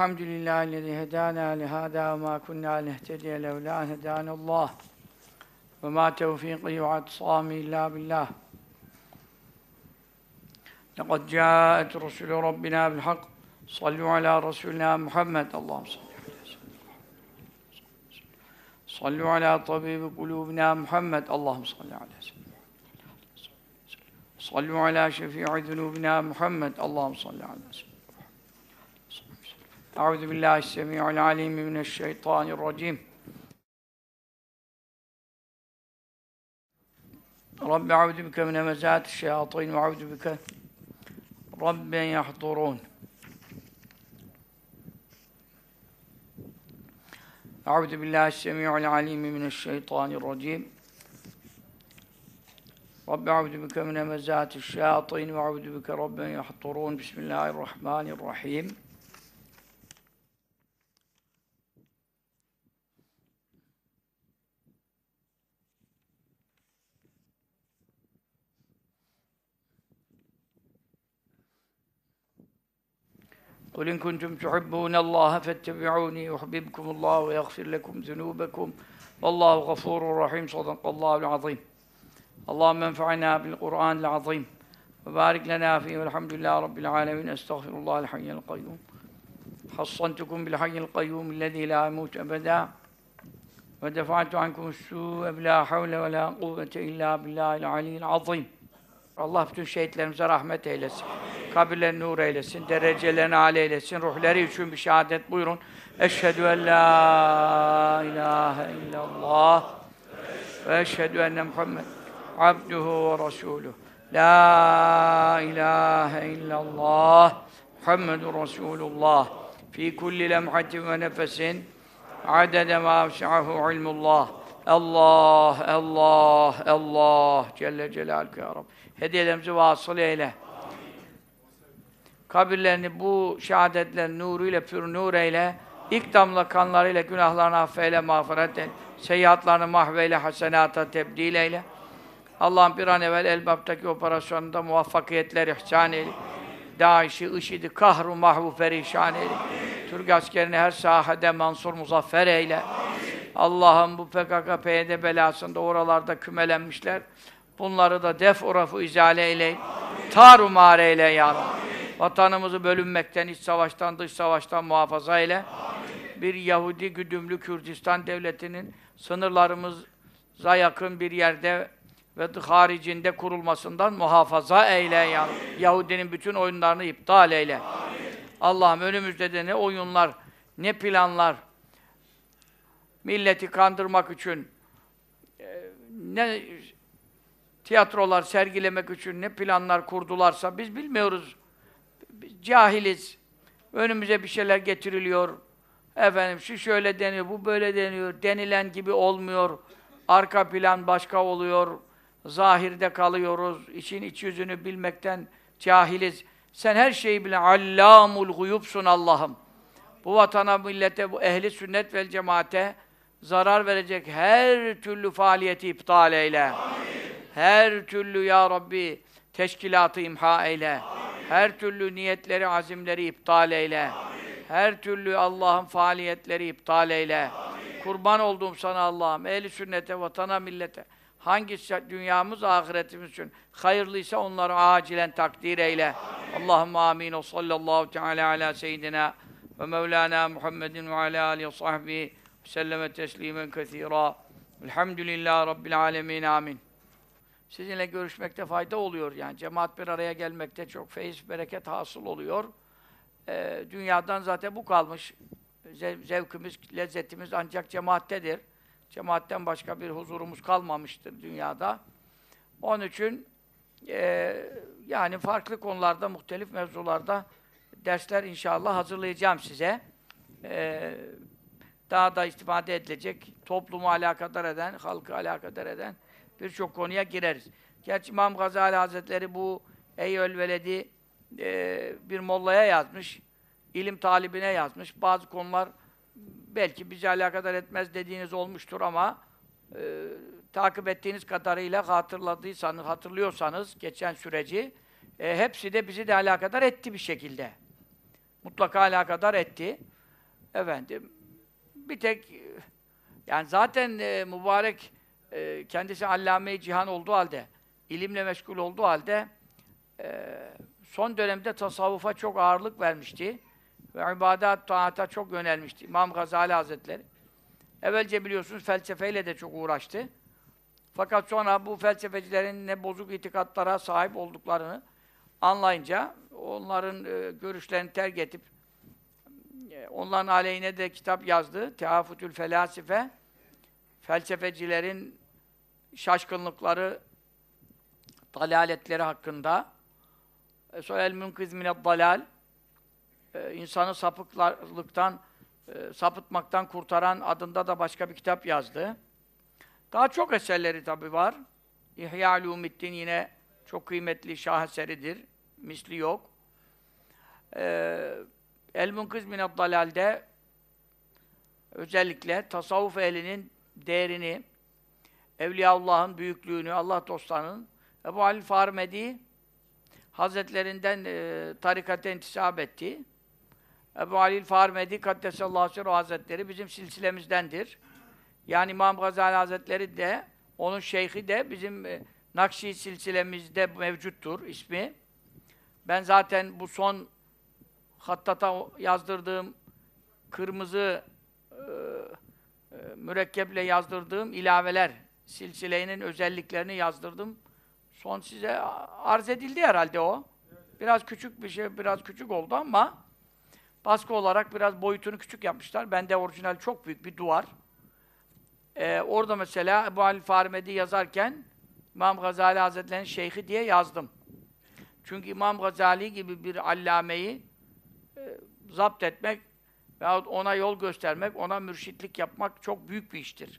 Elhamdülillahi'llezî hedâna lihâdâ ve mâ kunnâ nehtediye levlâ en hedânallâh ve mâ tevfîqî ve atsâmî illâ billah. Lekad câet Resulü Rabbina bil hak. Sallu alâ Resulina Muhammed. Allahümme salli aleyhi ve sellem. Sallu alâ tabîbi kulûbina Muhammed. Allahümme salli aleyhi ve sellem. Sallu alâ şefî'i zunûbina Muhammed. Allahümme salli aleyhi ve sellem. Euzu billahi es-semî'il alîm mineşşeytânirracîm. Rabbi euzu bike min hemezâti'ş-şeyâtîn ve euzu bike Rabben yahdurûn. Euzu billahi es-semî'il alîm mineşşeytânirracîm. Rabbi euzu bike min hemezâti'ş-şeyâtîn ve euzu bike Rabben yahdurûn. Bismillahirrahmanirrahim. قُلْ إِنْ كُنْتُمْ تُحِبُّونَ اللّٰهَ فَاتَّبِعُونِي يُحْبِبْكُمُ اللّٰهُ وَيَغْفِرْ لَكُمْ ذُنُوبَكُمْ وَاللّٰهُ غَفُورٌ رَحِيمٌ صَدَقَ اللّٰهُ الْعَظِيمُ. اللّٰهُمَّ انفَعْنَا بِالْقُرْآنِ الْعَظِيمِ وَبَارِكْ لَنَا فِيهِ وَالْحَمْدُ لِلّٰهِ رَبِّ الْعَالَمِينَ. أَسْتَغْفِرُ الحي القيوم. حصنتكم بالحي القيوم الذي لا يموت أبدا ودفعت عنكم السوء بلا حول ولا قوة إلا بالله العلي العظيم. Allah bütün şehitlerimize rahmet eylesin. Kabirlerini nur eylesin, derecelerini âli eylesin, ruhları için bir şehadet buyurun. Eşhedü en la ilahe illallah ve eşhedü enne Muhammed abduhu ve resuluhu. La ilahe illallah Muhammedun Resulullah fi kulli lemhatin ve nefesin adede ma vesi'ahu ilmullah. Allah, Allah, Allah Celle Celaluhu ya Rabbi. Hediyelerimizi vasıl eyle. Kabirlerini bu şehadetlerin nuruyla pür nur eyle. İlk damla kanlarıyla günahlarını affeyle, mağfiret eyle. Seyyiatlarını mahveyle, hasenata tebdil eyle. Allah'ım bir an evvel Elbap'taki operasyonunda muvaffakiyetler ihsan eyle. DAEŞ'i, IŞİD'i, kahru mahvu perişan eyle. Türk askerini her sahada mansur muzaffer eyle. Allah'ım bu PKK, PYD belasında oralarda kümelenmişler. Bunları da def-u izale eyle. Tar-u mâr eyle ya Rabbi. Vatanımızı bölünmekten, iç savaştan, dış savaştan muhafaza eyle. Amin. Bir Yahudi güdümlü Kürdistan devletinin sınırlarımıza yakın bir yerde ve haricinde kurulmasından muhafaza eyle ya Rabbi. Yahudinin bütün oyunlarını iptal eyle. Allah'ım önümüzde de ne oyunlar, ne planlar, milleti kandırmak için, ne tiyatrolar sergilemek için ne planlar kurdularsa biz bilmiyoruz. Biz cahiliz. Önümüze bir şeyler getiriliyor. Efendim şu şöyle deniyor, bu böyle deniyor. Denilen gibi olmuyor. Arka plan başka oluyor. Zahirde kalıyoruz. İçin iç yüzünü bilmekten cahiliz. Sen her şeyi bilen Allamul Guyub'sun Allah'ım. Bu vatana, millete, bu ehli sünnet vel cemaate zarar verecek her türlü faaliyeti iptal eyle. Amin. Her türlü ya Rabbi teşkilatı imha eyle. Amin. Her türlü niyetleri, azimleri iptal eyle. Amin. Her türlü Allah'ın faaliyetleri iptal eyle. Amin. Kurban olduğum sana Allah'ım, ehli sünnete, vatana, millete, hangisi dünyamız, ahiretimiz için hayırlıysa onları acilen takdir eyle. Allahümme amin. O sallallahu teala ala seyyidina ve mevlana Muhammedin ve ala alihi ve sahbihi selleme teslimen kethîrâ. Elhamdülillahi Rabbil âlemin. Amin. Sizinle görüşmekte fayda oluyor yani. Cemaat bir araya gelmekte çok feyiz, bereket hasıl oluyor. Dünyadan zaten bu kalmış. Zevkimiz, lezzetimiz ancak cemaattedir. Cemaatten başka bir huzurumuz kalmamıştır dünyada. Onun için yani farklı konularda, muhtelif mevzularda dersler inşallah hazırlayacağım size. Daha da istifade edilecek, toplumu alakadar eden, halkı alakadar eden birçok konuya gireriz. Gerçi İmam Gazali Hazretleri bu Eyyül Veledi bir mollaya yazmış, ilim talibine yazmış. Bazı konular belki bizi alakadar etmez dediğiniz olmuştur ama takip ettiğiniz kadarıyla hatırlıyorsanız geçen süreci hepsi de bizi de alakadar etti bir şekilde. Mutlaka alakadar etti. efendim, bir tek yani zaten mübarek kendisi allame-i cihan olduğu halde, ilimle meşgul olduğu halde son dönemde tasavvufa çok ağırlık vermişti ve ibadet, taata çok yönelmişti. İmam Gazali Hazretleri. Evvelce biliyorsunuz felsefeyle de çok uğraştı. Fakat sonra bu felsefecilerin ne bozuk itikatlara sahip olduklarını anlayınca onların görüşlerini terk edip onların aleyhine de kitap yazdı. Teafutül Felasife, felsefecilerin şaşkınlıkları, dalaletleri hakkında. Sonra El-Münkiz mined-dalal, insanı sapıklıktan, sapıtmaktan kurtaran adında da başka bir kitap yazdı. Daha çok eserleri tabii var. İhya Ulûmiddin yine çok kıymetli şaheseridir. Misli yok. El-Münkiz mined-dalal'de özellikle tasavvuf ehlinin değerini, Evliyaullah'ın büyüklüğünü, Allah dostlarının Ebu Halil Farmedi Hazretlerinden tarikate intisap etti. Ebu Halil Farmedi Kaddesallahu sirruhu Hazretleri bizim silsilemizdendir. Yani İmam Gazali Hazretleri de, onun şeyhi de bizim Nakşi silsilemizde mevcuttur ismi. Ben zaten bu son hattata yazdırdığım kırmızı mürekkeple yazdırdığım ilaveler silsilenin özelliklerini yazdırdım. Son size arz edildi herhalde o. Biraz küçük bir şey, biraz küçük oldu ama baskı olarak biraz boyutunu küçük yapmışlar. Bende orijinal çok büyük bir duvar. Orada mesela Ebu Halil Farmedi yazarken İmam Gazali Hazretleri'nin şeyhi diye yazdım. Çünkü İmam Gazali gibi bir allameyi zapt etmek veyahut ona yol göstermek, ona mürşitlik yapmak çok büyük bir iştir.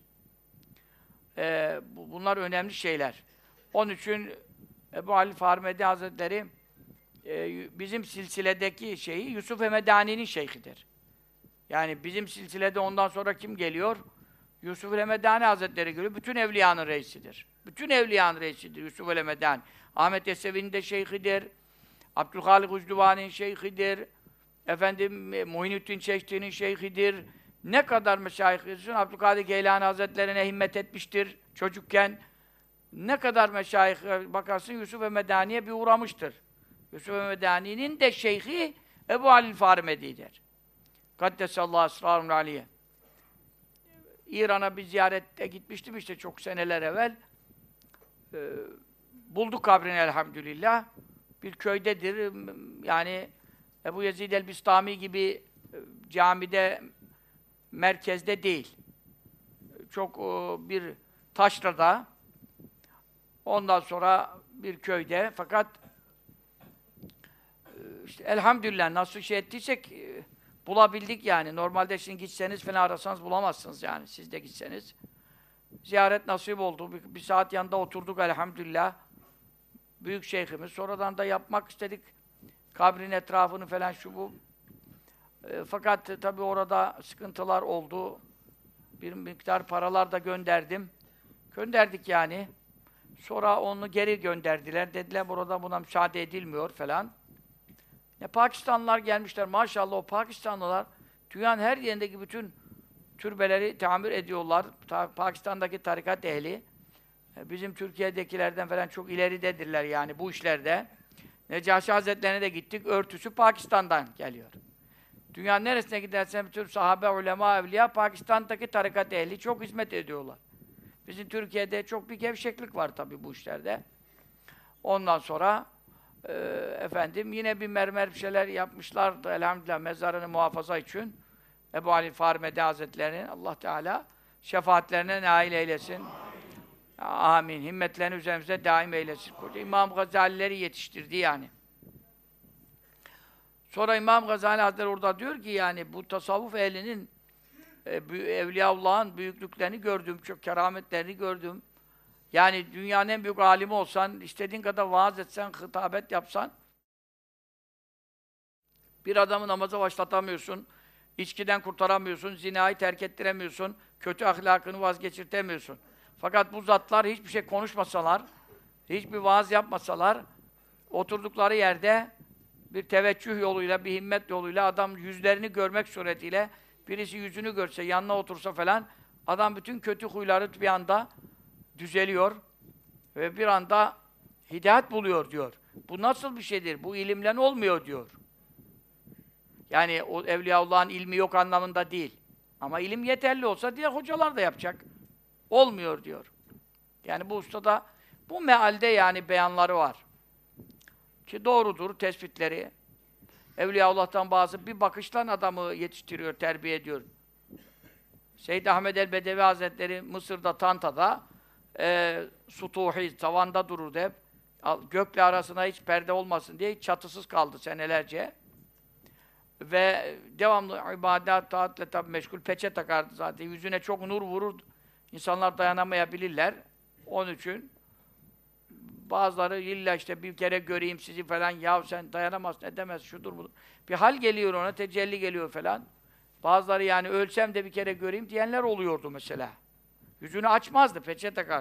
Bunlar önemli şeyler. Onun için Ebu Halil Farmedi Hazretleri bizim silsiledeki şeyi Yusuf Hemedani'nin şeyhidir. Yani bizim silsilede ondan sonra kim geliyor? Yusuf Hemedani Hazretleri geliyor. Bütün evliyanın reisidir. Bütün evliyanın reisidir Yusuf Hemedani. Ahmet Yesevi'nin de şeyhidir. Abdülhalik Ucduvani'nin şeyhidir. Efendim Muhyiddin Çeşti'nin şeyhidir. Ne kadar meşayihsin Abdülkadir Geylani Hazretlerine himmet etmiştir çocukken. Ne kadar meşayih bakarsın Yusuf Hemedani'ye bir uğramıştır. Yusuf Hemedani'nin de şeyhi Ebu Halil Farmedi'dir. Kaddesallahu esrarun aleyhi. İran'a bir ziyarette gitmiştim işte çok seneler evvel. Bulduk kabrini elhamdülillah. Bir köydedir. Yani Ebu Yezid el-Bistami gibi camide, merkezde değil. Çok bir taşrada. Ondan sonra bir köyde. Fakat işte elhamdülillah nasıl şey ettiysek bulabildik yani. Normalde şimdi gitseniz falan arasanız bulamazsınız yani. Siz de gitseniz. Ziyaret nasip oldu. Bir saat yanında oturduk elhamdülillah. Büyük şeyhimiz. Sonradan da yapmak istedik. Kabrin etrafını falan şu bu. Fakat tabii orada sıkıntılar oldu. Bir miktar paralar da gönderdim. Gönderdik yani. Sonra onu geri gönderdiler. Dediler burada buna müsaade edilmiyor falan. Pakistanlılar gelmişler. Maşallah o Pakistanlılar dünyanın her yerindeki bütün türbeleri tamir ediyorlar. Pakistan'daki tarikat ehli. Bizim Türkiye'dekilerden falan çok ileridedirler yani bu işlerde. Necaşi Hazretlerine de gittik. Örtüsü Pakistan'dan geliyor. Dünyanın neresine gidersen bütün sahabe, ulema, evliya Pakistan'daki tarikat ehli çok hizmet ediyorlar. Bizim Türkiye'de çok bir gevşeklik var tabii bu işlerde. Ondan sonra efendim yine bir mermer bir şeyler yapmışlardı elhamdülillah mezarını muhafaza için. Ebu Halil Farmedi Hazretleri'nin Allah Teala şefaatlerine nail eylesin. Amin. Himmetlerini üzerimize daim eylesin. İmam Gazali'leri yetiştirdi yani. Sonra İmam Gazali Hazretleri orada diyor ki yani bu tasavvuf ehlinin Evliyaullah'ın büyüklüklerini gördüm, çok kerametlerini gördüm. Yani dünyanın en büyük alimi olsan, istediğin kadar vaaz etsen, hitabet yapsan bir adamı namaza başlatamıyorsun, içkiden kurtaramıyorsun, zinayı terk ettiremiyorsun, kötü ahlakını vazgeçirtemiyorsun. Fakat bu zatlar hiçbir şey konuşmasalar, hiçbir vaaz yapmasalar, oturdukları yerde bir teveccüh yoluyla, bir himmet yoluyla adam yüzlerini görmek suretiyle birisi yüzünü görse, yanına otursa falan, adam bütün kötü huyları bir anda düzeliyor ve bir anda hidayet buluyor diyor. Bu nasıl bir şeydir? Bu ilimle olmuyor diyor. Yani o Evliyaullah'ın ilmi yok anlamında değil. Ama ilim yeterli olsa diğer hocalar da yapacak. Olmuyor diyor. Yani bu ustada bu mealde yani beyanları var. Ki doğrudur tespitleri. Evliyaullah'tan bazı bir bakıştan adamı yetiştiriyor, terbiye ediyor. Seyyid Ahmed el-Bedevi Hazretleri Mısır'da, Tanta'da sutuhi, tavanda dururdu hep. Gökle arasına hiç perde olmasın diye hiç çatısız kaldı senelerce. Ve devamlı ibadet, taatle tabi meşgul, peçe takardı zaten. Yüzüne çok nur vurur. İnsanlar dayanamayabilirler. Onun için bazıları illa işte bir kere göreyim sizi falan, ya sen dayanamazsın, edemez, şudur budur. Bir hal geliyor ona, tecelli geliyor falan. Bazıları yani ölsem de bir kere göreyim diyenler oluyordu mesela. Yüzünü açmazdı, peçe takar.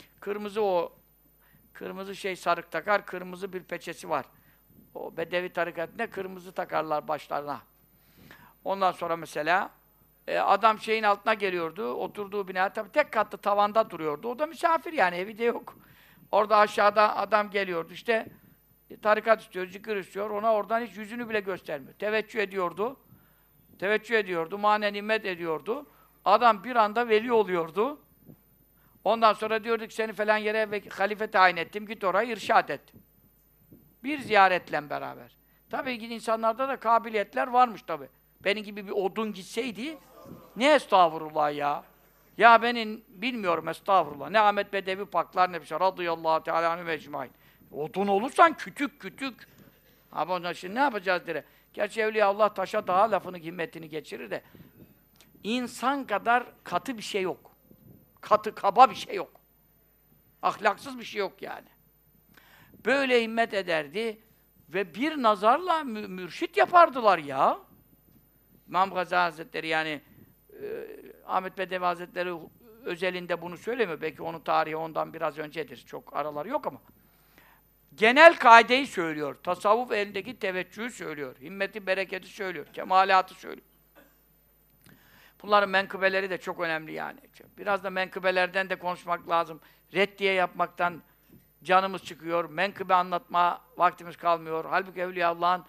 Kırmızı sarık takar, kırmızı bir peçesi var. O Bedevi tarikatında kırmızı takarlar başlarına. Ondan sonra mesela adam şeyin altına geliyordu, oturduğu bina tabii tek katlı tavanda duruyordu. O da misafir yani, evi de yok. Orada aşağıda adam geliyordu işte, tarikat istiyor, zikir istiyor, ona oradan hiç yüzünü bile göstermiyor. Teveccüh ediyordu, manen himmet ediyordu. Adam bir anda veli oluyordu. Ondan sonra diyordu ki seni falan yere halife tayin ettim, git oraya irşad et. Bir ziyaretle beraber. Tabii ki insanlarda da kabiliyetler varmış tabii. Benim gibi bir odun gitseydi, ne estağfurullah ya. Ya benim bilmiyorum estağfurullah. Ne Ahmet Bedevi Paklar ne bir şey. Radıyallahu teala anhü mecmaîn. Odun olursan kütük. Ama ondan şimdi ne yapacağız dire. Gerçi Evliyaullah taşa dağa lafını, himmetini geçirir de. İnsan kadar katı bir şey yok. Katı, kaba bir şey yok. Ahlaksız bir şey yok yani. Böyle himmet ederdi ve bir nazarla mürşit yapardılar ya. İmam Gazali Hazretleri yani Ahmet Bedevi Hazretleri özelinde bunu söylemiyor. Belki onun tarihi ondan biraz öncedir. Çok araları yok ama. Genel kaideyi söylüyor. Tasavvuf elindeki teveccühü söylüyor. Himmeti, bereketi söylüyor. Kemalatı söylüyor. Bunların menkıbeleri de çok önemli yani. Biraz da menkıbelerden de konuşmak lazım. Reddiye yapmaktan canımız çıkıyor. Menkıbe anlatma vaktimiz kalmıyor. Halbuki Evliyaullah'ın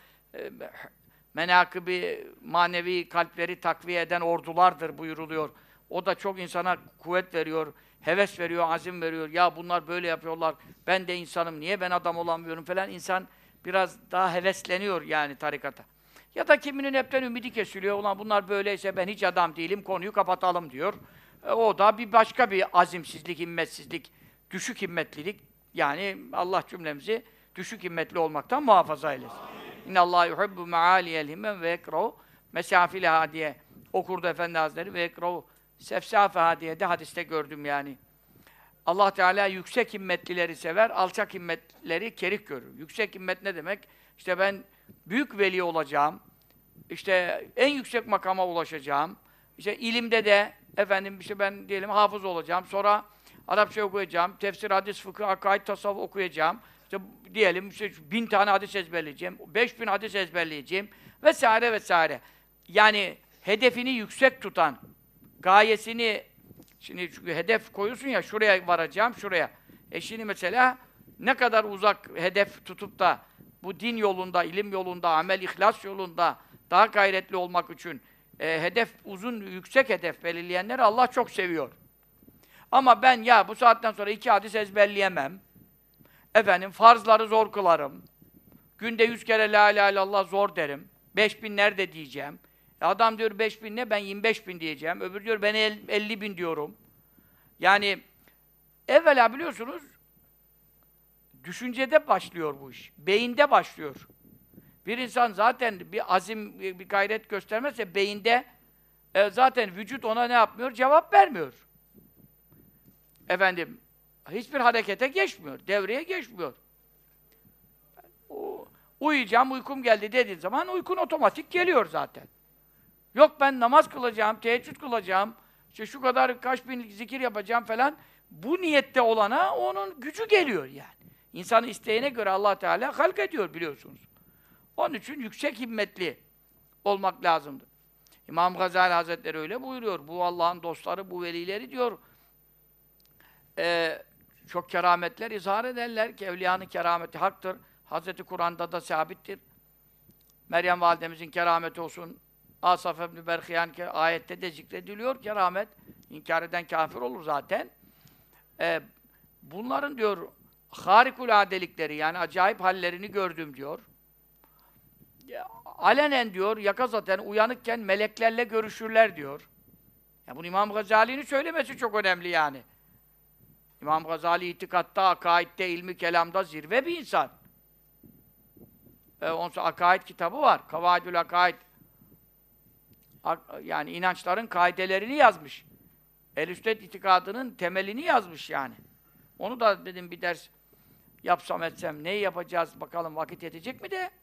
menakıbi, manevi kalpleri takviye eden ordulardır buyuruluyor. O da çok insana kuvvet veriyor, heves veriyor, azim veriyor. Ya bunlar böyle yapıyorlar, ben de insanım, niye ben adam olamıyorum falan. İnsan biraz daha hevesleniyor yani tarikata. Ya da kiminin hepten ümidi kesiliyor. Ulan bunlar böyleyse ben hiç adam değilim, konuyu kapatalım diyor. O da bir başka bir azimsizlik, himmetsizlik, düşük himmetlilik. Yani Allah cümlemizi düşük himmetli olmaktan muhafaza eylesin. İnnallâhu yuhibbu meâliyel himmem ve yekrahu mesâfileha diye okurdu Efendi Hazretleri ve yekrahu sefsâfeha diye de hadiste gördüm yani. Allah Teala yüksek himmetlileri sever, alçak himmetlileri kerik görür. Yüksek himmet ne demek? İşte ben büyük veli olacağım, işte en yüksek makama ulaşacağım, işte ilimde de efendim işte ben diyelim hafız olacağım, sonra Arapça okuyacağım, tefsir, hadis, fıkıh, akaid, tasavvuf okuyacağım, işte diyelim işte 1000 tane hadis ezberleyeceğim, 5000 hadis ezberleyeceğim vesaire vesaire. Yani hedefini yüksek tutan, gayesini, şimdi çünkü hedef koyuyorsun ya, şuraya varacağım, şuraya. Şimdi mesela ne kadar uzak hedef tutup da bu din yolunda, ilim yolunda, amel, ihlas yolunda daha gayretli olmak için hedef uzun, yüksek hedef belirleyenleri Allah çok seviyor. Ama ben ya bu saatten sonra 2 hadis ezberleyemem. Efendim farzları zor kılarım. Günde 100 kere la ilahe illallah zor derim. 5000 nerede diyeceğim. Adam diyor 5000 ne? Ben 25.000 diyeceğim. Öbür diyor ben 50.000 diyorum. Yani evvela biliyorsunuz düşüncede başlıyor bu iş. Beyinde başlıyor. Bir insan zaten bir azim, bir gayret göstermezse beyinde zaten vücut ona ne yapmıyor? Cevap vermiyor. Efendim, hiçbir harekete geçmiyor, devreye geçmiyor. Uyuyacağım, uykum geldi dediğin zaman uykun otomatik geliyor zaten. Yok ben namaz kılacağım, teheccüd kılacağım, işte şu kadar kaç bin zikir yapacağım falan. Bu niyette olana onun gücü geliyor yani. İnsanın isteğine göre Allah Teala halk ediyor biliyorsunuz. Onun için yüksek himmetli olmak lazımdır. İmam Gazali Hazretleri öyle buyuruyor. Bu Allah'ın dostları, bu velileri diyor. Çok kerametler izhar ederler ki evliyanın kerameti haktır. Hazreti Kur'an'da da sabittir. Meryem validemizin kerameti olsun. Asaf ibn Berhiyan ayette de zikrediliyor keramet. İnkar eden kafir olur zaten. Bunların diyor harikuladelikleri yani acayip hallerini gördüm diyor. Alenen diyor yakazaten uyanıkken meleklerle görüşürler diyor. Ya bunu İmam Gazali'nin söylemesi çok önemli yani. İmam Gazali itikatta, akaidde, ilmi kelamda zirve bir insan. Onun sonra akaid kitabı var. Kavaidül Akaid. Yani inançların kaidelerini yazmış. Ehl-i Sünnet itikadının temelini yazmış yani. Onu da dedim bir ders yapsam etsem, neyi yapacağız bakalım vakit yetecek mi de.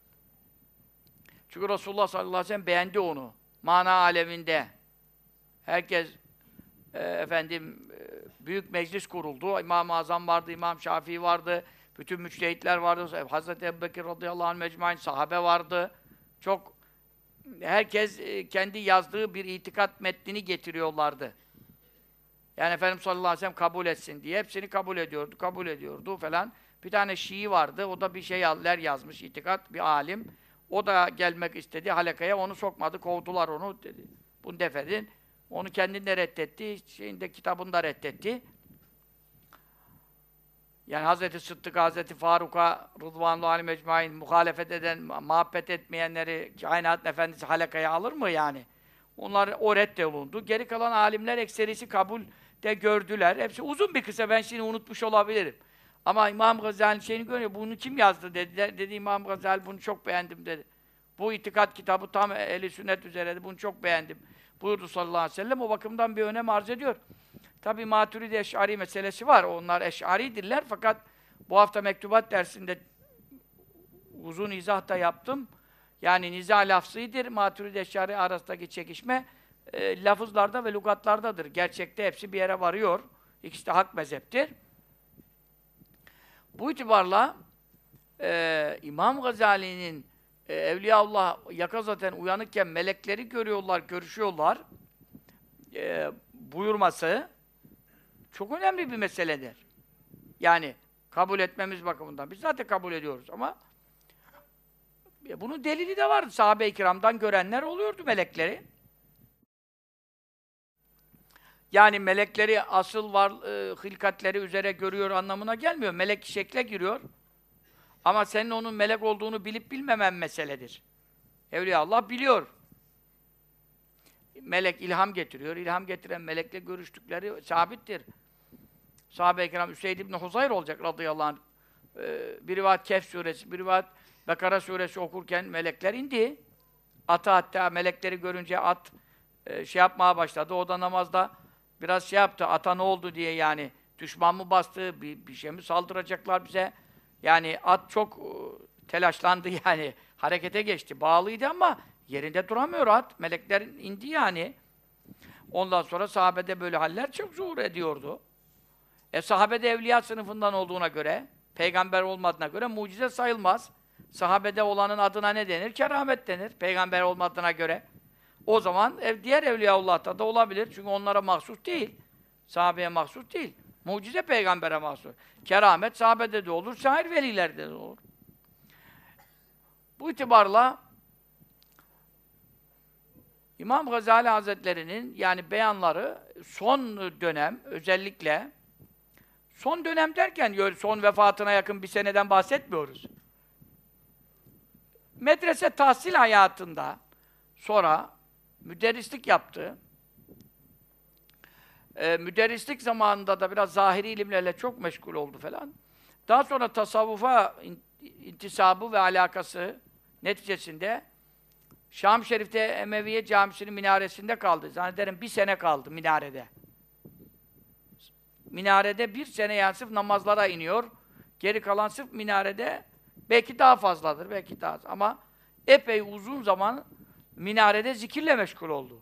Çünkü Resulullah sallallahu aleyhi ve sellem beğendi onu. Mana aleminde. Herkes büyük meclis kuruldu. İmam-ı Azam vardı, İmam Şafii vardı. Bütün müçtehitler vardı. Hazreti Ebubekir radıyallahu anh mecmain sahabe vardı. Çok herkes kendi yazdığı bir itikat metnini getiriyorlardı. Yani Efendimiz sallallahu aleyhi ve sellem kabul etsin diye hepsini kabul ediyordu falan. Bir tane Şii vardı. O da bir şeyler yazmış, itikat bir alim. O da gelmek istedi halakaya. Onu sokmadı, kovdular onu dedi. Bunu defedin. Onu kendinde reddetti. Kitabını da reddetti. Yani Hazreti Sıddık, Hazreti Faruk'a Rıdvanullah aleyhi mecmain muhalefet eden, muhabbet etmeyenleri kainat efendisi halakaya alır mı yani? Onlar o reddolundu. Geri kalan alimler ekserisi kabul de gördüler. Hepsi uzun bir kısa. Ben şimdi unutmuş olabilirim. Ama İmam Gazali'nin şeyini görüyor. Bunu kim yazdı dediler. Dedi İmam Gazali bunu çok beğendim dedi. Bu itikat kitabı tam ehl-i sünnet üzereydi. Bunu çok beğendim. Buyurdu sallallahu aleyhi ve sellem. O bakımdan bir önem arz ediyor. Tabi Maturidi Eş'ari meselesi var. Onlar Eş'aridirler fakat bu hafta mektubat dersinde uzun izah da yaptım. Yani niza lafzıdır. Maturidi Eş'ari arasındaki çekişme lafızlarda ve lügatlardadır. Gerçekte hepsi bir yere varıyor. İkisi de hak mezheptir. Bu itibarla İmam Gazali'nin Evliyaullah yakazaten uyanıkken melekleri görüyorlar, görüşüyorlar buyurması çok önemli bir meseledir. Yani kabul etmemiz bakımından. Biz zaten kabul ediyoruz ama bunun delili de vardı. Sahabe-i kiramdan görenler oluyordu melekleri. Yani melekleri asıl hilkatleri üzere görüyor anlamına gelmiyor. Melek şekle giriyor. Ama senin onun melek olduğunu bilip bilmemen meseledir. Evliyaullah biliyor. Melek ilham getiriyor. İlham getiren melekle görüştükleri sabittir. Sahabe-i kiram Üseyd ibn Huzayr olacak radıyallahu anh. Bir rivayet Kehf suresi, bir rivayet Bekara suresi okurken melekler indi. Atı hatta melekleri görünce at yapmaya başladı. O da namazda biraz yaptı. Ata ne oldu diye yani. Düşman mı bastı? Bir şey mi saldıracaklar bize? Yani at çok telaşlandı yani. Harekete geçti. Bağlıydı ama yerinde duramıyor at. Melekler indi yani. Ondan sonra sahabede böyle haller çok zuhur ediyordu. Sahabede evliya sınıfından olduğuna göre, peygamber olmadığına göre mucize sayılmaz. Sahabede olanın adına ne denir? Keramet denir. Peygamber olmadığına göre. O zaman diğer Evliyaullah'ta da olabilir. Çünkü onlara mahsus değil. Sahabeye mahsus değil. Mucize peygambere mahsus. Keramet sahabede de olur, şair velilerde de olur. Bu itibarla İmam Gazali Hazretleri'nin yani beyanları son dönem özellikle son dönem derken son vefatına yakın bir seneden bahsetmiyoruz. Medrese tahsil hayatında sonra müderrislik yaptı. Müderrislik zamanında da biraz zahiri ilimlerle çok meşgul oldu falan. Daha sonra tasavvufa intisabı ve alakası neticesinde Şam Şerif'te Emeviye Camisi'nin minaresinde kaldı. Zannederim bir sene kaldı minarede. Minarede bir sene yani sırf namazlara iniyor. Geri kalan sırf minarede belki daha fazladır, belki daha az. Ama epey uzun zaman minarede zikirle meşgul oldu.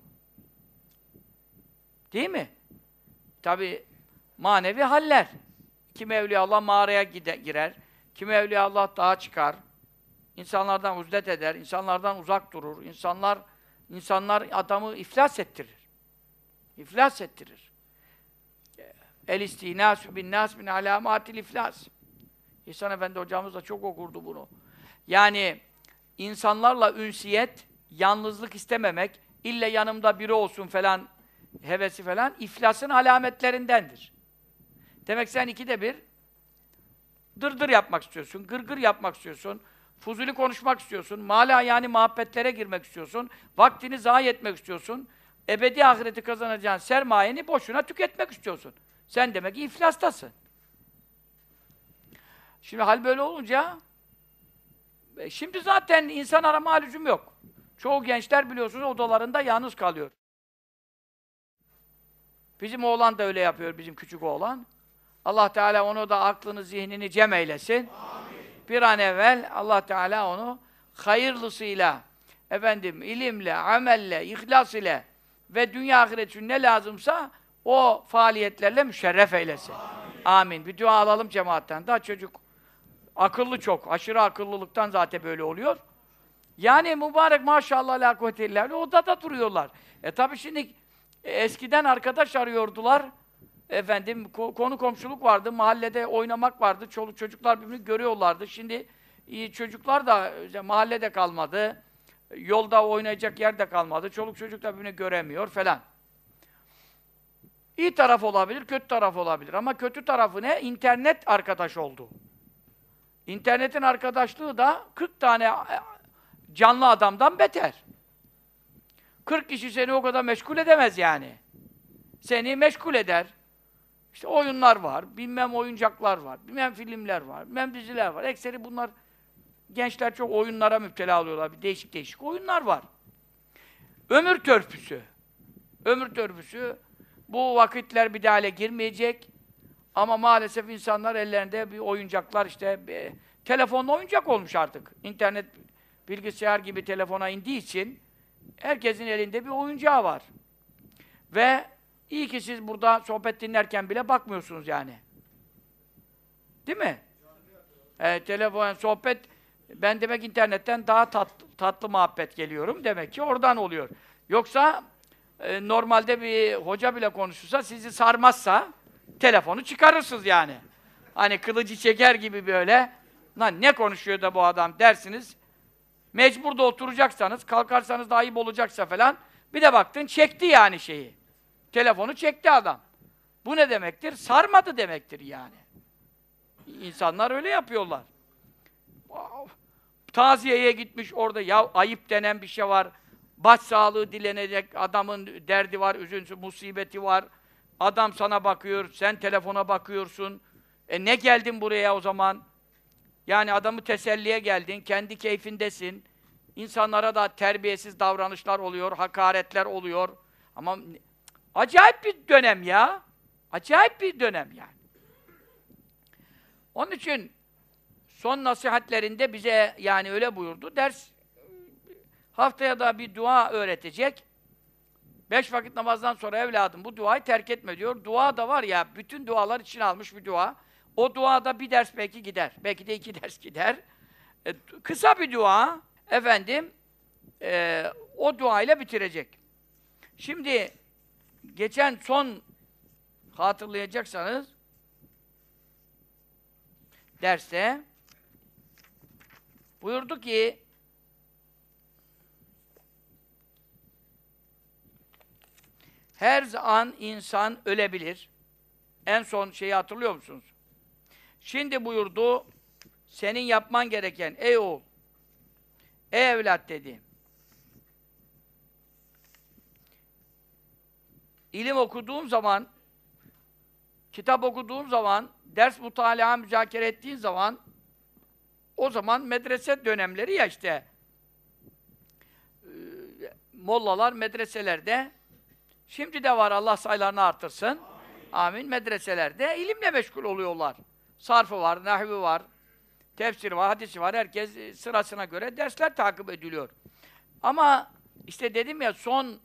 Değil mi? Tabi manevi haller. Kimi evliyaullah mağaraya girer, kimi evliyaullah dağa çıkar, insanlardan uzdet eder, insanlardan uzak durur, insanlar İnsanlar adamı iflas ettirir. İflas ettirir. El-istînâsü bin-nâs min alâmâtil iflas. İhsan Efendi hocamız da çok okurdu bunu. Yani insanlarla ünsiyet, yalnızlık istememek, ille yanımda biri olsun falan hevesi falan iflasın alametlerindendir. Demek sen ikide bir dırdır yapmak istiyorsun, gırgır yapmak istiyorsun, fuzuli konuşmak istiyorsun, mâlâ yani muhabbetlere girmek istiyorsun, vaktini zayi etmek istiyorsun, ebedi ahireti kazanacağın sermayeni boşuna tüketmek istiyorsun. Sen demek ki iflastasın. Şimdi hal böyle olunca şimdi zaten insan arama lüzum yok. Çoğu gençler biliyorsunuz odalarında yalnız kalıyor. Bizim oğlan da öyle yapıyor, bizim küçük oğlan. Allah Teala onu da aklını, zihnini cem eylesin. Amin. Bir an evvel Allah Teala onu hayırlısıyla, ilimle, amelle, ihlas ile ve dünya ahiret için ne lazımsa o faaliyetlerle müşerref eylesin. Amin. Amin. Bir dua alalım cemaatten. Daha çocuk akıllı çok. Aşırı akıllılıktan zaten böyle oluyor. Yani mübarek maşallah la kuvvete illa billah odada duruyorlar. Tabii şimdi eskiden arkadaş arıyordular. Konu komşuluk vardı, mahallede oynamak vardı. Çoluk çocuklar birbirini görüyorlardı. Şimdi çocuklar da mahallede kalmadı. Yolda oynayacak yer de kalmadı. Çoluk çocuk da birbirini göremiyor falan. İyi taraf olabilir, kötü taraf olabilir. Ama kötü tarafı ne? İnternet arkadaş oldu. İnternetin arkadaşlığı da 40 tane canlı adamdan beter. 40 kişi seni o kadar meşgul edemez yani. Seni meşgul eder. İşte oyunlar var, bilmem oyuncaklar var, bilmem filmler var, bilmem diziler var. Ekseri bunlar, gençler çok oyunlara müptela oluyorlar. Bir değişik değişik oyunlar var. Ömür törpüsü. Ömür törpüsü. Bu vakitler bir daha hale girmeyecek. Ama maalesef insanlar ellerinde bir oyuncaklar telefonla oyuncak olmuş artık. İnternet, bilgisayar gibi telefona indiği için herkesin elinde bir oyuncağı var. Ve iyi ki siz burada sohbet dinlerken bile bakmıyorsunuz yani. Değil mi? Telefon, sohbet, ben demek internetten daha tatlı muhabbet geliyorum. Demek ki oradan oluyor. Yoksa normalde bir hoca bile konuşursa, sizi sarmazsa telefonu çıkarırsınız yani. Hani kılıcı çeker gibi böyle, lan ne konuşuyor da bu adam dersiniz. Mecbur da oturacaksanız, kalkarsanız da ayıp olacaksa falan, bir de baktın çekti yani şeyi. Telefonu çekti adam. Bu ne demektir? Sarmadı demektir yani. İnsanlar öyle yapıyorlar. Taziyeye gitmiş orada, ya ayıp denen bir şey var. Başsağlığı dilenecek adamın derdi var, üzüntüsü, musibeti var. Adam sana bakıyor, sen telefona bakıyorsun. Ne geldin buraya o zaman? Yani adamı teselliye geldin, kendi keyfindesin. İnsanlara da terbiyesiz davranışlar oluyor, hakaretler oluyor. Ama acayip bir dönem ya. Acayip bir dönem yani. Onun için son nasihatlerinde bize yani öyle buyurdu. Ders haftaya da bir dua öğretecek. 5 vakit namazdan sonra evladım bu duayı terk etme diyor. Dua da var ya, bütün dualar için almış bir dua. O duada bir ders belki gider. Belki de 2 ders gider. Kısa bir dua. O duayla bitirecek. Şimdi geçen son hatırlayacaksanız derste buyurdu ki her an insan ölebilir. En son şeyi hatırlıyor musunuz? Şimdi buyurdu, senin yapman gereken ey oğul, ey evlat dedi. İlim okuduğun zaman, kitap okuduğun zaman, ders mutalaa müzakere ettiğin zaman, o zaman medrese dönemleri ya mollalar medreselerde, şimdi de var, Allah sayılarını artırsın. Amin. Medreselerde ilimle meşgul oluyorlar. Sarfı var, nahvi var, tefsiri var, hadisi var. Herkes sırasına göre dersler takip ediliyor. Ama işte dedim ya, son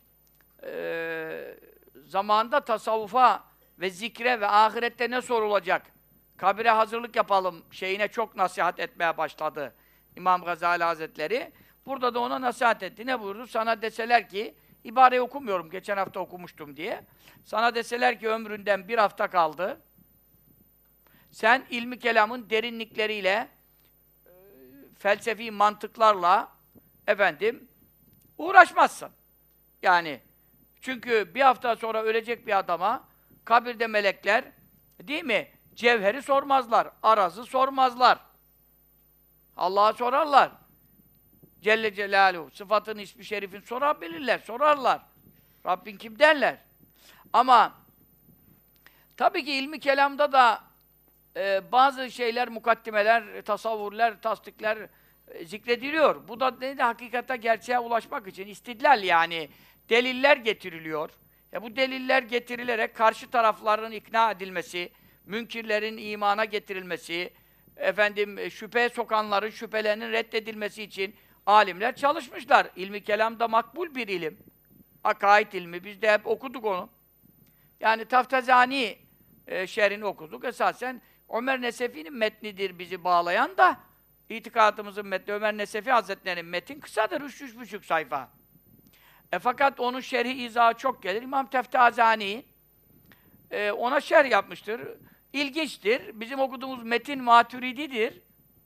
zamanda tasavvufa ve zikre ve ahirette ne sorulacak? Kabire hazırlık yapalım şeyine çok nasihat etmeye başladı İmam Gazali Hazretleri. Burada da ona nasihat etti. Ne buyurdu? Sana deseler ki, ibareyi okumuyorum, geçen hafta okumuştum diye. Sana deseler ki ömründen bir hafta kaldı. Sen ilmi kelamın derinlikleriyle, felsefi mantıklarla uğraşmazsın. Yani çünkü bir hafta sonra ölecek bir adama kabirde melekler, değil mi? Cevheri sormazlar, arazı sormazlar. Allah'a sorarlar. Celle Celaluhu, sıfatın, ismi şerifin sorabilirler, sorarlar. Rabbin kim derler. Ama tabii ki ilmi kelamda da bazı şeyler, mukaddimeler, tasavvurlar, tasdikler zikrediliyor. Bu da neydi? Hakikate, gerçeğe ulaşmak için istidlal, yani deliller getiriliyor. Bu deliller getirilerek karşı tarafların ikna edilmesi, münkirlerin imana getirilmesi, şüpheye sokanların şüphelerinin reddedilmesi için alimler çalışmışlar. İlmi kelam da makbul bir ilim. Akaid ilmi, biz de hep okuduk onu. Yani Taftazani şerhini okuduk. Esasen Ömer Nesefi'nin metnidir bizi bağlayan da, itikadımızın metni, Ömer Nesefi Hazretleri'nin metin kısadır, 3-3,5 sayfa. Fakat onun şerhi izahı çok gelir. İmam Taftazani ona şerh yapmıştır. İlginçtir. Bizim okuduğumuz metin Maturidi'dir.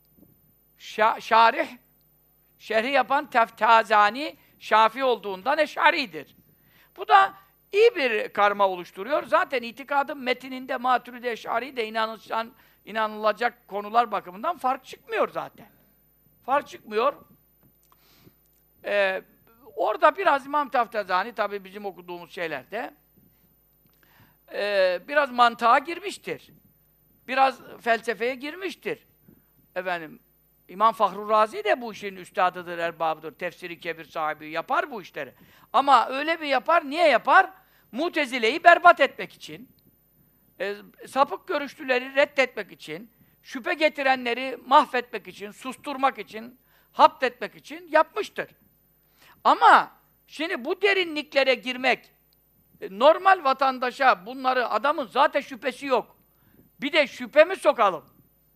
Şerhi yapan Taftazani, Şafii olduğundan Eş'ari'dir. Bu da iyi bir karma oluşturuyor. Zaten itikadın metininde Maturidi, Eş'ari de inanılacak konular bakımından fark çıkmıyor zaten. Fark çıkmıyor. Orada biraz İmam Taftazani, tabii bizim okuduğumuz şeylerde biraz mantığa girmiştir. Biraz felsefeye girmiştir. İmam Fahru Razi de bu işin üstadıdır, erbabıdır. Tefsiri kebir sahibi, yapar bu işleri. Ama öyle bir yapar, niye yapar? Mutezile'yi berbat etmek için, sapık görüşlüleri reddetmek için, şüphe getirenleri mahvetmek için, susturmak için, hapsetmek için yapmıştır. Ama şimdi bu derinliklere girmek, normal vatandaşa bunları, adamın zaten şüphesi yok. Bir de şüphe mi sokalım?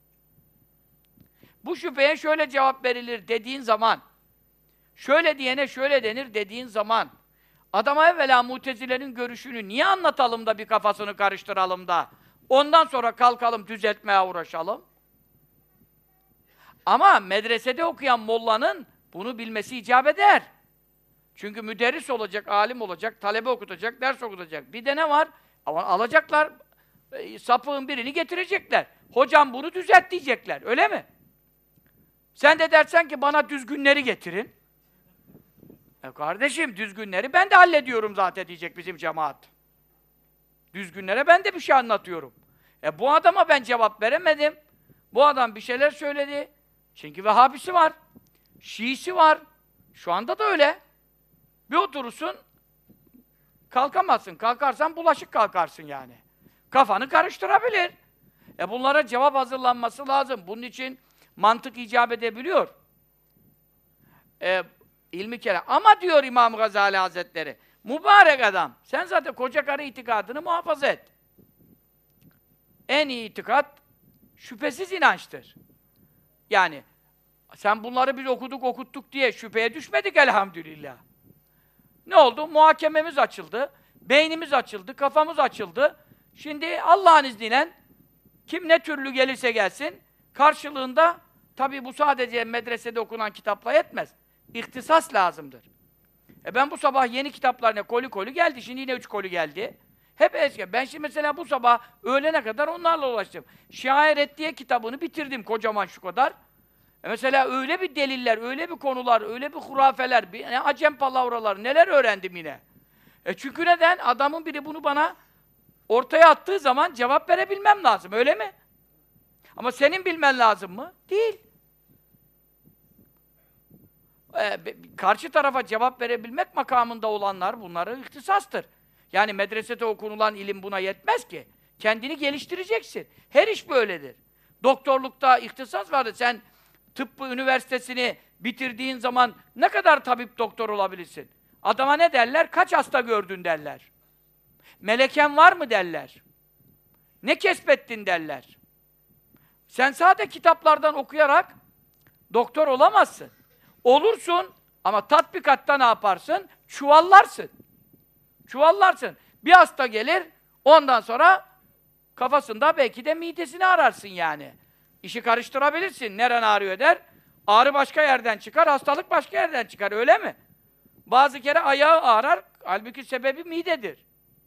Bu şüpheye şöyle cevap verilir dediğin zaman, şöyle diyene şöyle denir dediğin zaman, adama evvela Mutezile'nin görüşünü niye anlatalım da bir kafasını karıştıralım da, ondan sonra kalkalım düzeltmeye uğraşalım? Ama medresede okuyan mollanın bunu bilmesi icap eder. Çünkü müderris olacak, alim olacak, talebe okutacak, ders okutacak. Bir de ne var? Ama alacaklar, sapığın birini getirecekler. Hocam bunu düzelt diyecekler, öyle mi? Sen de dersen ki bana düzgünleri getirin. Kardeşim, düzgünleri ben de hallediyorum zaten diyecek bizim cemaat. Düzgünlere ben de bir şey anlatıyorum. Bu adama ben cevap veremedim. Bu adam bir şeyler söyledi. Çünkü Vehhabisi var. Şiisi var. Şu anda da öyle. Bir oturursun, kalkamazsın. Kalkarsan bulaşık kalkarsın yani. Kafanı karıştırabilir. Bunlara cevap hazırlanması lazım. Bunun için mantık icap edebiliyor. İlmi kelam. Ama diyor İmam Gazali Hazretleri, mübarek adam, sen zaten koca karı itikadını muhafaza et. En iyi itikat, şüphesiz inançtır. Yani, sen bunları biz okuduk, okuttuk diye şüpheye düşmedik elhamdülillah. Ne oldu? Muhakememiz açıldı, beynimiz açıldı, kafamız açıldı. Şimdi Allah'ın izniyle kim ne türlü gelirse gelsin, karşılığında, tabii bu sadece medresede okunan kitapla yetmez. İhtisas lazımdır. Ben bu sabah yeni kitaplarına koli geldi, şimdi yine 3 koli geldi. Hep eski. Ben şimdi mesela bu sabah öğlene kadar onlarla ulaştım. Şair Reddiye kitabını bitirdim, kocaman şu kadar. Mesela öyle bir deliller, öyle bir konular, öyle bir hurafeler, acem palavralar, neler öğrendim yine. Çünkü neden? Adamın biri bunu bana ortaya attığı zaman cevap verebilmem lazım, öyle mi? Ama senin bilmen lazım mı? Değil. Karşı tarafa cevap verebilmek makamında olanlar, bunları ihtisastır. Yani medresede okunulan ilim buna yetmez ki. Kendini geliştireceksin. Her iş böyledir. Doktorlukta ihtisas vardır. Sen tıp üniversitesini bitirdiğin zaman ne kadar tabip doktor olabilirsin? Adama ne derler? Kaç hasta gördün derler. Meleken var mı derler. Ne kesbettin derler. Sen sadece kitaplardan okuyarak doktor olamazsın. Olursun, Ama tatbikatta ne yaparsın? Çuvallarsın. Çuvallarsın. Bir hasta gelir, ondan sonra kafasında belki de midesini ararsın yani. İşi karıştırabilirsin. Neren ağrıyor der. Ağrı başka yerden çıkar, hastalık başka yerden çıkar. Öyle mi? Bazı kere ayağı ağrar, halbuki sebebi midedir.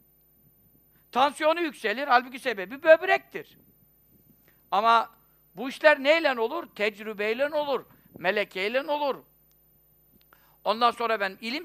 Tansiyonu yükselir, halbuki sebebi böbrektir. Ama bu işler neyle olur? Tecrübeyle olur, melekeyle olur. Ondan sonra ilim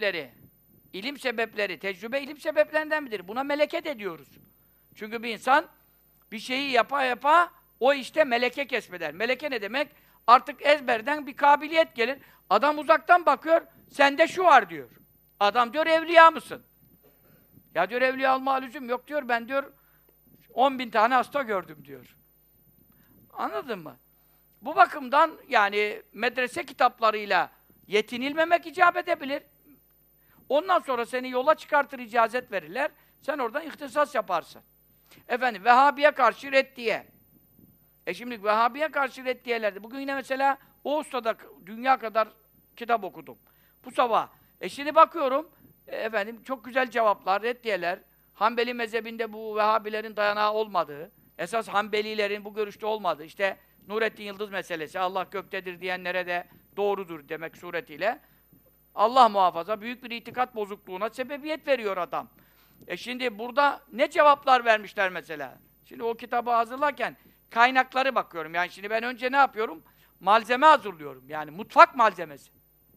sebepleri, tecrübe ilim sebeplerinden midir? Buna meleke de diyoruz. Çünkü bir insan bir şeyi yapa yapa o işte meleke kesbeder. Meleke ne demek? Artık ezberden bir kabiliyet gelir. Adam uzaktan bakıyor, sende şu var diyor. Adam diyor, evliya mısın? Ya diyor, evliya olma lüzum yok diyor, ben diyor 10.000 tane hasta gördüm diyor. Anladın mı? Bu bakımdan yani medrese kitaplarıyla yetinilmemek icap edebilir. Ondan sonra seni yola çıkartır, icazet verirler. Sen oradan ihtisas yaparsın. Efendim, Vehhabiye karşı reddiye. Şimdi Vehhabiye karşı reddiyelerde, bugün yine mesela Oğuz'da dünya kadar kitap okudum. Bu sabah. Şimdi bakıyorum, efendim çok güzel cevaplar, reddiyeler. Hanbeli mezhebinde bu Vehhabilerin dayanağı olmadığı, esas Hanbelilerin bu görüşte olmadığı, işte Nurettin Yıldız meselesi, Allah göktedir diyenlere de doğrudur demek suretiyle, Allah muhafaza, büyük bir itikat bozukluğuna sebebiyet veriyor adam. Şimdi burada ne cevaplar vermişler mesela? Şimdi o kitabı hazırlarken kaynakları bakıyorum. Yani şimdi ben önce ne yapıyorum? Malzeme hazırlıyorum. Yani mutfak malzemesi.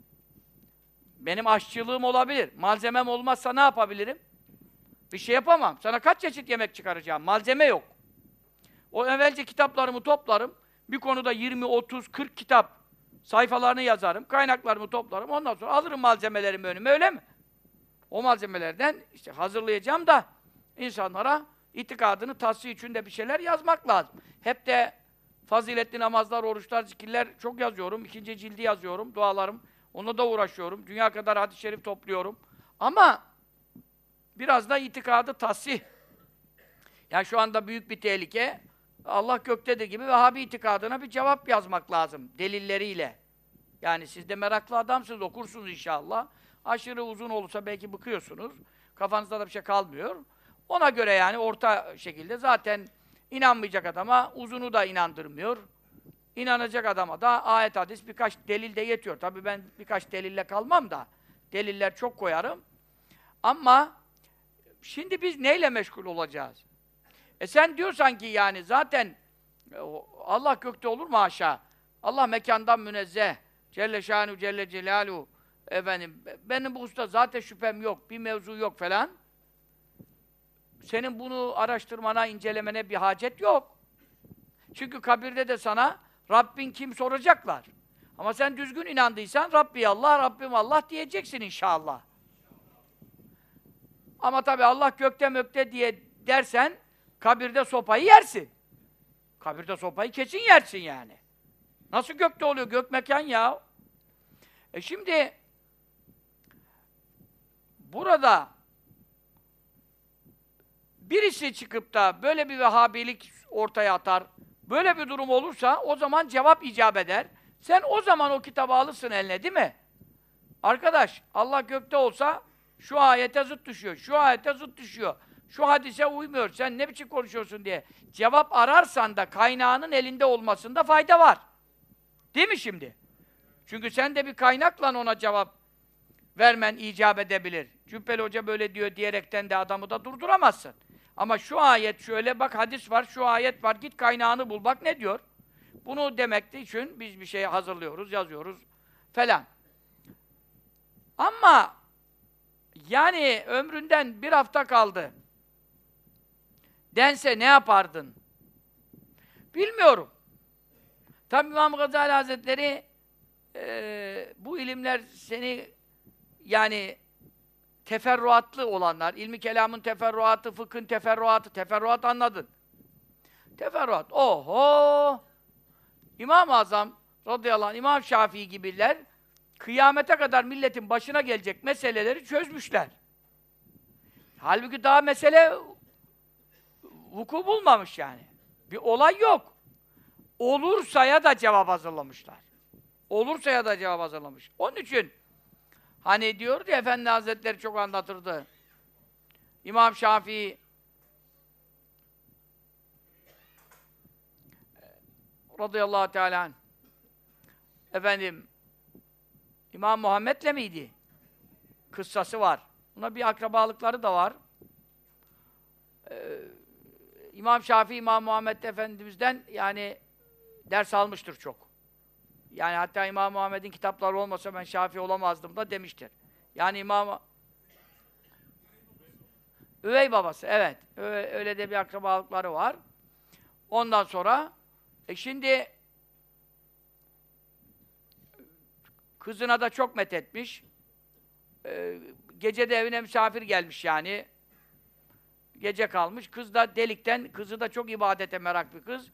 Benim aşçılığım olabilir. Malzemem olmazsa ne yapabilirim? Bir şey yapamam. Sana kaç çeşit yemek çıkaracağım? Malzeme yok. O evvelce kitaplarımı toplarım. Bir konuda 20, 30, 40 kitap sayfalarını yazarım. Kaynaklarımı toplarım. Ondan sonra alırım malzemelerimi önüme, öyle mi? O malzemelerden işte hazırlayacağım da insanlara itikadını tahsih için de bir şeyler yazmak lazım. Hep de faziletli namazlar, oruçlar, zikirler çok yazıyorum. 2. cildi yazıyorum, dualarım. Onunla da uğraşıyorum. Dünya kadar hadis-i şerif topluyorum. Ama biraz da itikadı tahsih. Yani şu anda büyük bir tehlike. Allah göktedir gibi Vehhabi itikadına bir cevap yazmak lazım. Delilleriyle. Yani siz de meraklı adamsınız, okursunuz inşallah. Aşırı uzun olursa belki bıkıyorsunuz. Kafanızda da bir şey kalmıyor. Ona göre yani orta şekilde zaten inanmayacak adama uzunu da inandırmıyor. İnanacak adama da ayet, hadis, birkaç delil de yetiyor. Tabii ben birkaç delille kalmam da deliller çok koyarım. Ama şimdi biz neyle meşgul olacağız? Sen diyorsan ki yani zaten Allah gökte olur mu haşa? Allah mekandan münezzeh. Celle şanu celle celaluhu. Efendim, benim bu hususta zaten şüphem yok, bir mevzu yok falan. Senin bunu araştırmana, incelemene bir hacet yok. Çünkü kabirde de sana Rabbin kim soracaklar. Ama sen düzgün inandıysan Rabbi Allah, Rabbim Allah diyeceksin inşallah. Ama tabii Allah gökte mökte diye dersen kabirde sopayı yersin. Kabirde sopayı kesin yersin yani. Nasıl gökte oluyor? Gök mekan ya. Şimdi burada birisi çıkıp da böyle bir Vehhabilik ortaya atar, böyle bir durum olursa o zaman cevap icap eder. Sen o zaman o kitabı alırsın eline, değil mi? Arkadaş, Allah gökte olsa şu ayete zıt düşüyor, şu ayete zıt düşüyor, şu hadise uymuyor, sen ne biçim konuşuyorsun diye cevap ararsan da kaynağının elinde olmasında fayda var. Değil mi şimdi? Çünkü sen de bir kaynakla ona cevap vermen icap edebilir. Cübbeli Hoca böyle diyor diyerekten de adamı da durduramazsın. Ama şu ayet şöyle, bak hadis var, şu ayet var, git kaynağını bul, bak ne diyor? Bunu demek için biz bir şey hazırlıyoruz, yazıyoruz falan. Ama yani ömründen bir hafta kaldı dense ne yapardın? Bilmiyorum. Tabi İmam Gazali Hazretleri bu ilimler seni yani teferruatlı olanlar, ilmi kelamın teferruatı, fıkhın teferruatı, teferruat anladın. Teferruat, oho! İmam-ı Azam radıyallahu anh, İmam Şafii gibiler kıyamete kadar milletin başına gelecek meseleleri çözmüşler. Halbuki daha mesele vuku bulmamış yani. Bir olay yok. Olursaya da cevap hazırlamışlar. Olursaya da cevap hazırlamış. Onun için Hani diyordu ya, Efendi Hazretleri çok anlatırdı. İmam Şafii radıyallahu teala anh, efendim, İmam Muhammed'le miydi? Kıssası var. Buna bir akrabalıkları da var. İmam Şafii, İmam Muhammed Efendimiz'den yani ders almıştır çok. Yani hatta İmam Muhammed'in kitapları olmasa ben Şafii olamazdım da demiştir. Yani üvey babası, evet. Öyle de bir akrabalıkları var. Ondan sonra şimdi kızına da çok methetmiş. Gece de evine misafir gelmiş yani. Gece kalmış. Kız da delikten, kızı da çok ibadete merak bir kız.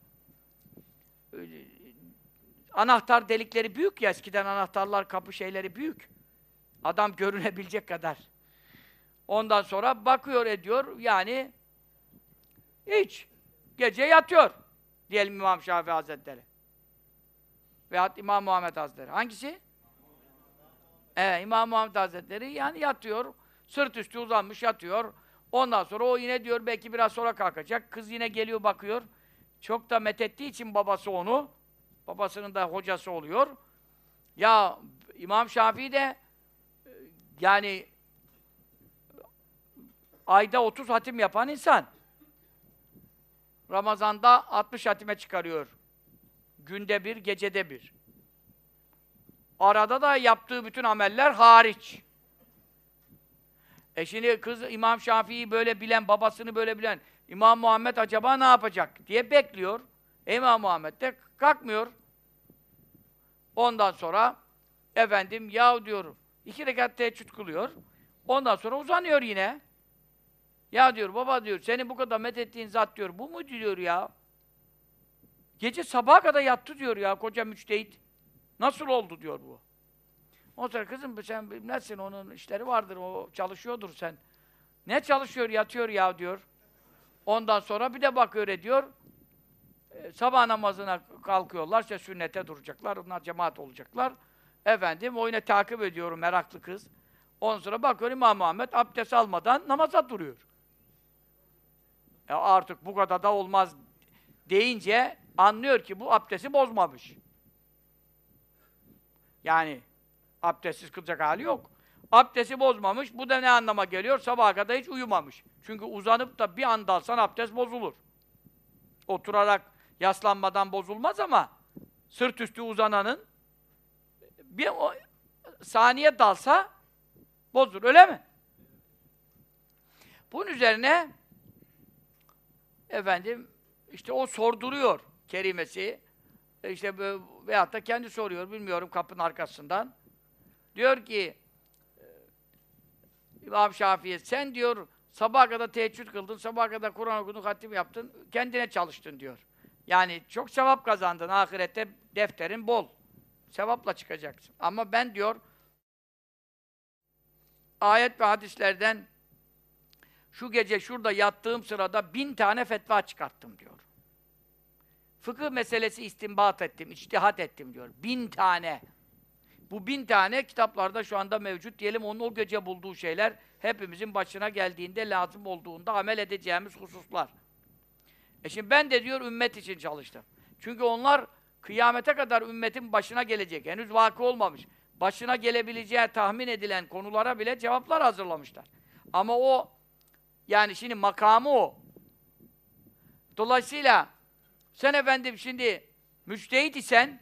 Anahtar delikleri büyük ya, eskiden anahtarlar, kapı şeyleri büyük. Adam görünebilecek kadar. Ondan sonra bakıyor ediyor, yani hiç. Gece yatıyor. Diyelim İmam Şafii Hazretleri. Veyahut İmam Muhammed Hazretleri. Hangisi? Evet, İmam Muhammed Hazretleri yani yatıyor. Sırt üstü uzanmış yatıyor. Ondan sonra o yine diyor belki biraz sonra kalkacak. Kız yine geliyor bakıyor. Çok da methettiği için babası onu, babasının da hocası oluyor. Ya İmam Şafii de yani ayda 30 hatim yapan insan. Ramazan'da 60 hatime çıkarıyor. Günde bir, gecede bir. Arada da yaptığı bütün ameller hariç. Şimdi kız İmam Şafii'yi böyle bilen, babasını böyle bilen İmam Muhammed acaba ne yapacak diye bekliyor. İmam Muhammed de kalkmıyor. Ondan sonra efendim ya diyor 2 rekat teheccüd kılıyor. Ondan sonra uzanıyor yine. Ya diyor baba diyor senin bu kadar methettiğin zat diyor bu mu diyor ya? Gece sabaha kadar yattı diyor ya koca müçtehit. Nasıl oldu diyor bu. O sonra kızım sen bilmezsin onun işleri vardır o çalışıyordur sen. Ne çalışıyor yatıyor ya diyor. Ondan sonra bir de bakıyor ediyor. Sabah namazına kalkıyorlar işte sünnete duracaklar. Onlar cemaat olacaklar. Efendim o yine takip ediyorum meraklı kız. Ondan sonra bakıyor İmam Muhammed abdest almadan namaza duruyor. Artık bu kadar da olmaz deyince anlıyor ki bu abdesti bozmamış. Yani abdestsiz kılacak hali yok. Abdesti bozmamış. Bu da ne anlama geliyor? Sabaha kadar hiç uyumamış. Çünkü uzanıp da bir anda alsan abdest bozulur. Oturarak, yaslanmadan bozulmaz ama sırt üstü uzananın bir saniye dalsa bozulur. Öyle mi? Bunun üzerine efendim işte o sorduruyor kerimesi. İşte veyahut da kendi soruyor. Bilmiyorum kapının arkasından. Diyor ki İmam Şafii sen diyor sabaha kadar teheccüd kıldın, sabaha kadar Kur'an okudun, hatim yaptın, kendine çalıştın diyor. Yani çok sevap kazandın, ahirette defterin bol. Sevapla çıkacaksın. Ama ben diyor ayet ve hadislerden şu gece şurada yattığım sırada 1000 tane fetva çıkarttım diyor. Fıkıh meselesi istinbat ettim, içtihat ettim diyor. 1000 tane. Bu 1000 tane kitaplarda şu anda mevcut. Diyelim onun o gece bulduğu şeyler hepimizin başına geldiğinde, lazım olduğunda amel edeceğimiz hususlar. Şimdi ben de diyor ümmet için çalıştım. Çünkü onlar kıyamete kadar ümmetin başına gelecek. Henüz vakı olmamış. Başına gelebileceği tahmin edilen konulara bile cevaplar hazırlamışlar. Ama o yani şimdi makamı o. Dolayısıyla sen efendim şimdi müçtehit isen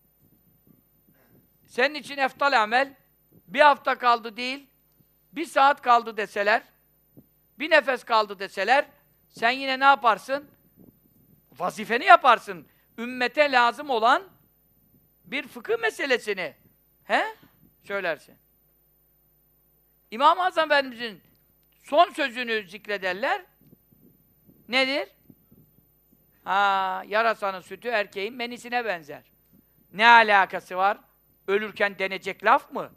senin için eftal amel bir hafta kaldı değil, 1 saat kaldı deseler, 1 nefes kaldı deseler, sen yine ne yaparsın? Vazifeni yaparsın. Ümmete lazım olan bir fıkıh meselesini söylersin. İmam-ı Azam Efendimiz'in son sözünü zikrederler. Nedir? Yarasanın sütü erkeğin menisine benzer. Ne alakası var? Ölürken denecek laf mı?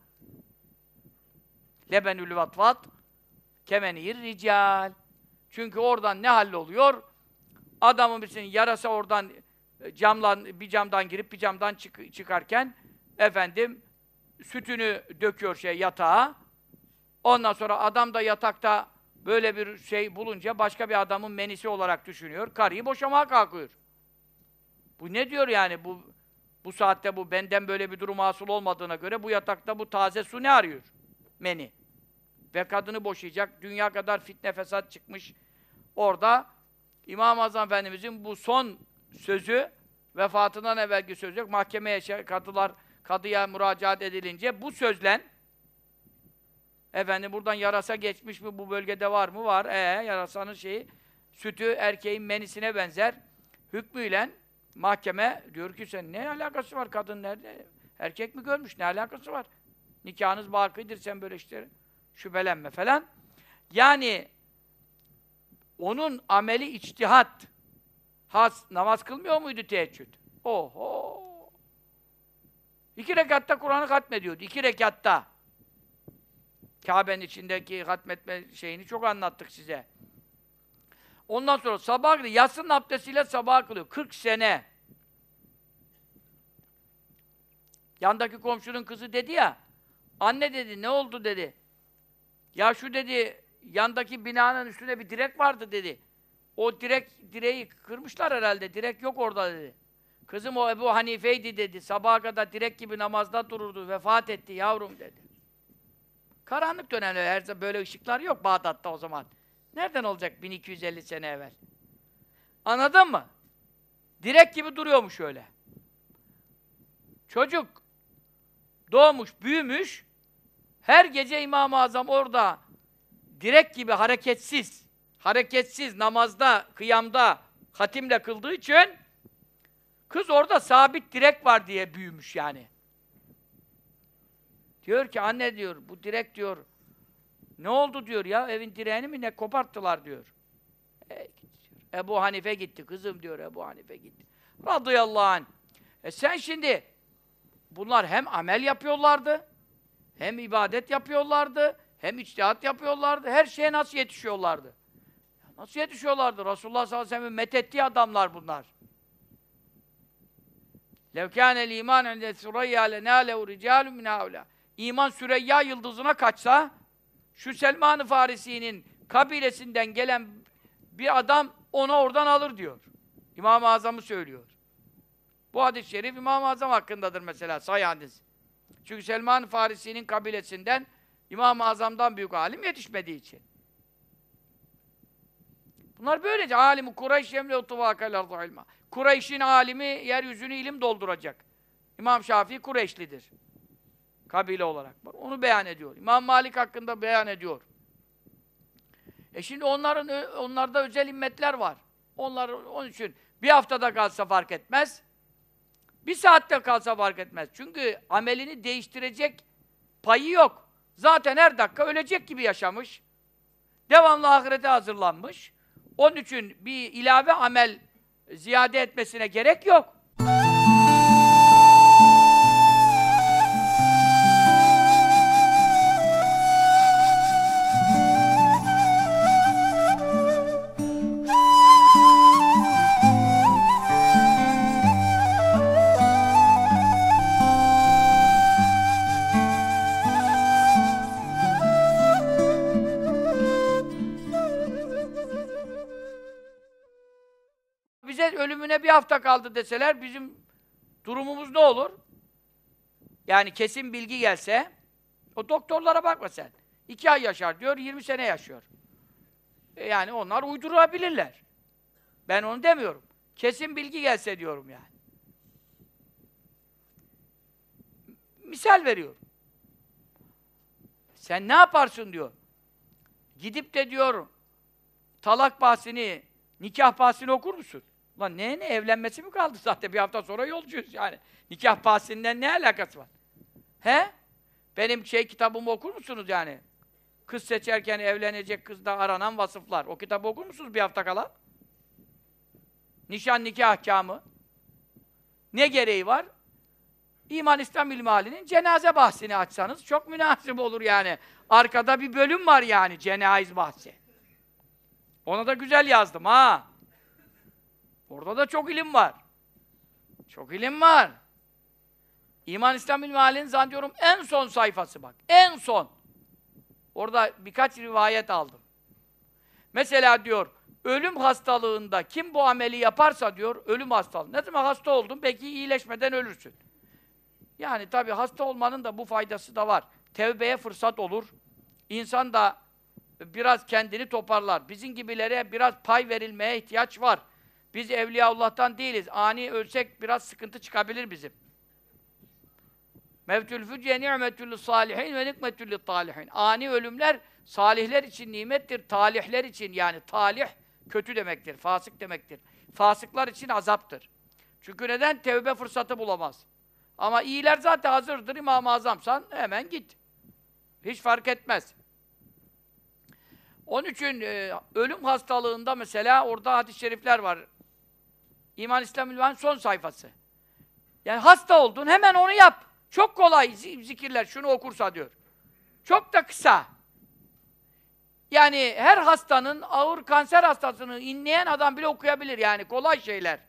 Lebenül vatvat kemenir rical. Çünkü oradan ne halloluyor? Adamın birisinin yarasa oradan bir camdan girip bir camdan çıkarken efendim sütünü döküyor yatağa. Ondan sonra adam da yatakta böyle bir şey bulunca başka bir adamın menisi olarak düşünüyor. Karıyı boşamaya kalkıyor. Bu ne diyor yani? Bu saatte bu benden böyle bir durum hasıl olmadığına göre bu yatakta bu taze su ne arıyor? Meni. Ve kadını boşayacak. Dünya kadar fitne fesat çıkmış. Orada İmam-ı Azam Efendimizin bu son sözü, vefatından evvelki sözü, mahkemeye kadıya müracaat edilince bu sözlen efendim buradan yarasa geçmiş mi, bu bölgede var mı? Var. Yarasanın sütü erkeğin menisine benzer. Hükmüyle mahkeme diyor ki sen ne alakası var, kadın nerede? Erkek mi görmüş? Ne alakası var? Nikahınız bakidir, sen böyle işte şüphelenme falan. Yani onun ameli içtihat. Namaz kılmıyor muydu teheccüd? Oho! 2 rekatta Kur'an'ı hatmediyordu. 2 rekatta. Kabe'nin içindeki hatmetme şeyini çok anlattık size. Ondan sonra sabah kılıyor. Yatsının abdestiyle sabah kılıyor. 40 sene. Yandaki komşunun kızı dedi ya, anne dedi, ne oldu dedi. Ya şu dedi, yandaki binanın üstünde bir direk vardı dedi. O direği kırmışlar herhalde, direk yok orada dedi. Kızım o Ebu Hanife'ydi dedi, sabaha kadar direk gibi namazda dururdu, vefat etti yavrum dedi. Karanlık dönemde her zaman böyle ışıklar yok Bağdat'ta o zaman. Nereden olacak 1250 sene evvel? Anladın mı? Direk gibi duruyormuş öyle. Çocuk doğmuş, büyümüş, her gece İmam-ı Azam orada direk gibi hareketsiz namazda, kıyamda, hatimle kıldığı için kız orada sabit direk var diye büyümüş yani. Diyor ki anne diyor, bu direk diyor, ne oldu diyor ya, evin direğini mi ne koparttılar diyor. Ebu Hanife gitti, kızım diyor, Ebu Hanife gitti. Radıyallahu anh. Sen şimdi, bunlar hem amel yapıyorlardı, hem ibadet yapıyorlardı, hem içtihat yapıyorlardı, her şeye nasıl yetişiyorlardı? Nasıl yetişiyorlardı? Resulullah sallallahu aleyhi ve sellem'in methettiği adamlar bunlar. لَوْ كَانَ الْا۪يمَانُ عِنْدَ سُرَيَّا لَنَالَهُ رِجَالٌ مِنْ هَٰؤُلَاءِ İman Süreyya yıldızına kaçsa, şu Selman-ı Farisi'nin kabilesinden gelen bir adam onu oradan alır diyor. İmam-ı Azam'ı söylüyor. Bu hadis-i şerif İmam-ı Azam hakkındadır mesela, sahih hadis. Çünkü Selman-ı Farisi'nin kabilesinden İmam-ı Azam'dan büyük alim yetişmediği için. Bunlar böylece alim-i Kureyş yemle utuvâkel ilma. Kureyş'in alimi yeryüzünü ilim dolduracak. İmam Şafii Kureyşlidir. Kabile olarak. Onu beyan ediyor. İmam Malik hakkında beyan ediyor. Şimdi onlarda özel himmetler var. Onun için bir haftada kalsa fark etmez. Bir saatte kalsa fark etmez. Çünkü amelini değiştirecek payı yok. Zaten her dakika ölecek gibi yaşamış. Devamlı ahirete hazırlanmış. Onun için bir ilave amel ziyade etmesine gerek yok. Bize ölümüne bir hafta kaldı deseler bizim durumumuz ne olur? Yani kesin bilgi gelse, o doktorlara bakma sen. 2 ay yaşar diyor, 20 sene yaşıyor. Yani onlar uydurabilirler. Ben onu demiyorum. Kesin bilgi gelse diyorum yani. Misal veriyorum. Sen ne yaparsın diyor. Gidip de diyor, talak bahsini, nikah bahsini okur musun? Ulan ne evlenmesi mi kaldı zaten? Bir hafta sonra yolcuyuz yani. Nikah bahsinden ne alakası var? He? Benim kitabımı okur musunuz yani? Kız seçerken evlenecek kızda aranan vasıflar. O kitabı okur musunuz bir hafta kala? Nişan nikah ahkamı. Ne gereği var? İman İslam ilmihalinin cenaze bahsini açsanız çok münasip olur yani. Arkada bir bölüm var yani cenaze bahsi. Ona da güzel yazdım ha. Orada da çok ilim var. Çok ilim var. İman İslam İlmi Hali'nin zannediyorum en son sayfası bak. En son. Orada birkaç rivayet aldım. Mesela diyor, ölüm hastalığında kim bu ameli yaparsa diyor, ölüm hastalığı. Ne zaman hasta oldun? Belki iyileşmeden ölürsün. Yani tabii hasta olmanın da bu faydası da var. Tevbeye fırsat olur. İnsan da biraz kendini toparlar. Bizim gibilere biraz pay verilmeye ihtiyaç var. Biz Evliyaullah'tan değiliz. Ani ölsek biraz sıkıntı çıkabilir bizim. Mevtül fücye ni'metül salihin ve nikmetül talihin. Ani ölümler salihler için nimettir, talihler için yani talih kötü demektir, fasık demektir. Fasıklar için azaptır. Çünkü neden? Tevbe fırsatı bulamaz. Ama iyiler zaten hazırdır. İmam-ı Azamsan hemen git. Hiç fark etmez. Onun için ölüm hastalığında mesela orada hadis-i şerifler var. İman İslam İlmi'nin son sayfası. Yani hasta oldun hemen onu yap. Çok kolay zikirler şunu okursa diyor. Çok da kısa. Yani her hastanın, ağır kanser hastasını inleyen adam bile okuyabilir yani kolay şeyler.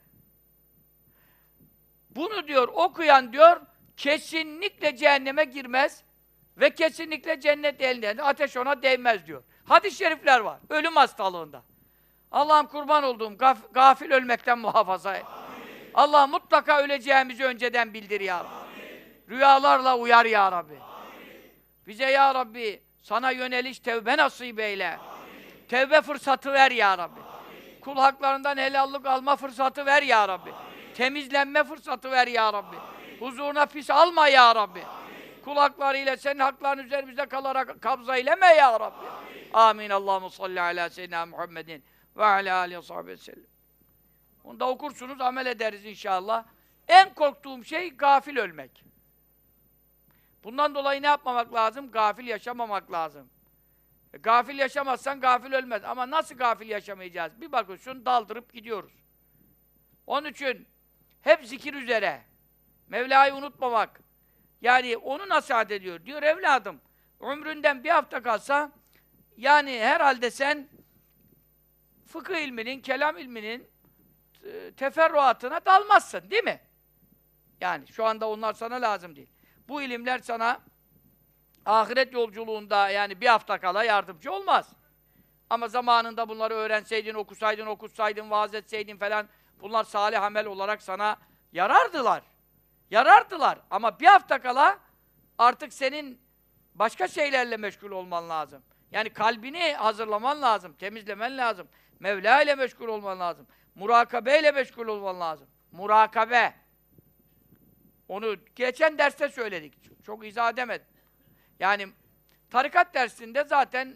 Bunu diyor okuyan diyor kesinlikle cehenneme girmez ve kesinlikle cennet elinden ateş ona değmez diyor. Hadis-i şerifler var ölüm hastalığında. Allah'ım kurban olduğum gafil ölmekten muhafaza et. Allah mutlaka öleceğimizi önceden bildir ya Rabbi. Rüyalarla uyar ya Rabbi. Bize ya Rabbi sana yöneliş tevbe nasip eyle. Tevbe fırsatı ver ya Rabbi. Kul haklarından helallik alma fırsatı ver ya Rabbi. Temizlenme fırsatı ver ya Rabbi. Huzuruna pis alma ya Rabbi. Kul haklarıyla senin hakların üzerimizde kalarak kabza eyleme ya Rabbi. Amin. Allahumme salli ala seyyidina Muhammedin ve ala alihi ve sahbihi sellem. Onu da okursunuz, amel ederiz inşallah. En korktuğum şey gafil ölmek. Bundan dolayı ne yapmamak lazım? Gafil yaşamamak lazım. Gafil yaşamazsan gafil ölmez. Ama nasıl gafil yaşamayacağız? Bir bakıyorsun, daldırıp gidiyoruz. Onun için hep zikir üzere. Mevla'yı unutmamak. Yani onu nasihat ediyor. Diyor evladım, ömründen bir hafta kalsa yani herhalde sen fıkıh ilminin, kelam ilminin teferruatına dalmazsın, değil mi? Yani şu anda onlar sana lazım değil. Bu ilimler sana ahiret yolculuğunda yani bir hafta kala yardımcı olmaz. Ama zamanında bunları öğrenseydin, okusaydın, okutsaydın, vaaz etseydin falan bunlar salih amel olarak sana yarardılar. Yarardılar. Ama bir hafta kala artık senin başka şeylerle meşgul olman lazım. Yani kalbini hazırlaman lazım, temizlemen lazım. Mevla ile meşgul olman lazım. Murakabe ile meşgul olman lazım. Murakabe. Onu geçen derste söyledik. Çok izah edemedim. Yani tarikat dersinde zaten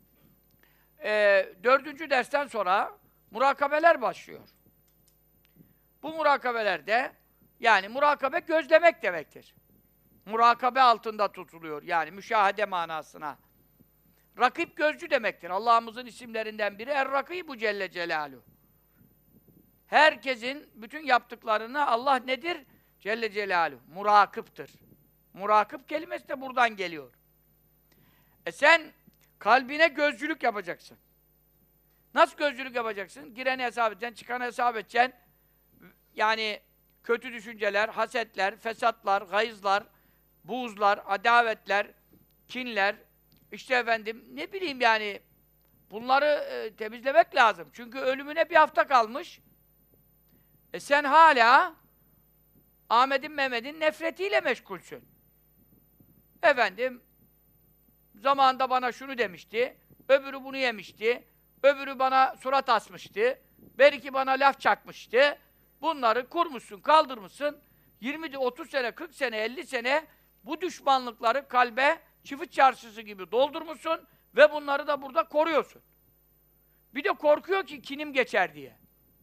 4. dersten sonra murakabeler başlıyor. Bu murakabelerde yani murakabe gözlemek demektir. Murakabe altında tutuluyor. Yani müşahede manasına. Rakip gözcü demektir. Allah'ımızın isimlerinden biri Er-Rakîbu Celle Celaluhu. Herkesin bütün yaptıklarını Allah nedir? Celle Celaluhu. Murakıptır. Murakip kelimesi de buradan geliyor. Sen kalbine gözcülük yapacaksın. Nasıl gözcülük yapacaksın? Gireni hesap edeceksin, çıkanı hesap edeceksin. Yani kötü düşünceler, hasetler, fesatlar, gayızlar, buğzlar, adavetler, kinler, işte efendim ne bileyim yani bunları temizlemek lazım. Çünkü ölümüne bir hafta kalmış. Sen hala Ahmet'in, Mehmet'in nefretiyle meşgulsün. Efendim, zamanında bana şunu demişti, öbürü bunu yemişti, öbürü bana surat asmıştı, belki bana laf çakmıştı. Bunları kurmuşsun, kaldırmışsın. 20, 30 sene, 40 sene, 50 sene bu düşmanlıkları kalbe çift çarşısı gibi doldurmuşsun ve bunları da burada koruyorsun. Bir de korkuyor ki kinim geçer diye.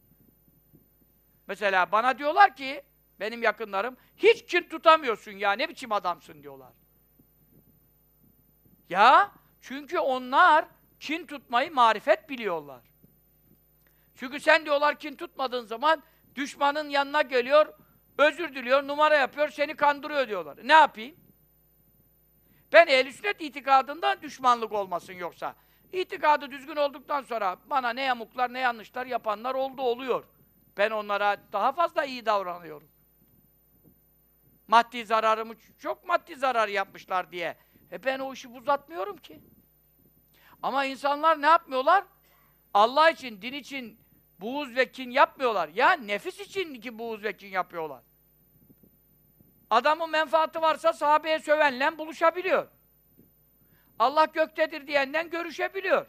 Mesela bana diyorlar ki, benim yakınlarım, hiç kin tutamıyorsun ya, ne biçim adamsın diyorlar. Ya, çünkü onlar kin tutmayı marifet biliyorlar. Çünkü sen diyorlar kin tutmadığın zaman düşmanın yanına geliyor, özür diliyor, numara yapıyor, seni kandırıyor diyorlar. Ne yapayım? Ben ehl-i sünnet itikadından düşmanlık olmasın yoksa. İtikadı düzgün olduktan sonra bana ne yamuklar ne yanlışlar yapanlar oldu oluyor. Ben onlara daha fazla iyi davranıyorum. Maddi zararımı, çok maddi zarar yapmışlar diye. Ben o işi uzatmıyorum ki. Ama insanlar ne yapmıyorlar? Allah için, din için buğuz ve kin yapmıyorlar. Ya nefis için ki buğuz ve kin yapıyorlar. Adamın menfaati varsa sahabeye sövenle buluşabiliyor. Allah göktedir diyenden görüşebiliyor.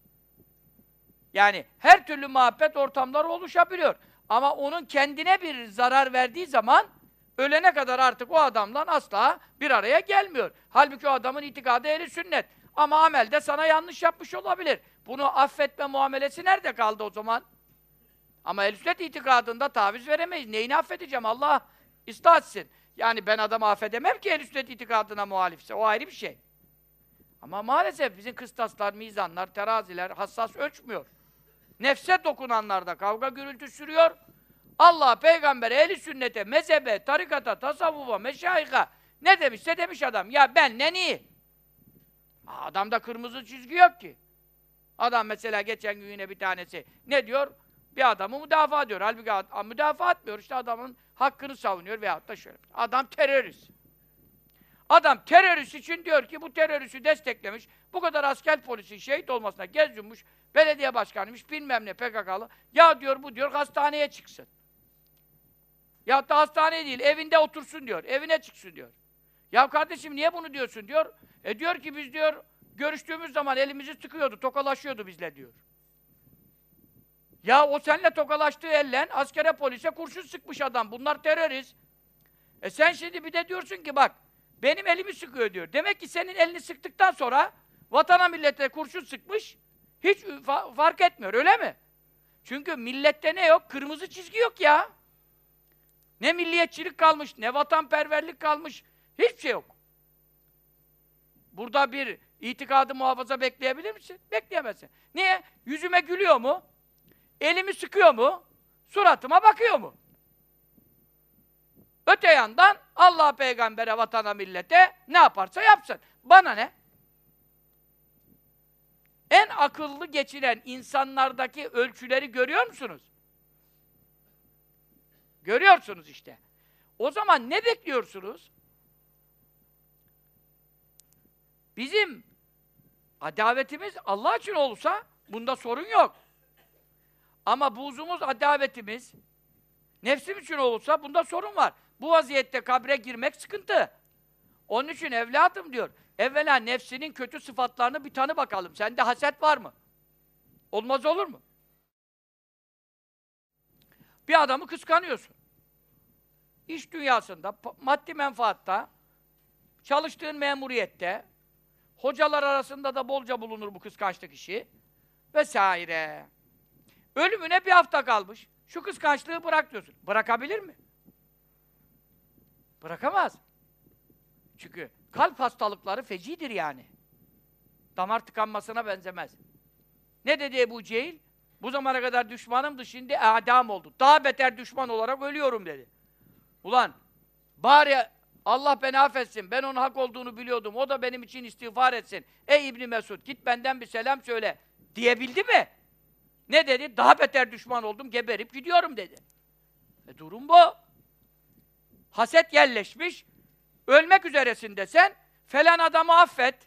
Yani her türlü muhabbet ortamları oluşabiliyor. Ama onun kendine bir zarar verdiği zaman ölene kadar artık o adamla asla bir araya gelmiyor. Halbuki o adamın itikadı ehli sünnet. Ama amelde sana yanlış yapmış olabilir. Bunu affetme muamelesi nerede kaldı o zaman? Ama ehl-i sünnet itikadında taviz veremeyiz. Neyini affedeceğim? Allah ıslah etsin. Yani ben adamı affedemem ki ehl-i sünnet itikadına muhalifse. O ayrı bir şey. Ama maalesef bizim kıstaslar, mizanlar, teraziler hassas ölçmüyor. Nefse dokunanlarda kavga gürültü sürüyor. Allah, peygambere, ehl-i sünnete, mezhebe, tarikata, tasavvufa, meşayika ne demişse demiş adam. Ya ben ne iyi? Adamda kırmızı çizgi yok ki. Adam mesela geçen gün yine bir tanesi ne diyor? Bir adamı müdafaa ediyor. Halbuki müdafaa etmiyor. İşte adamın hakkını savunuyor veyahut da şöyle. Adam terörist. Adam terörist için diyor ki bu teröristi desteklemiş. Bu kadar asker polisi şehit olmasına gez yummuş. Belediye başkanıymış bilmem ne PKK'lı. Ya diyor bu diyor hastaneye çıksın. Ya da hastaneye değil evinde otursun diyor. Evine çıksın diyor. Ya kardeşim niye bunu diyorsun diyor. Diyor ki biz diyor görüştüğümüz zaman elimizi sıkıyordu, tokalaşıyordu bizle diyor. Ya o seninle tokalaştığı ellen askere polise kurşun sıkmış adam. Bunlar terörist. Sen şimdi bir de diyorsun ki bak benim elimi sıkıyor diyor. Demek ki senin elini sıktıktan sonra vatana millete kurşun sıkmış hiç fark etmiyor öyle mi? Çünkü millette ne yok? Kırmızı çizgi yok ya. Ne milliyetçilik kalmış, ne vatanperverlik kalmış. Hiçbir şey yok. Burada bir itikadı muhafaza bekleyebilir misin? Bekleyemezsin. Niye? Yüzüme gülüyor mu? Elimi sıkıyor mu? Suratıma bakıyor mu? Öte yandan Allah peygambere, vatana, millete ne yaparsa yapsın. Bana ne? En akıllı geçiren insanlardaki ölçüleri görüyor musunuz? Görüyorsunuz işte. O zaman ne bekliyorsunuz? Bizim adavetimiz Allah için olursa bunda sorun yok. Ama buğzumuz, adavetimiz nefsim için olursa bunda sorun var. Bu vaziyette kabre girmek sıkıntı. Onun için evladım diyor, evvela nefsinin kötü sıfatlarını bir tanı bakalım. Sende haset var mı? Olmaz olur mu? Bir adamı kıskanıyorsun. İş dünyasında, maddi menfaatta, çalıştığın memuriyette, hocalar arasında da bolca bulunur bu kıskançlık işi vesaire. Ölümüne bir hafta kalmış. Şu kıskançlığı bırak diyorsun. Bırakabilir mi? Bırakamaz. Çünkü kalp hastalıkları fecidir yani. Damar tıkanmasına benzemez. Ne dedi Ebu Cehil? Bu zamana kadar düşmanımdı, şimdi adam oldu. Daha beter düşman olarak ölüyorum dedi. Ulan, bari Allah beni affetsin, ben onun hak olduğunu biliyordum, o da benim için istiğfar etsin. Ey İbni Mesud, git benden bir selam söyle diyebildi mi? Ne dedi? Daha beter düşman oldum, geberip gidiyorum dedi. Durum bu. Haset yerleşmiş, ölmek üzeresin desen, falan adamı affet.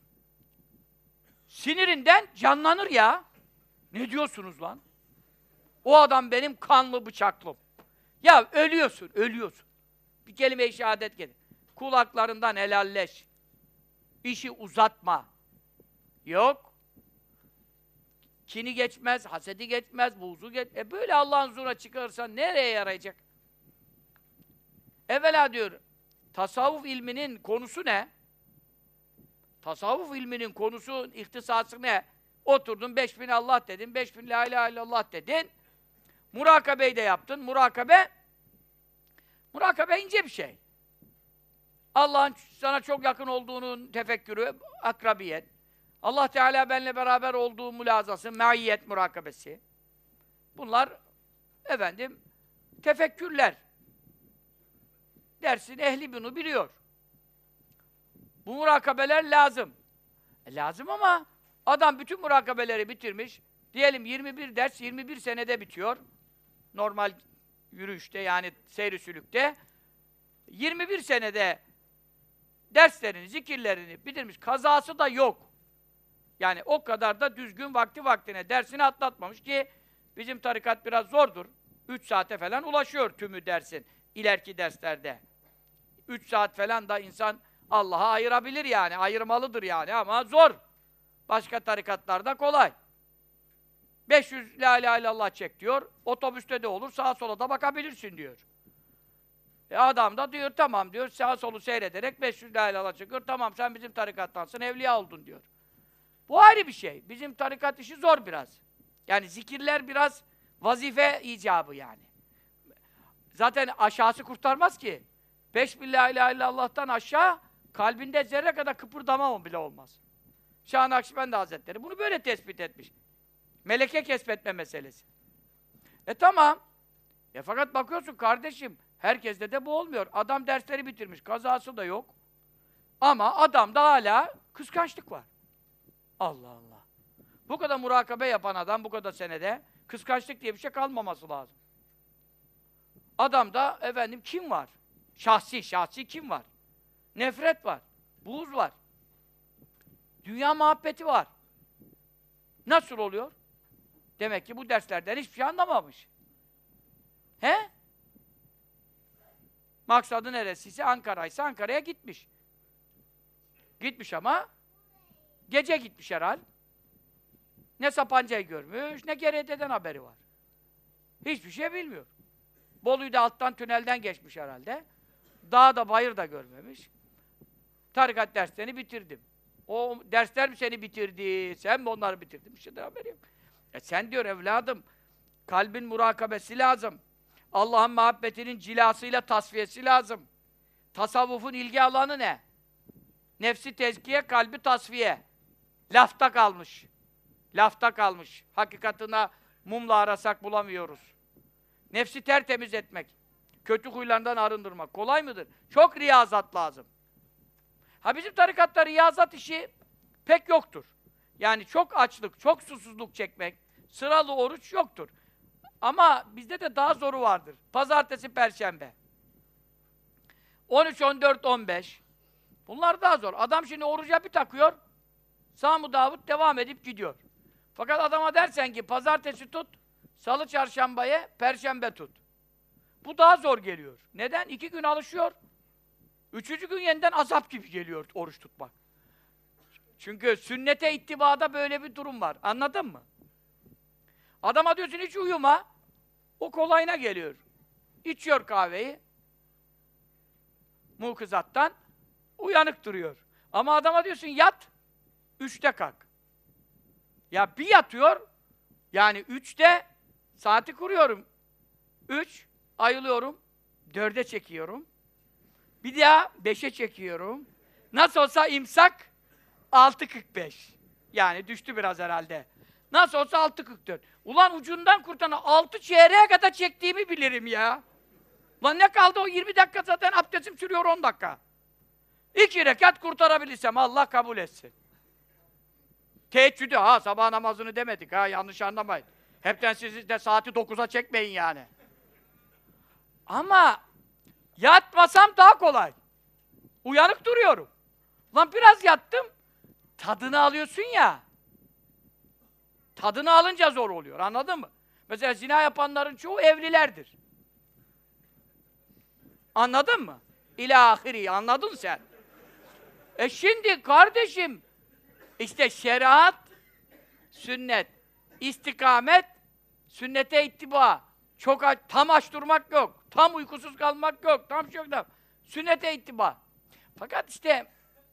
Sinirinden canlanır ya. Ne diyorsunuz lan? O adam benim kanlı bıçaklım. Ya ölüyorsun, ölüyorsun. Bir kelime-i şehadet gelir. Kulaklarından helalleş. İşi uzatma. Yok. Kini geçmez, hasedi geçmez, buğzu geçmez. Böyle Allah'ın huzuruna çıkarsan nereye yarayacak? Evvela diyor, tasavvuf ilminin konusu ne? Tasavvuf ilminin konusu, ihtisası ne? Oturdun, 5000 Allah dedin, 5000 la ilahe illallah dedin. Murakabeyi de yaptın. Murakabe ince bir şey. Allah'ın sana çok yakın olduğunun tefekkürü, akrabiyet. Allah Teala benimle beraber olduğu mülazası, maiyet murakabesi. Bunlar, efendim, tefekkürler. Dersin ehli bunu biliyor. Bu murakabeler lazım. Lazım ama adam bütün murakabeleri bitirmiş. Diyelim 21 ders 21 senede bitiyor. Normal yürüyüşte yani seyri sülükte. 21 senede derslerini, zikirlerini bitirmiş. Kazası da yok. Yani o kadar da düzgün vakti vaktine dersini atlatmamış ki bizim tarikat biraz zordur. 3 saate falan ulaşıyor tümü dersin ileriki derslerde. 3 saat falan da insan Allah'a ayırabilir yani, ayırmalıdır yani ama zor. Başka tarikatlarda kolay. 500 la ilahe illallah çek diyor, otobüste de olur, sağa sola da bakabilirsin diyor. Adam da diyor, tamam diyor, sağa solu seyrederek 500 la ilahe illallah çekiyor, tamam sen bizim tarikattansın, evliya oldun diyor. Bu ayrı bir şey. Bizim tarikat işi zor biraz. Yani zikirler biraz vazife icabı yani. Zaten aşağısı kurtarmaz ki. 5000 la ilahe illallah'tan aşağı kalbinde zerre kadar kıpırdama bile olmaz. Şah Nakşibendi Hazretleri bunu böyle tespit etmiş. Meleke kesbetme meselesi. Tamam. Fakat bakıyorsun kardeşim, herkeste de bu olmuyor. Adam dersleri bitirmiş, kazası da yok. Ama adamda hala kıskançlık var. Allah Allah. Bu kadar murakabe yapan adam bu kadar senede kıskançlık diye bir şey kalmaması lazım. Adamda efendim kim var? Şahsi kim var? Nefret var. Buğz var. Dünya muhabbeti var. Nasıl oluyor? Demek ki bu derslerden hiçbir şey anlamamış. He? Maksadı neresiyse Ankara'ysa Ankara'ya gitmiş. Gitmiş ama gece gitmiş herhal. Ne Sapanca'yı görmüş, ne Gerede'den haberi var. Hiçbir şey bilmiyor. Bolu'yu da alttan tünelden geçmiş herhalde. Dağ da bayır da görmemiş. Tarikat derslerini bitirdim. O dersler mi seni bitirdi? Sen mi onları bitirdin? Bir şeyden haberi yok. Sen diyor evladım, kalbin murakabesi lazım. Allah'ın muhabbetinin cilasıyla tasfiyesi lazım. Tasavvufun ilgi alanı ne? Nefsi tezkiye, kalbi tasfiye. Lafta kalmış. Lafta kalmış. Hakikatına mumla arasak bulamıyoruz. Nefsi tertemiz etmek, kötü huylardan arındırmak kolay mıdır? Çok riyazat lazım. Bizim tarikatta riyazat işi pek yoktur. Yani çok açlık, çok susuzluk çekmek, sıralı oruç yoktur. Ama bizde de daha zoru vardır. Pazartesi, Perşembe. 13, 14, 15. Bunlar daha zor. Adam şimdi oruca bir takıyor, Sâm-ı Davud devam edip gidiyor. Fakat adama dersen ki pazartesi tut, salı çarşambaya, perşembe tut. Bu daha zor geliyor. Neden? 2 gün alışıyor. 3. gün yeniden azap gibi geliyor oruç tutmak. Çünkü sünnete ittibada böyle bir durum var. Anladın mı? Adama diyorsun hiç uyuma, o kolayına geliyor. İçiyor kahveyi, mukızattan, uyanık duruyor. Ama adama diyorsun yat, 3'te kalk. Ya bir yatıyor, yani 3'te saati kuruyorum. 3, ayılıyorum, 4'e çekiyorum. Bir daha 5'e çekiyorum. Nasıl olsa imsak 6.45. Yani düştü biraz herhalde. Nasıl olsa 6.44. Ulan ucundan kurtana 6 çeyreğe kadar çektiğimi bilirim ya. Lan ne kaldı o 20 dakika zaten abdestim sürüyor 10 dakika. 2 rekat kurtarabilirsem Allah kabul etsin. Teheccüdü sabah namazını demedik yanlış anlamayın. Hepten siz de saati 9'a çekmeyin yani. Ama yatmasam daha kolay. Uyanık duruyorum. Lan biraz yattım, tadını alıyorsun ya. Tadını alınca zor oluyor, anladın mı? Mesela zina yapanların çoğu evlilerdir. Anladın mı? İlâhiri, anladın sen? Şimdi kardeşim, işte şeriat, sünnet, istikamet, sünnete ittiba, çok tam aç durmak yok, tam uykusuz kalmak yok, tam şey yok. Sünnete ittiba. Fakat işte,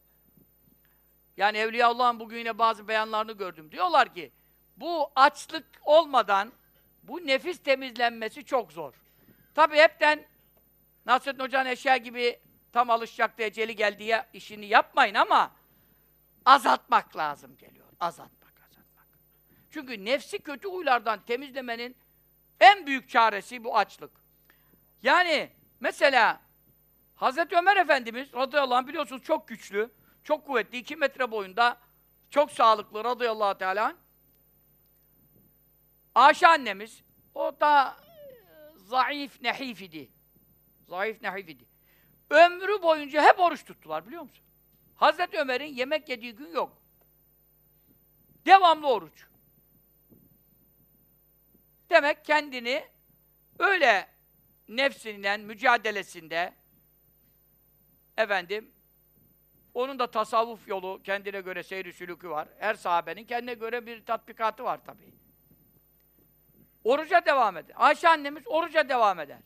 yani Evliyaullah'ın bugün yine bazı beyanlarını gördüm. Diyorlar ki, bu açlık olmadan, bu nefis temizlenmesi çok zor. Tabii hepten Nasrettin Hoca'nın eşya gibi tam alışacak diye eceli geldiği işini yapmayın ama azaltmak lazım geliyor. Azaltmak. Çünkü nefsi kötü huylardan temizlemenin en büyük çaresi bu açlık. Yani mesela Hazreti Ömer Efendimiz radıyallahu anh biliyorsunuz çok güçlü, çok kuvvetli, 2 metre boyunda, çok sağlıklı radıyallahu teala anh. Ayşe annemiz, o da zayıf nehif idi. Zayıf nehif idi. ömrü boyunca hep oruç tuttular biliyor musun? Hazreti Ömer'in yemek yediği gün yok. Devamlı oruç. Demek kendini öyle nefsinden, mücadelesinde efendim onun da tasavvuf yolu, kendine göre seyri sülükü var. Her sahabenin kendine göre bir tatbikatı var tabii. Oruca devam eder. Ayşe annemiz oruca devam eder.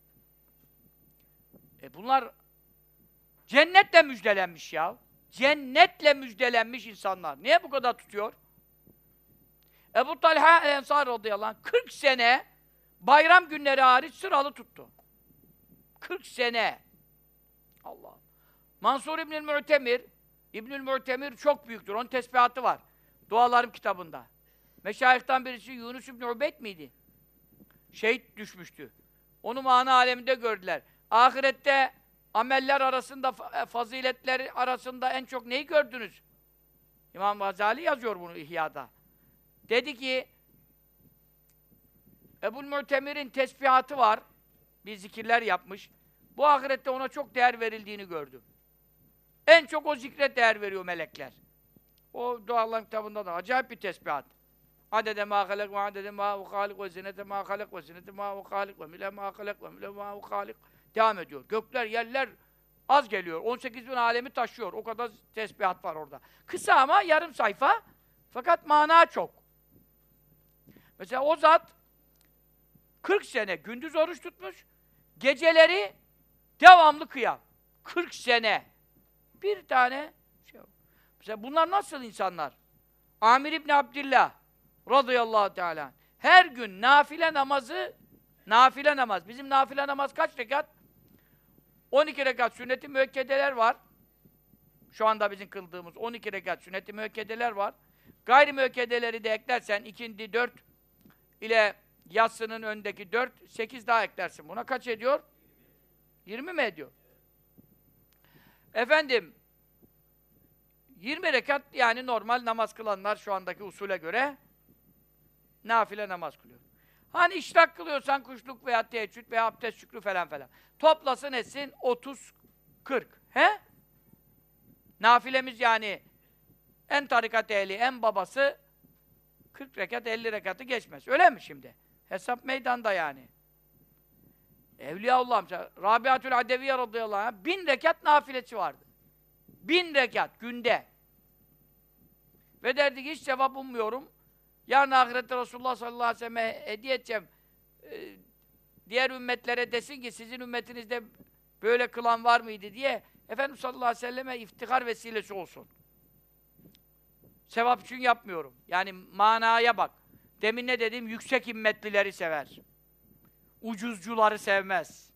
Bunlar cennetle müjdelenmiş ya. Cennetle müjdelenmiş insanlar. Niye bu kadar tutuyor? Ebu Talha el-Ensari radıyallahu anh 40 sene bayram günleri hariç sıralı tuttu. 40 sene. Allah. Mansur İbnül Mu'temir, İbnül Mu'temir çok büyüktür. Onun tesbihatı var. Dualarım kitabında. Meşayihtan birisi Yunus İbn Ubeyd miydi? Şehit düşmüştü. Onu mana aleminde gördüler. Ahirette ameller arasında, faziletleri arasında en çok neyi gördünüz? İmam Gazali yazıyor bunu İhya'da. Dedi ki, Ebu'l Mu'temir'in tesbihatı var. Bir zikirler yapmış. Bu ahirette ona çok değer verildiğini gördüm. En çok o zikre değer veriyor melekler. O duaların kitabında da acayip bir tesbihat. Adede mâ halek ve adede mâ uhâlik ve zinete mâ halek ve zinete mâ uhâlik ve mile mâ halek ve mile mâ uhâlik. Devam ediyor. Gökler, yerler az geliyor. 18.000 alemi taşıyor. O kadar tesbihat var orada. Kısa ama yarım sayfa. Fakat mana çok. Mesela o zat 40 sene gündüz oruç tutmuş, geceleri devamlı kıyam. 40 sene. Bir tane şey yok. Mesela bunlar nasıl insanlar? Amir İbni Abdillah radıyallahu teala her gün nafile namaz. Bizim nafile namaz kaç rekat? 12 rekat sünnet-i müekkedeler var. Şu anda bizim kıldığımız 12 rekat sünnet-i müekkedeler var. Gayri müekkedeleri de eklersen ikindi 4 ile yatsının öndeki 4, 8 daha eklersin. Buna kaç ediyor? 20 mi ediyor? Efendim 20 rekat yani normal namaz kılanlar şu andaki usule göre nafile namaz kılıyor. Hani işrak kılıyorsan kuşluk veya teheccüd veya abdest şükrü falan falan. Toplasın etsin 30 40. He? Nafilemiz yani en tarikat ehli, en babası 40 rekat 50 rekatı geçmez. Öyle mi şimdi? Hesap meydanda yani. Evliyaullah mesela Rabiatül Adeviye radıyallahu anh 1000 rekat nafilesi vardı. 1000 rekat günde. Ve derdi ki hiç sevap ummuyorum. Yarın ahirette Resulullah sallallahu aleyhi ve sellem'e hediye edeceğim. Diğer ümmetlere desin ki sizin ümmetinizde böyle kılan var mıydı diye Efendimiz sallallahu aleyhi ve selleme iftihar vesilesi olsun. Sevap için yapmıyorum. Yani manaya bak. Demin ne dedim? Yüksek himmetlileri sever. Ucuzcuları sevmez.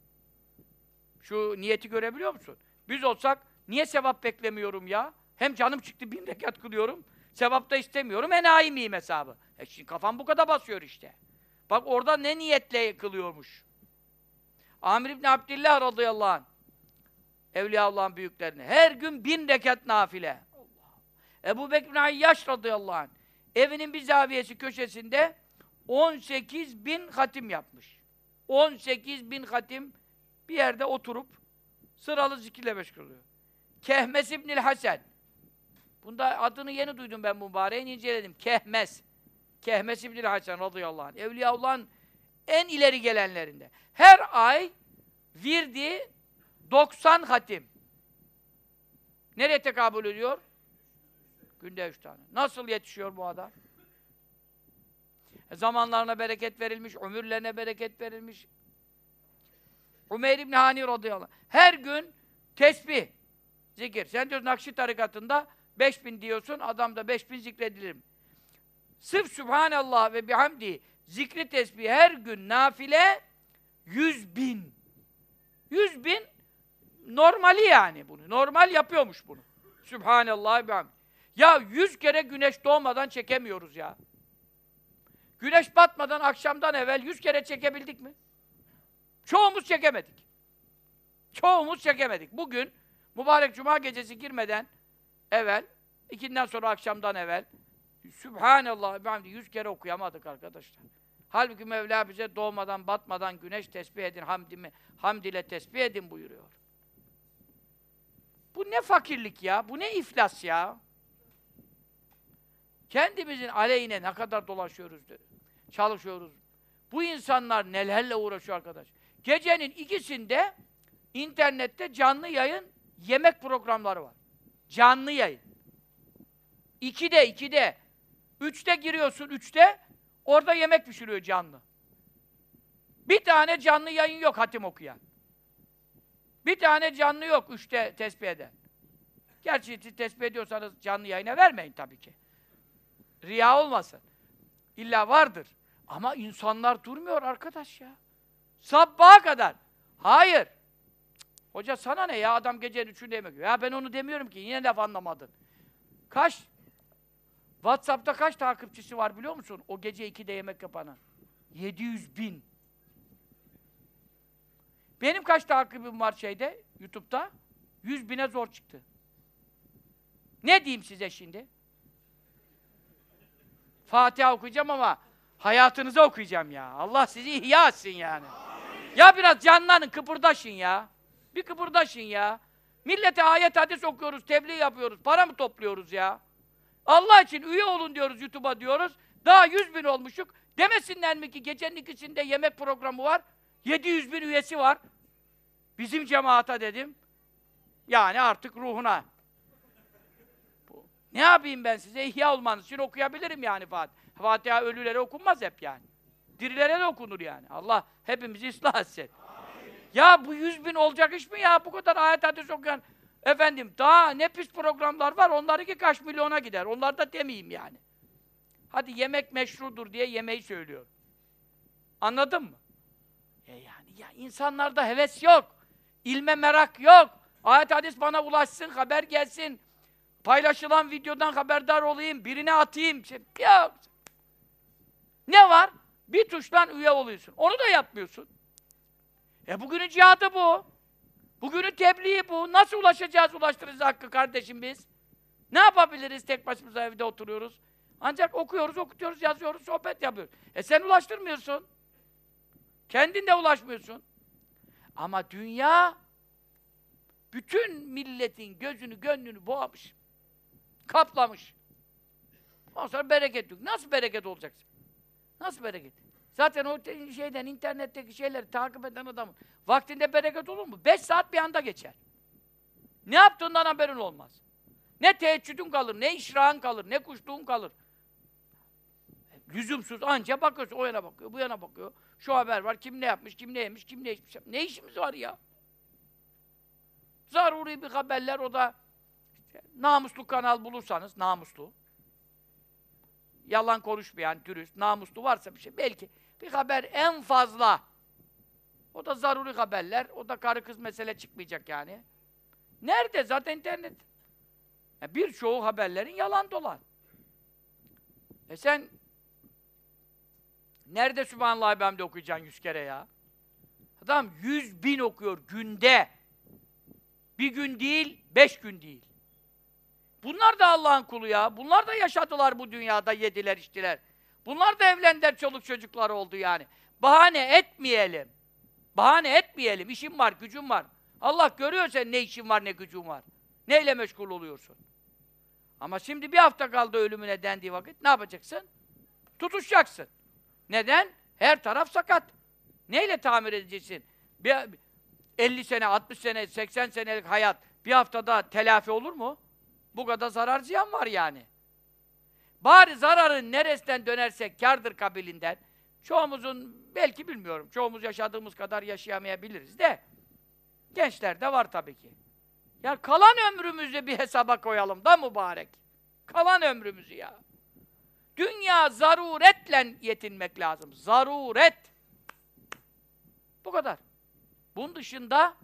Şu niyeti görebiliyor musun? Biz olsak niye sevap beklemiyorum ya? Hem canım çıktı 1000 rekat kılıyorum. Sevap da istemiyorum. Enayi miyim hesabı? Şimdi kafam bu kadar basıyor işte. Bak orada ne niyetle kılıyormuş. Amir İbni Abdillah radıyallahu anh Evliyaullah'ın büyüklerini. Her gün 1000 rekat nafile. Allah. Ebu Bekir bin Ayyaş radıyallahu anh evinin bir zaviyesi köşesinde 18.000 hatim yapmış. 18.000 hatim bir yerde oturup sıralı zikirle meşgul oluyor. Kehmes İbnül Hasen. Bunda adını yeni duydum ben mübareğin, inceledim. Kehmes. Kehmes İbnül Hasen radıyallahu anh. Evliyaullah'ın en ileri gelenlerinde. Her ay virdi 90 hatim. Nereye tekabül ediyor? Günde 3 tane. Nasıl yetişiyor bu adam? Zamanlarına bereket verilmiş, ömürlerine bereket verilmiş. Umeyr İbni Hani radıyallahu anh. Her gün tesbih, zikir. Sen diyorsun Nakşi tarikatında 5000 diyorsun, adam da 5000 zikredilir. Sırf Sübhanallah ve bihamdi zikri tesbih her gün nafile 100.000. 100.000 normali yani bunu. Normal yapıyormuş bunu. Sübhanallah ve bihamdi. Ya 100 kere güneş doğmadan çekemiyoruz ya. Güneş batmadan akşamdan evvel 100 kere çekebildik mi? Çoğumuz çekemedik. Çoğumuz çekemedik. Bugün mübarek cuma gecesi girmeden evvel, ikinden sonra akşamdan evvel Sübhanallah ve bihamdi 100 kere okuyamadık arkadaşlar. Halbuki Mevla bize doğmadan batmadan güneş tesbih edin, hamd ile tesbih edin buyuruyor. Bu ne fakirlik ya, bu ne iflas ya. Kendimizin aleyhine ne kadar dolaşıyoruz, çalışıyoruz. Bu insanlar nelerle uğraşıyor arkadaş. Gecenin ikisinde internette canlı yayın yemek programları var. Canlı yayın. 2'de. 3'te giriyorsun, 3'te orada yemek pişiriyor canlı. Bir tane canlı yayın yok hatim okuyan. Bir tane canlı yok 3'te tesbih eden. Gerçi tesbih ediyorsanız canlı yayına vermeyin tabii ki. Riya olmasın. İlla vardır. Ama insanlar durmuyor arkadaş ya. Sabaha kadar. Hayır. Hoca sana ne ya? Adam gecenin 3'ünde yemek yiyor. Ya ben onu demiyorum ki. Yine laf anlamadın. WhatsApp'ta kaç takipçisi var biliyor musun? O gece 2'de yemek yapanın. 700.000. Benim kaç takibim var YouTube'da? 100.000'e zor çıktı. Ne diyeyim size şimdi? Fatiha okuyacağım ama hayatınıza okuyacağım ya. Allah sizi ihya etsin yani. Ya biraz canlanın, kıpırdaşın ya. Bir kıpırdaşın ya. Millete ayet hadis okuyoruz, tebliğ yapıyoruz, para mı topluyoruz ya? Allah için üye olun diyoruz, YouTube'a diyoruz. Daha 100.000 olmuşuk. Demesinler mi ki gecenin ikisinde yemek programı var, 700.000 üyesi var. Bizim cemaata dedim. Yani artık ruhuna. Ne yapayım ben size? İhya olmanız için okuyabilirim yani Fatiha. Fatiha ölülere okunmaz hep yani. Dirilere de okunur yani. Allah hepimizi ıslah etsin. Ya bu 100.000 olacak iş mi ya? Bu kadar ayet hadis okuyan. Efendim daha ne pis programlar var, onlarınki kaç milyona gider. Onlar da demeyeyim yani. Hadi yemek meşrudur diye yemeği söylüyor. Anladın mı? Yani ya insanlarda heves yok. İlme merak yok. Ayet hadis bana ulaşsın, haber gelsin. Paylaşılan videodan haberdar olayım, birine atayım. Yok. Ne var? Bir tuştan üye oluyorsun. Onu da yapmıyorsun. Bugünün cihadı bu. Bugünün tebliği bu. Nasıl ulaştırırız hakkı kardeşim biz? Ne yapabiliriz tek başımıza evde oturuyoruz? Ancak okuyoruz, okutuyoruz, yazıyoruz, sohbet yapıyoruz. Sen ulaştırmıyorsun. Kendin de ulaşmıyorsun. Ama dünya bütün milletin gözünü, gönlünü boğmuş. Kaplamış. Ondan sonra bereket yok. Nasıl bereket olacaksın? Nasıl bereket? Zaten o internetteki şeyleri takip eden adamın vaktinde bereket olur mu? 5 saat bir anda geçer. Ne yaptığından haberin olmaz. Ne teheccüdün kalır, ne işrahın kalır, ne kuşluğun kalır. Lüzumsuz anca bakıyorsun, o yana bakıyor, bu yana bakıyor. Şu haber var, kim ne yapmış, kim ne yemiş, kim ne içmiş. Ne işimiz var ya? Zaruri bir haberler, o da namuslu kanal bulursanız, namuslu. Yalan konuşmayan, dürüst, namuslu varsa bir şey, belki bir haber en fazla. O da zaruri haberler, o da karı kız mesele çıkmayacak yani. Nerede? Zaten internet. Birçoğu haberlerin yalan dolan. Sen nerede Sübhanallah ve Hamdi okuyacaksın 100 kere ya? Adam 100.000 okuyor günde. Bir gün değil, 5 gün değil. Bunlar da Allah'ın kulu ya. Bunlar da yaşadılar bu dünyada, yediler, içtiler. Bunlar da evlendiler, çoluk çocuklar oldu yani. Bahane etmeyelim. Bahane etmeyelim. İşim var, gücüm var. Allah görüyor sen ne işin var, ne gücün var. Neyle meşgul oluyorsun? Ama şimdi bir hafta kaldı ölümüne dendiği vakit ne yapacaksın? Tutuşacaksın. Neden? Her taraf sakat. Neyle tamir edeceksin? 50 sene, 60 sene, 80 senelik hayat bir haftada telafi olur mu? Bu kadar zarar ziyan var yani. Bari zararın neresinden dönersek kârdır kabilinden. Çoğumuzun, belki bilmiyorum, çoğumuz yaşadığımız kadar yaşayamayabiliriz de gençler de var tabii ki. Ya kalan ömrümüzü bir hesaba koyalım da mübarek. Kalan ömrümüzü ya. Dünya zaruretle yetinmek lazım. Zaruret. Bu kadar. Bunun dışında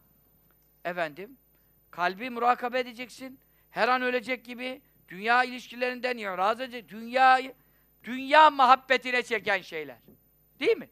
kalbi murakabe edeceksin. Her an ölecek gibi dünya ilişkilerinden razı edecek. Dünya muhabbetine çeken şeyler. Değil mi?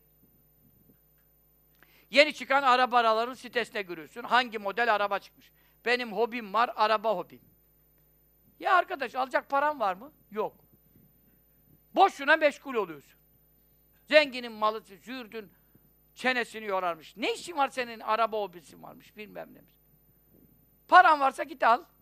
Yeni çıkan arabaların sitesine giriyorsun. Hangi model araba çıkmış? Benim hobim var, araba hobim. Ya arkadaş, alacak paran var mı? Yok. Boşuna meşgul oluyorsun. Zenginin malı, züğürdün çenesini yorarmış. Ne işin var senin, araba hobisi varmış, bilmem ne. Paran varsa git al.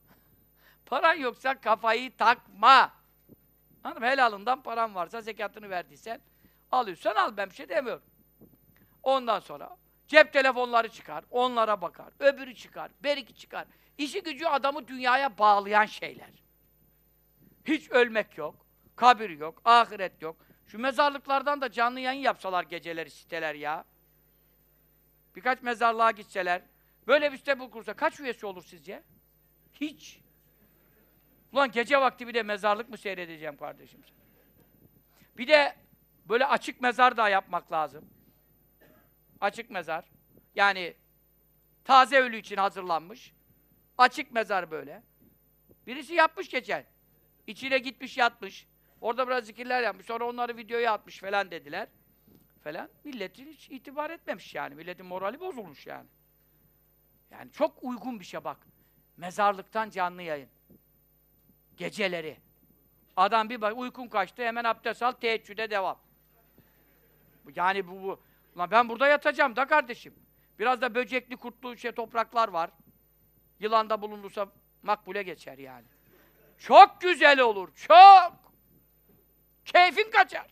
Paran yoksa kafayı takma. Hanım helalından paran varsa zekatını verdiysen alıyorsan al, ben bir şey demiyorum. Ondan sonra cep telefonları çıkar, onlara bakar, öbürü çıkar, beriki çıkar. İşi gücü adamı dünyaya bağlayan şeyler. Hiç ölmek yok, kabir yok, ahiret yok. Şu mezarlıklardan da canlı yayın yapsalar geceleri siteler ya. Birkaç mezarlığa gitseler, böyle bir site kursa kaç üyesi olur sizce? Hiç. Ulan gece vakti bir de mezarlık mı seyredeceğim kardeşim? Bir de böyle açık mezar da yapmak lazım. Açık mezar. Yani taze ölü için hazırlanmış. Açık mezar böyle. Birisi yapmış geçen. İçine gitmiş yatmış. Orada biraz zikirler yapmış. Sonra onları videoya atmış falan dediler. Falan. Milletin hiç itibar etmemiş yani. Milletin morali bozulmuş yani. Yani çok uygun bir şey bak. Mezarlıktan canlı yayın. Geceleri. Adam bir bak uykun kaçtı hemen abdest al teheccüde devam. Yani bu. Ulan ben burada yatacağım da kardeşim. Biraz da böcekli, kurtlu topraklar var. Yılanda bulunursa makbule geçer yani. Çok güzel olur, çok! Keyfin kaçar.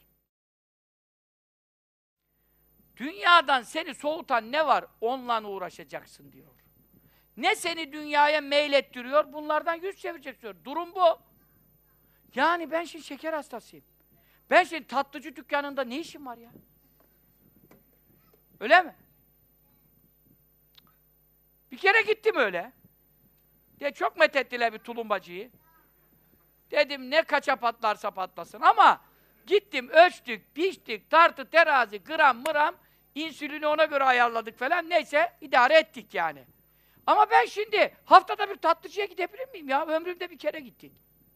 Dünyadan seni soğutan ne var? Onunla uğraşacaksın diyor. Ne seni dünyaya meylettiriyor? Bunlardan yüz çevireceksin diyor. Durum bu. Yani ben şimdi şeker hastasıyım. Ben şimdi tatlıcı dükkanında ne işim var ya? Öyle mi? Bir kere gittim öyle. De çok methettiler bir tulumbacıyı. Dedim ne kaça patlarsa patlasın ama gittim, ölçtük, biçtik, tartı, terazi, gram, mıram, insülini ona göre ayarladık falan. Neyse idare ettik yani. Ama ben şimdi haftada bir tatlıcıya gidebilir miyim ya? Ömrümde bir kere gittik.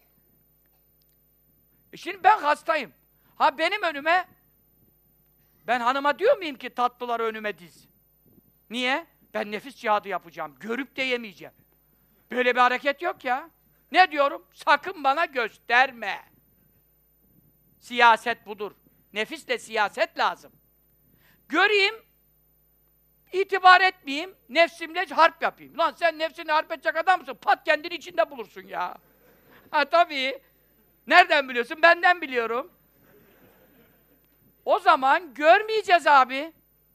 Şimdi ben hastayım. Ha benim önüme, ben hanıma diyor muyum ki tatlıları önüme diz? Niye? Ben nefis cihadı yapacağım. Görüp de yemeyeceğim. Böyle bir hareket yok ya. Ne diyorum? Sakın bana gösterme. Siyaset budur. Nefisle siyaset lazım. Göreyim, itibar etmeyeyim, nefsimle harp yapayım. Lan sen nefsini harp edecek adam mısın? Pat kendini içinde bulursun ya. Ha tabii. Nereden biliyorsun? Benden biliyorum. O zaman görmeyeceğiz abi.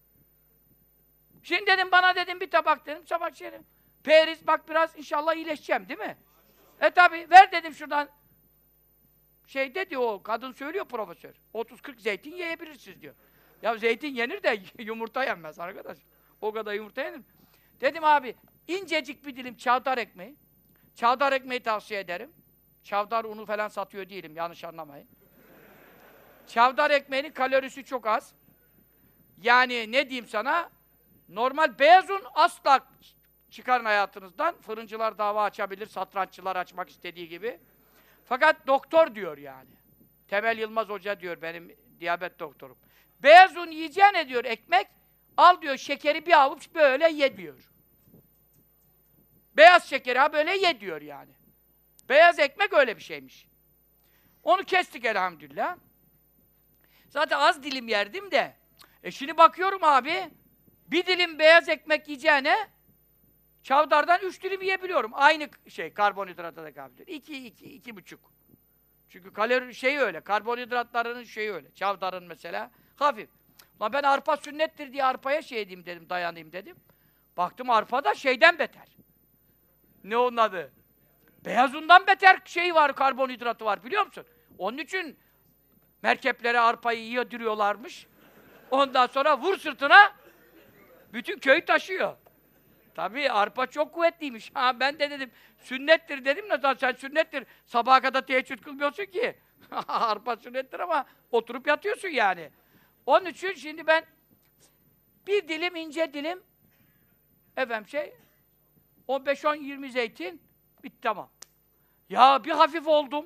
Şimdi dedim bana dedim bir tabak dedim, sabah yerim. Periz bak biraz inşallah iyileşeceğim değil mi? Tabii ver dedim şuradan. Şey dedi o, kadın söylüyor profesör. 30-40 zeytin yiyebilirsiniz diyor. Ya zeytin yenir de yumurta yenmez arkadaş. O kadar yumurta yenir. Dedim abi incecik bir dilim çavdar ekmeği. Çavdar ekmeği tavsiye ederim. Çavdar unu falan satıyor değilim, yanlış anlamayın. Çavdar ekmeğinin kalorisi çok az. Yani ne diyeyim sana? Normal beyaz un asla çıkarın hayatınızdan. Fırıncılar dava açabilir, satranççılar açmak istediği gibi. Fakat doktor diyor yani. Temel Yılmaz Hoca diyor, benim diyabet doktorum. Beyaz un yiyeceğine diyor ekmek, al diyor şekeri bir avuç böyle ye diyor. Beyaz şekeri ha böyle ye diyor yani. Beyaz ekmek öyle bir şeymiş. Onu kestik elhamdülillah. Zaten az dilim yerdim de. Şimdi bakıyorum abi, bir dilim beyaz ekmek yiyeceğine çavdardan 3 dilim yiyebiliyorum. Aynı şey, karbonhidrata da kabildir. 2,5. Çünkü kalori şeyi öyle, karbonhidratlarının şeyi öyle. Çavdarın mesela hafif. Lan ben arpa sünnettir diye arpaya şey edeyim dedim, dayanayım dedim. Baktım arpa da şeyden beter. Ne onun adı? Beyaz undan beter şeyi var, karbonhidratı var biliyor musun? Onun için merkeplere arpayı yediriyorlarmış. Ondan sonra vur sırtına, bütün köy taşıyor. Tabii arpa çok kuvvetliymiş. Ha ben de dedim, sünnettir dedim de zaten sen sünnettir. Sabaha kadar teheccüd kılmıyorsun ki. Arpa sünnettir ama oturup yatıyorsun yani. Onun için şimdi ben bir dilim, ince dilim, efendim 15-10-20 zeytin, bitti tamam. Ya bir hafif oldum.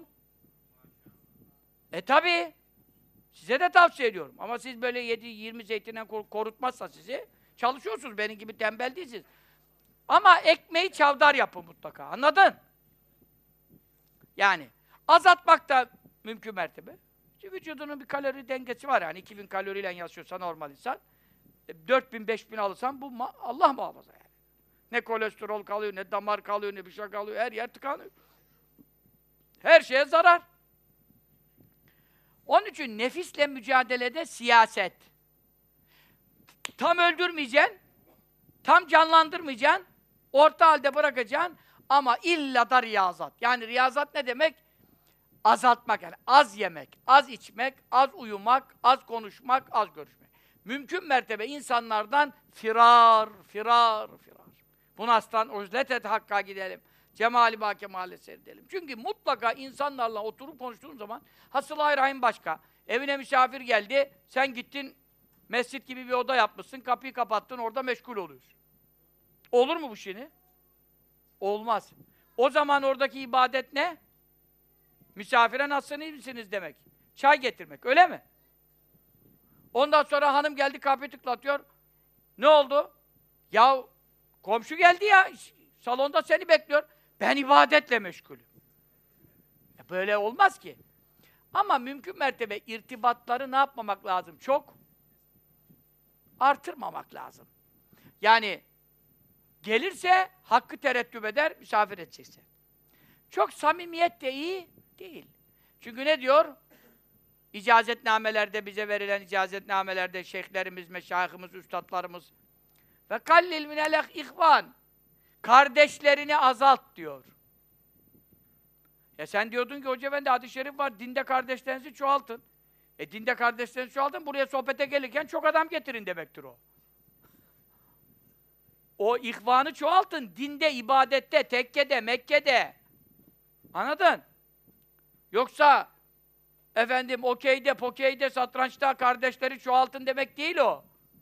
Tabii. Size de tavsiye ediyorum. Ama siz böyle 7-20 zeytinden korutmazsa sizi, çalışıyorsunuz, benim gibi tembel değilsiniz. Ama ekmeği çavdar yapın mutlaka, anladın? Yani azaltmak da mümkün mertebe. Vücudunun bir kalori dengesi var yani, 2000 kaloriyle yaşıyorsa normal insan. 4000-5000 alırsan bu Allah muhafaza yani. Ne kolesterol kalıyor, ne damar kalıyor, ne bir şey kalıyor, her yer tıkanıyor. Her şeye zarar. Onun için nefisle mücadelede siyaset. Tam öldürmeyeceksin, tam canlandırmayacaksın, orta halde bırakacaksın ama illa da riyazat. Yani riyazat ne demek? Azaltmak yani. Az yemek, az içmek, az uyumak, az konuşmak, az görüşmek. Mümkün mertebe insanlardan firar. Bu nastan uzlet et hakka gidelim. Cemali ba kemale seyredelim. Çünkü mutlaka insanlarla oturup konuştuğun zaman hasılı rahim başka. Evine misafir geldi, sen gittin mescit gibi bir oda yapmışsın, kapıyı kapattın, orada meşgul oluyorsun. Olur mu bu şimdi? Olmaz. O zaman oradaki ibadet ne? Misafire nasılsınız, iyi misiniz demek. Çay getirmek, öyle mi? Ondan sonra hanım geldi, kapıyı tıklatıyor. Ne oldu? Ya komşu geldi ya, salonda seni bekliyor. Ben ibadetle meşgulüm. Böyle olmaz ki. Ama mümkün mertebe irtibatları ne yapmamak lazım? Çok artırmamak lazım. Yani gelirse hakkı terettüp eder, misafir edecekse. Çok samimiyet de iyi değil. Çünkü ne diyor? İcazetnamelerde, bize verilen icazetnamelerde şeyhlerimiz, meşayihimiz, üstadlarımız ve kallil minel ihvan, kardeşlerini azalt diyor. Sen diyordun ki hoca efendi hadis-i şerif var, dinde kardeşlerinizi çoğaltın. Dinde kardeşlerinizi çoğaltın, buraya sohbete gelirken çok adam getirin demektir o. O ihvanı çoğaltın, dinde, ibadette, tekkede, Mekke'de. Anladın? Yoksa efendim okeyde, pokeyde, satrançta kardeşleri çoğaltın demek değil o.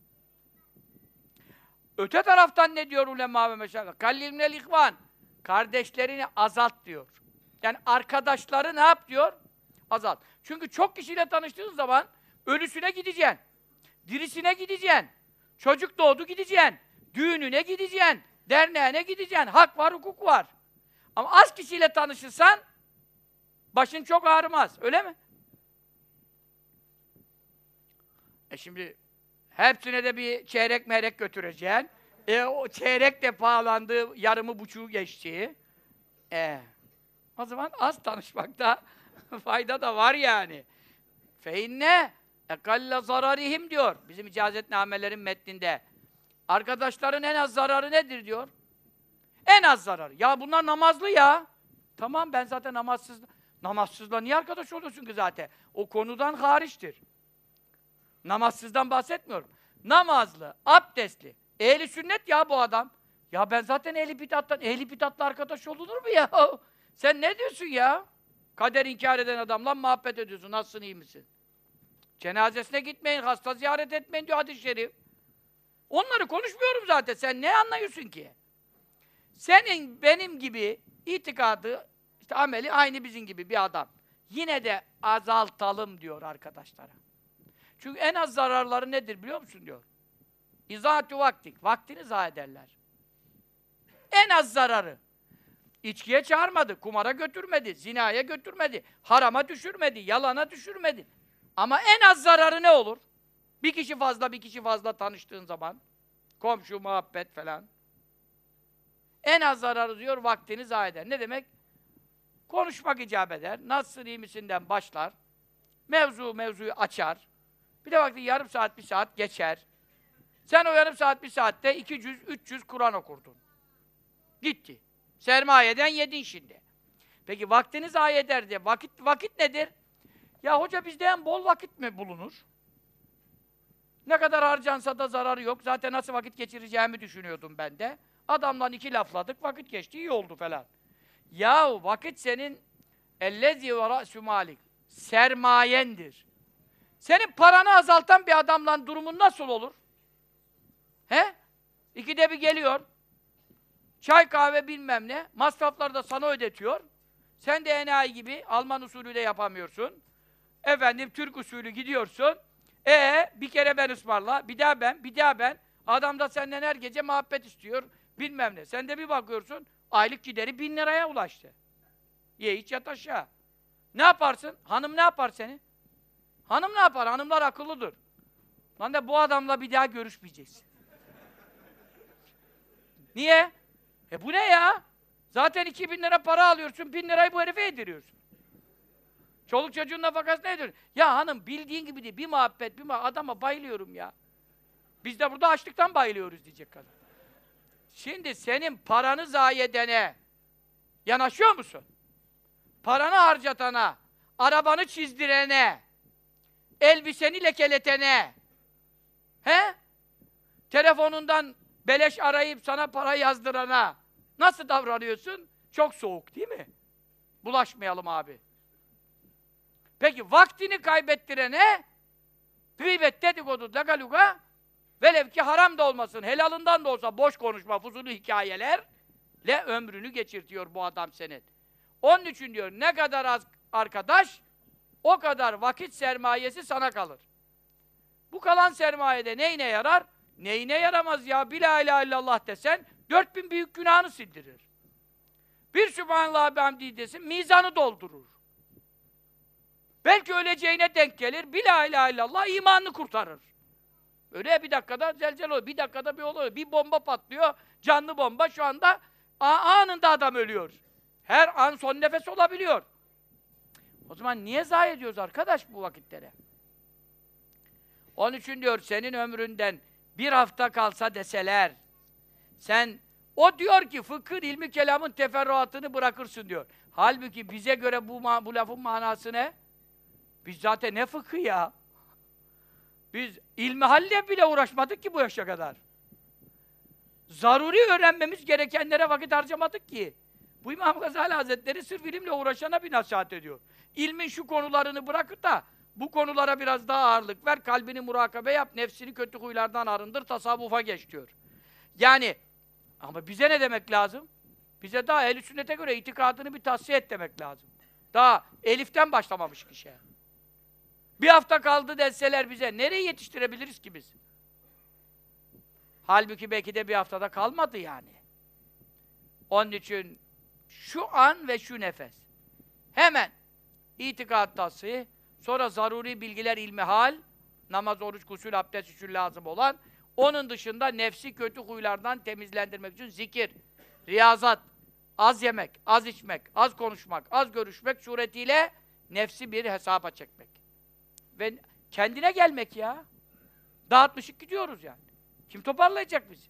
Öte taraftan ne diyor ulema ve meşayih? Kallil minel ihvan. Kardeşlerini azalt diyor. Yani arkadaşları ne yap diyor? Azalt. Çünkü çok kişiyle tanıştığın zaman ölüsüne gideceksin. Dirisine gideceksin. Çocuk doğdu gideceksin. Düğününe gideceksin. Derneğine gideceksin. Hak var, hukuk var. Ama az kişiyle tanışırsan başın çok ağrımaz. Öyle mi? Şimdi hepsine de bir çeyrek meyrek götüreceksin. O çeyrek de pahalandı, yarımı buçuğu geçti. O zaman az tanışmakta fayda da var yani. Feinne ekalla zararihim diyor. Bizim icazetnamelerin metninde. Arkadaşların en az zararı nedir diyor? En az zararı. Ya bunlar namazlı ya. Tamam ben zaten namazsızla niye arkadaş oluyorsun ki zaten? O konudan hariçtir. Namazsızdan bahsetmiyorum. Namazlı, abdestli, ehli sünnet ya bu adam. Ya ben zaten ehli bidatla arkadaş olunur mu ya? Sen ne diyorsun ya? Kader inkar eden adamla muhabbet ediyorsun. Nasılsın, iyi misin? Cenazesine gitmeyin, hasta ziyaret etmeyin diyor hadis-i şerif. Onları konuşmuyorum zaten. Sen ne anlıyorsun ki? Senin benim gibi itikadı, işte ameli aynı bizim gibi bir adam. Yine de azaltalım diyor arkadaşlara. Çünkü en az zararları nedir biliyor musun diyor. İzahatü vaktik. Vaktini zayi ederler. En az zararı. İçkiye çağırmadı, kumara götürmedi, zinaya götürmedi, harama düşürmedi, yalana düşürmedi. Ama en az zararı ne olur? Bir kişi fazla tanıştığın zaman, komşu, muhabbet falan. En az zararı diyor, vaktini zayi eder. Ne demek? Konuşmak icap eder, nasılsın, iyi misinden başlar, mevzuyu açar. Bir de vakti yarım saat, bir saat geçer. Sen o yarım saat, bir saatte 200, 300 Kur'an okurdun. Gitti. Sermayeden yedin şimdi. Peki vaktini zayi eder diye. Vakit nedir? Ya hoca bizde en bol vakit mi bulunur? Ne kadar harcansa da zararı yok. Zaten nasıl vakit geçireceğimi düşünüyordum ben de. Adamla 2 lafladık, vakit geçti, iyi oldu falan. Ya vakit senin ellezî ve ra'sü mâlik. Sermayendir. Senin paranı azaltan bir adamla durumun nasıl olur? He? 2'de bir geliyor. Çay, kahve bilmem ne. Masrafları da sana ödetiyor. Sen de enayi gibi Alman usulü de yapamıyorsun. Efendim Türk usulü gidiyorsun. Bir kere ben ısmarla, bir daha ben. Adam da senden her gece muhabbet istiyor. Bilmem ne. Sen de bir bakıyorsun, aylık gideri 1000 liraya ulaştı. Ye iç yat aşağı. Ne yaparsın? Hanım ne yapar seni? Hanım ne yapar? Hanımlar akıllıdır. Lan da bu adamla bir daha görüşmeyeceksin. Niye? Bu ne ya? Zaten 2000 lira para alıyorsun, 1000 lirayı bu herife yediriyorsun. Çoluk çocuğun nafakası nedir? Ya hanım bildiğin gibi değil. Bir muhabbet, adama bayılıyorum ya. Biz de burada açlıktan bayılıyoruz diyecek kadın. Şimdi senin paranı zayi edene yanaşıyor musun? Paranı harcatana, arabanı çizdirene, elbiseni lekeletene, he? Telefonundan beleş arayıp sana para yazdırana nasıl davranıyorsun? Çok soğuk değil mi? Bulaşmayalım abi. Peki vaktini kaybettirene gıybet, dedikodu, lagaluga velev ki haram da olmasın, helalından da olsa boş konuşma, fuzuli hikayelerle ömrünü geçirtiyor bu adam senin. Onun için diyor, ne kadar az arkadaş, o kadar vakit sermayesi sana kalır. Bu kalan sermayede neyine yarar? Neyine yaramaz ya? Bir la ilahe illallah desen, 4000 büyük günahını sildirir. Bir Sübhanallah bihamdihi desin, mizanı doldurur. Belki öleceğine denk gelir, bir la ilahe illallah imanını kurtarır. Öyle bir dakikada zelzel oluyor, bir dakikada bir oluyor, bir bomba patlıyor, canlı bomba şu anda anında adam ölüyor. Her an son nefes olabiliyor. O zaman niye zayi ediyoruz arkadaş bu vakitlere? Onun için diyor, senin ömründen bir hafta kalsa deseler, sen, o diyor ki fıkhın, ilmi kelamın teferruatını bırakırsın diyor. Halbuki bize göre bu lafın manası ne? Biz zaten ne fıkhı ya? Biz ilmihalle bile uğraşmadık ki bu yaşa kadar. Zaruri öğrenmemiz gerekenlere vakit harcamadık ki. Bu İmam Gazali Hazretleri sırf ilimle uğraşana bir nasihat ediyor. İlmin şu konularını bırakıp da bu konulara biraz daha ağırlık ver, kalbini murakabe yap, nefsini kötü huylardan arındır, tasavvufa geç diyor. Yani, ama bize ne demek lazım? Bize daha ehl-i sünnete göre itikadını bir tahsiye et demek lazım. Daha eliften başlamamış kişiye. Bir hafta kaldı deseler bize, nereye yetiştirebiliriz ki biz? Halbuki belki de bir haftada kalmadı yani. Onun için şu an ve şu nefes. Hemen itikad tahsiye, sonra zaruri bilgiler ilmihal, namaz, oruç, gusül, abdest için lazım olan, onun dışında nefsi kötü huylardan temizlendirmek için zikir, riyazat, az yemek, az içmek, az konuşmak, az görüşmek suretiyle nefsi bir hesaba çekmek. Ve kendine gelmek ya. Dağıtmışık gidiyoruz yani. Kim toparlayacak bizi?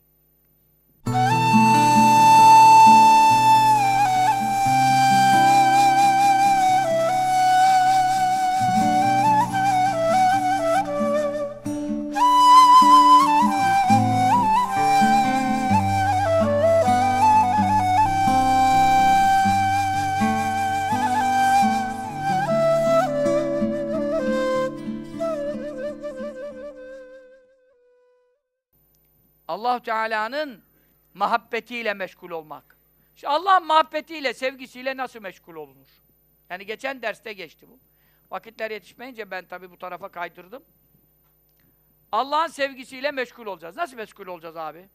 Allah-u Teala'nın muhabbetiyle meşgul olmak. İşte Allah'ın muhabbetiyle, sevgisiyle nasıl meşgul olunur? Yani geçen derste geçti bu. Vakitler yetişmeyince ben tabii bu tarafa kaydırdım. Allah'ın sevgisiyle meşgul olacağız. Nasıl meşgul olacağız abi?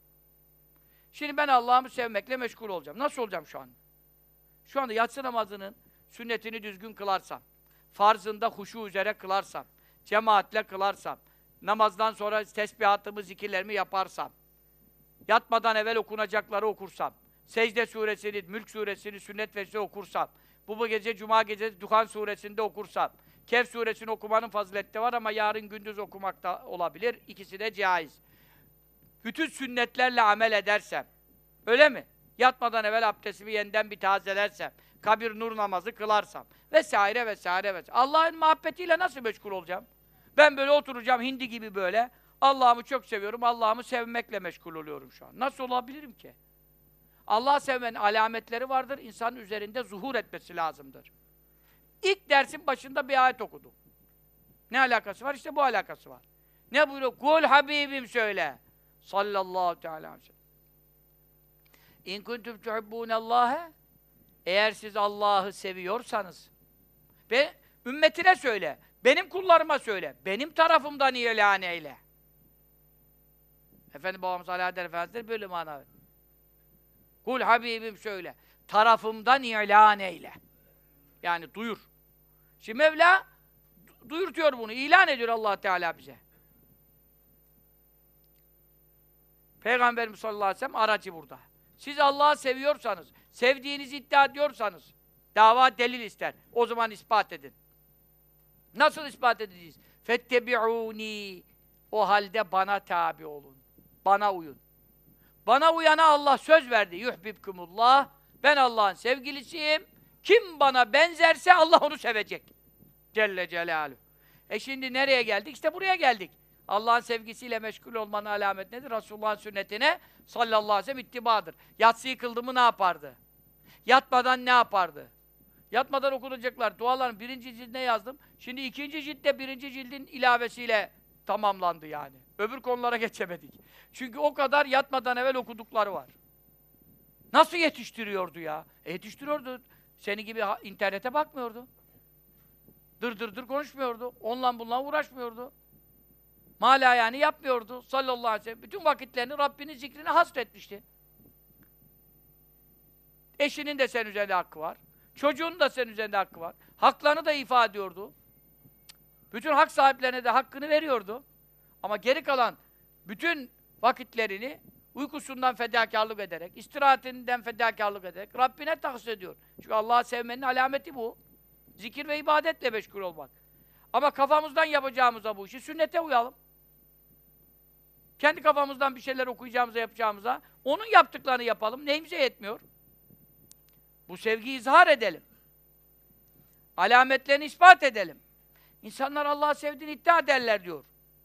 Şimdi ben Allah'ımı sevmekle meşgul olacağım. Nasıl olacağım şu an? Şu anda yatsı namazının sünnetini düzgün kılarsam, farzında huşu üzere kılarsam, cemaatle kılarsam, namazdan sonra tesbihatımı, zikirlerimi yaparsam, yatmadan evvel okunacakları okursam, secde suresini, mülk suresini, sünnet vecde okursam, bu gece, cuma gecesi Duhan suresinde okursam, Kehf suresini okumanın fazileti var ama yarın gündüz okumak da olabilir, ikisi de caiz. Bütün sünnetlerle amel edersem, öyle mi? Yatmadan evvel abdestimi yeniden bir tazelersem, kabir nur namazı kılarsam, vesaire vesaire vesaire. Allah'ın muhabbetiyle nasıl meşgul olacağım? Ben böyle oturacağım hindi gibi böyle, Allah'ımı çok seviyorum, Allah'ımı sevmekle meşgul oluyorum şu an. Nasıl olabilirim ki? Allah'ı sevmenin alametleri vardır, insanın üzerinde zuhur etmesi lazımdır. İlk dersin başında bir ayet okudum. Ne alakası var? İşte bu alakası var. Ne buyuruyor? Kul Habibim söyle. Sallallahu teala aleyhi ve sellem. İn kuntum tuhibbûnallâhe, eğer siz Allah'ı seviyorsanız ve ümmetine söyle, benim kullarıma söyle, benim tarafımdan ilan eyle. Efendim babamız Alaaddin Efendimiz böyle mana. Kul Habibim söyle, tarafımdan ilan eyle. Yani duyur. Şimdi Mevla duyurtuyor bunu, ilan ediyor Allah Teala bize. Peygamberimiz sallallahu aleyhi ve sellem aracı burada. Siz Allah'ı seviyorsanız, sevdiğinizi iddia ediyorsanız, Dava delil ister. O zaman ispat edin. Nasıl ispat edeceğiz? Fettebi'uni. O halde bana tabi olun. Bana uyun. Bana uyana Allah söz verdi. Yuhbibkumullah. Ben Allah'ın sevgilisiyim. Kim bana benzerse Allah onu sevecek. Celle Celaluhu. Şimdi nereye geldik? İşte buraya geldik. Allah'ın sevgisiyle meşgul olmanın alamet nedir? Resulullah'ın sünnetine sallallahu aleyhi ve sellem ittibadır. Yatsıyı kıldı mı ne yapardı? Yatmadan ne yapardı? Yatmadan okunacaklar. Duaların 1. cildine yazdım. Şimdi 2. ciltte 1. cildin ilavesiyle tamamlandı yani. Öbür konulara geçemedik. Çünkü o kadar yatmadan evvel okudukları var. Nasıl yetiştiriyordu ya? Yetiştiriyordu. Senin gibi internete bakmıyordu. Dır konuşmuyordu. Onunla bununla uğraşmıyordu. Mala yani yapmıyordu. Sallallahu aleyhi ve sellem. Bütün vakitlerini Rabbinin zikrine hasretmişti. Eşinin de senin üzerinde hakkı var. Çocuğunun da senin üzerinde hakkı var. Haklarını da ifade ediyordu. Bütün hak sahiplerine de hakkını veriyordu. Ama geri kalan bütün vakitlerini uykusundan fedakarlık ederek, istirahatinden fedakarlık ederek Rabbine tahsis ediyor. Çünkü Allah'ı sevmenin alameti bu. Zikir ve ibadetle meşgul olmak. Ama kafamızdan yapacağımıza bu işi sünnete uyalım. Kendi kafamızdan bir şeyler okuyacağımıza, yapacağımıza onun yaptıklarını yapalım. Neyimize yetmiyor? Bu sevgiyi izhar edelim. Alametlerini ispat edelim. İnsanlar Allah'ı sevdiğini iddia ederler diyor.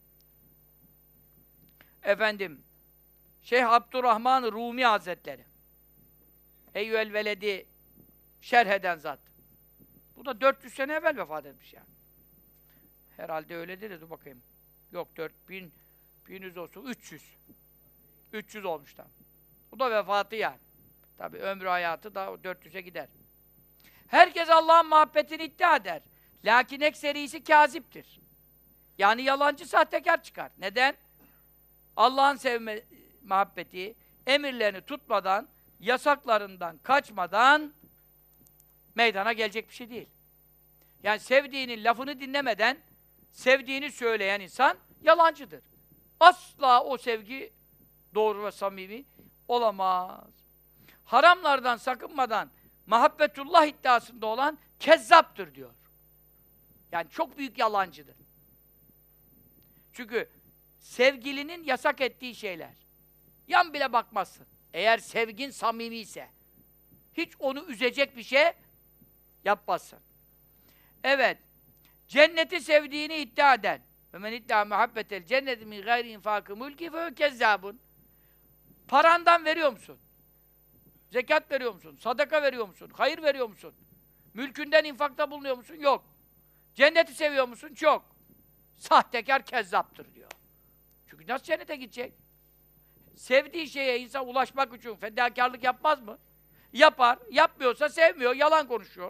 Efendim, Şeyh Abdurrahman Rumi Hazretleri. Eyyüel veledi şerh eden zat. Bu da 400 sene evvel vefat etmiş yani. Herhalde öyledir de dur bakayım. Yok 4000, 1100 olsun, 300. 300 olmuş tam. Bu da vefatı yani. Tabi ömrü hayatı da 400'e gider. Herkes Allah'ın muhabbetini iddia eder. Lakin ekserisi kâziptir. Yani yalancı, sahtekar çıkar. Neden? Allah'ın muhabbeti, emirlerini tutmadan, yasaklarından kaçmadan meydana gelecek bir şey değil. Yani sevdiğinin lafını dinlemeden sevdiğini söyleyen insan yalancıdır. Asla o sevgi doğru ve samimi olamaz. Haramlardan sakınmadan muhabbetullah iddiasında olan kezzaptır diyor. Yani çok büyük yalancıdır. Çünkü sevgilinin yasak ettiği şeyler. Yan bile bakmazsın. Eğer sevgin samimi ise hiç onu üzecek bir şey yapmazsın. Evet. Cenneti sevdiğini iddia eden ve men iddia muhabbetel cenneti min gayri infakı mülki fe kezzabun. Parandan veriyor musun? Zekat veriyor musun? Sadaka veriyor musun? Hayır veriyor musun? Mülkünden infakta bulunuyor musun? Yok. Cenneti seviyor musun? Çok. Sahtekar kezzaptır diyor. Çünkü nasıl cennete gidecek? Sevdiği şeye insan ulaşmak için fedakarlık yapmaz mı? Yapar. Yapmıyorsa sevmiyor, yalan konuşuyor.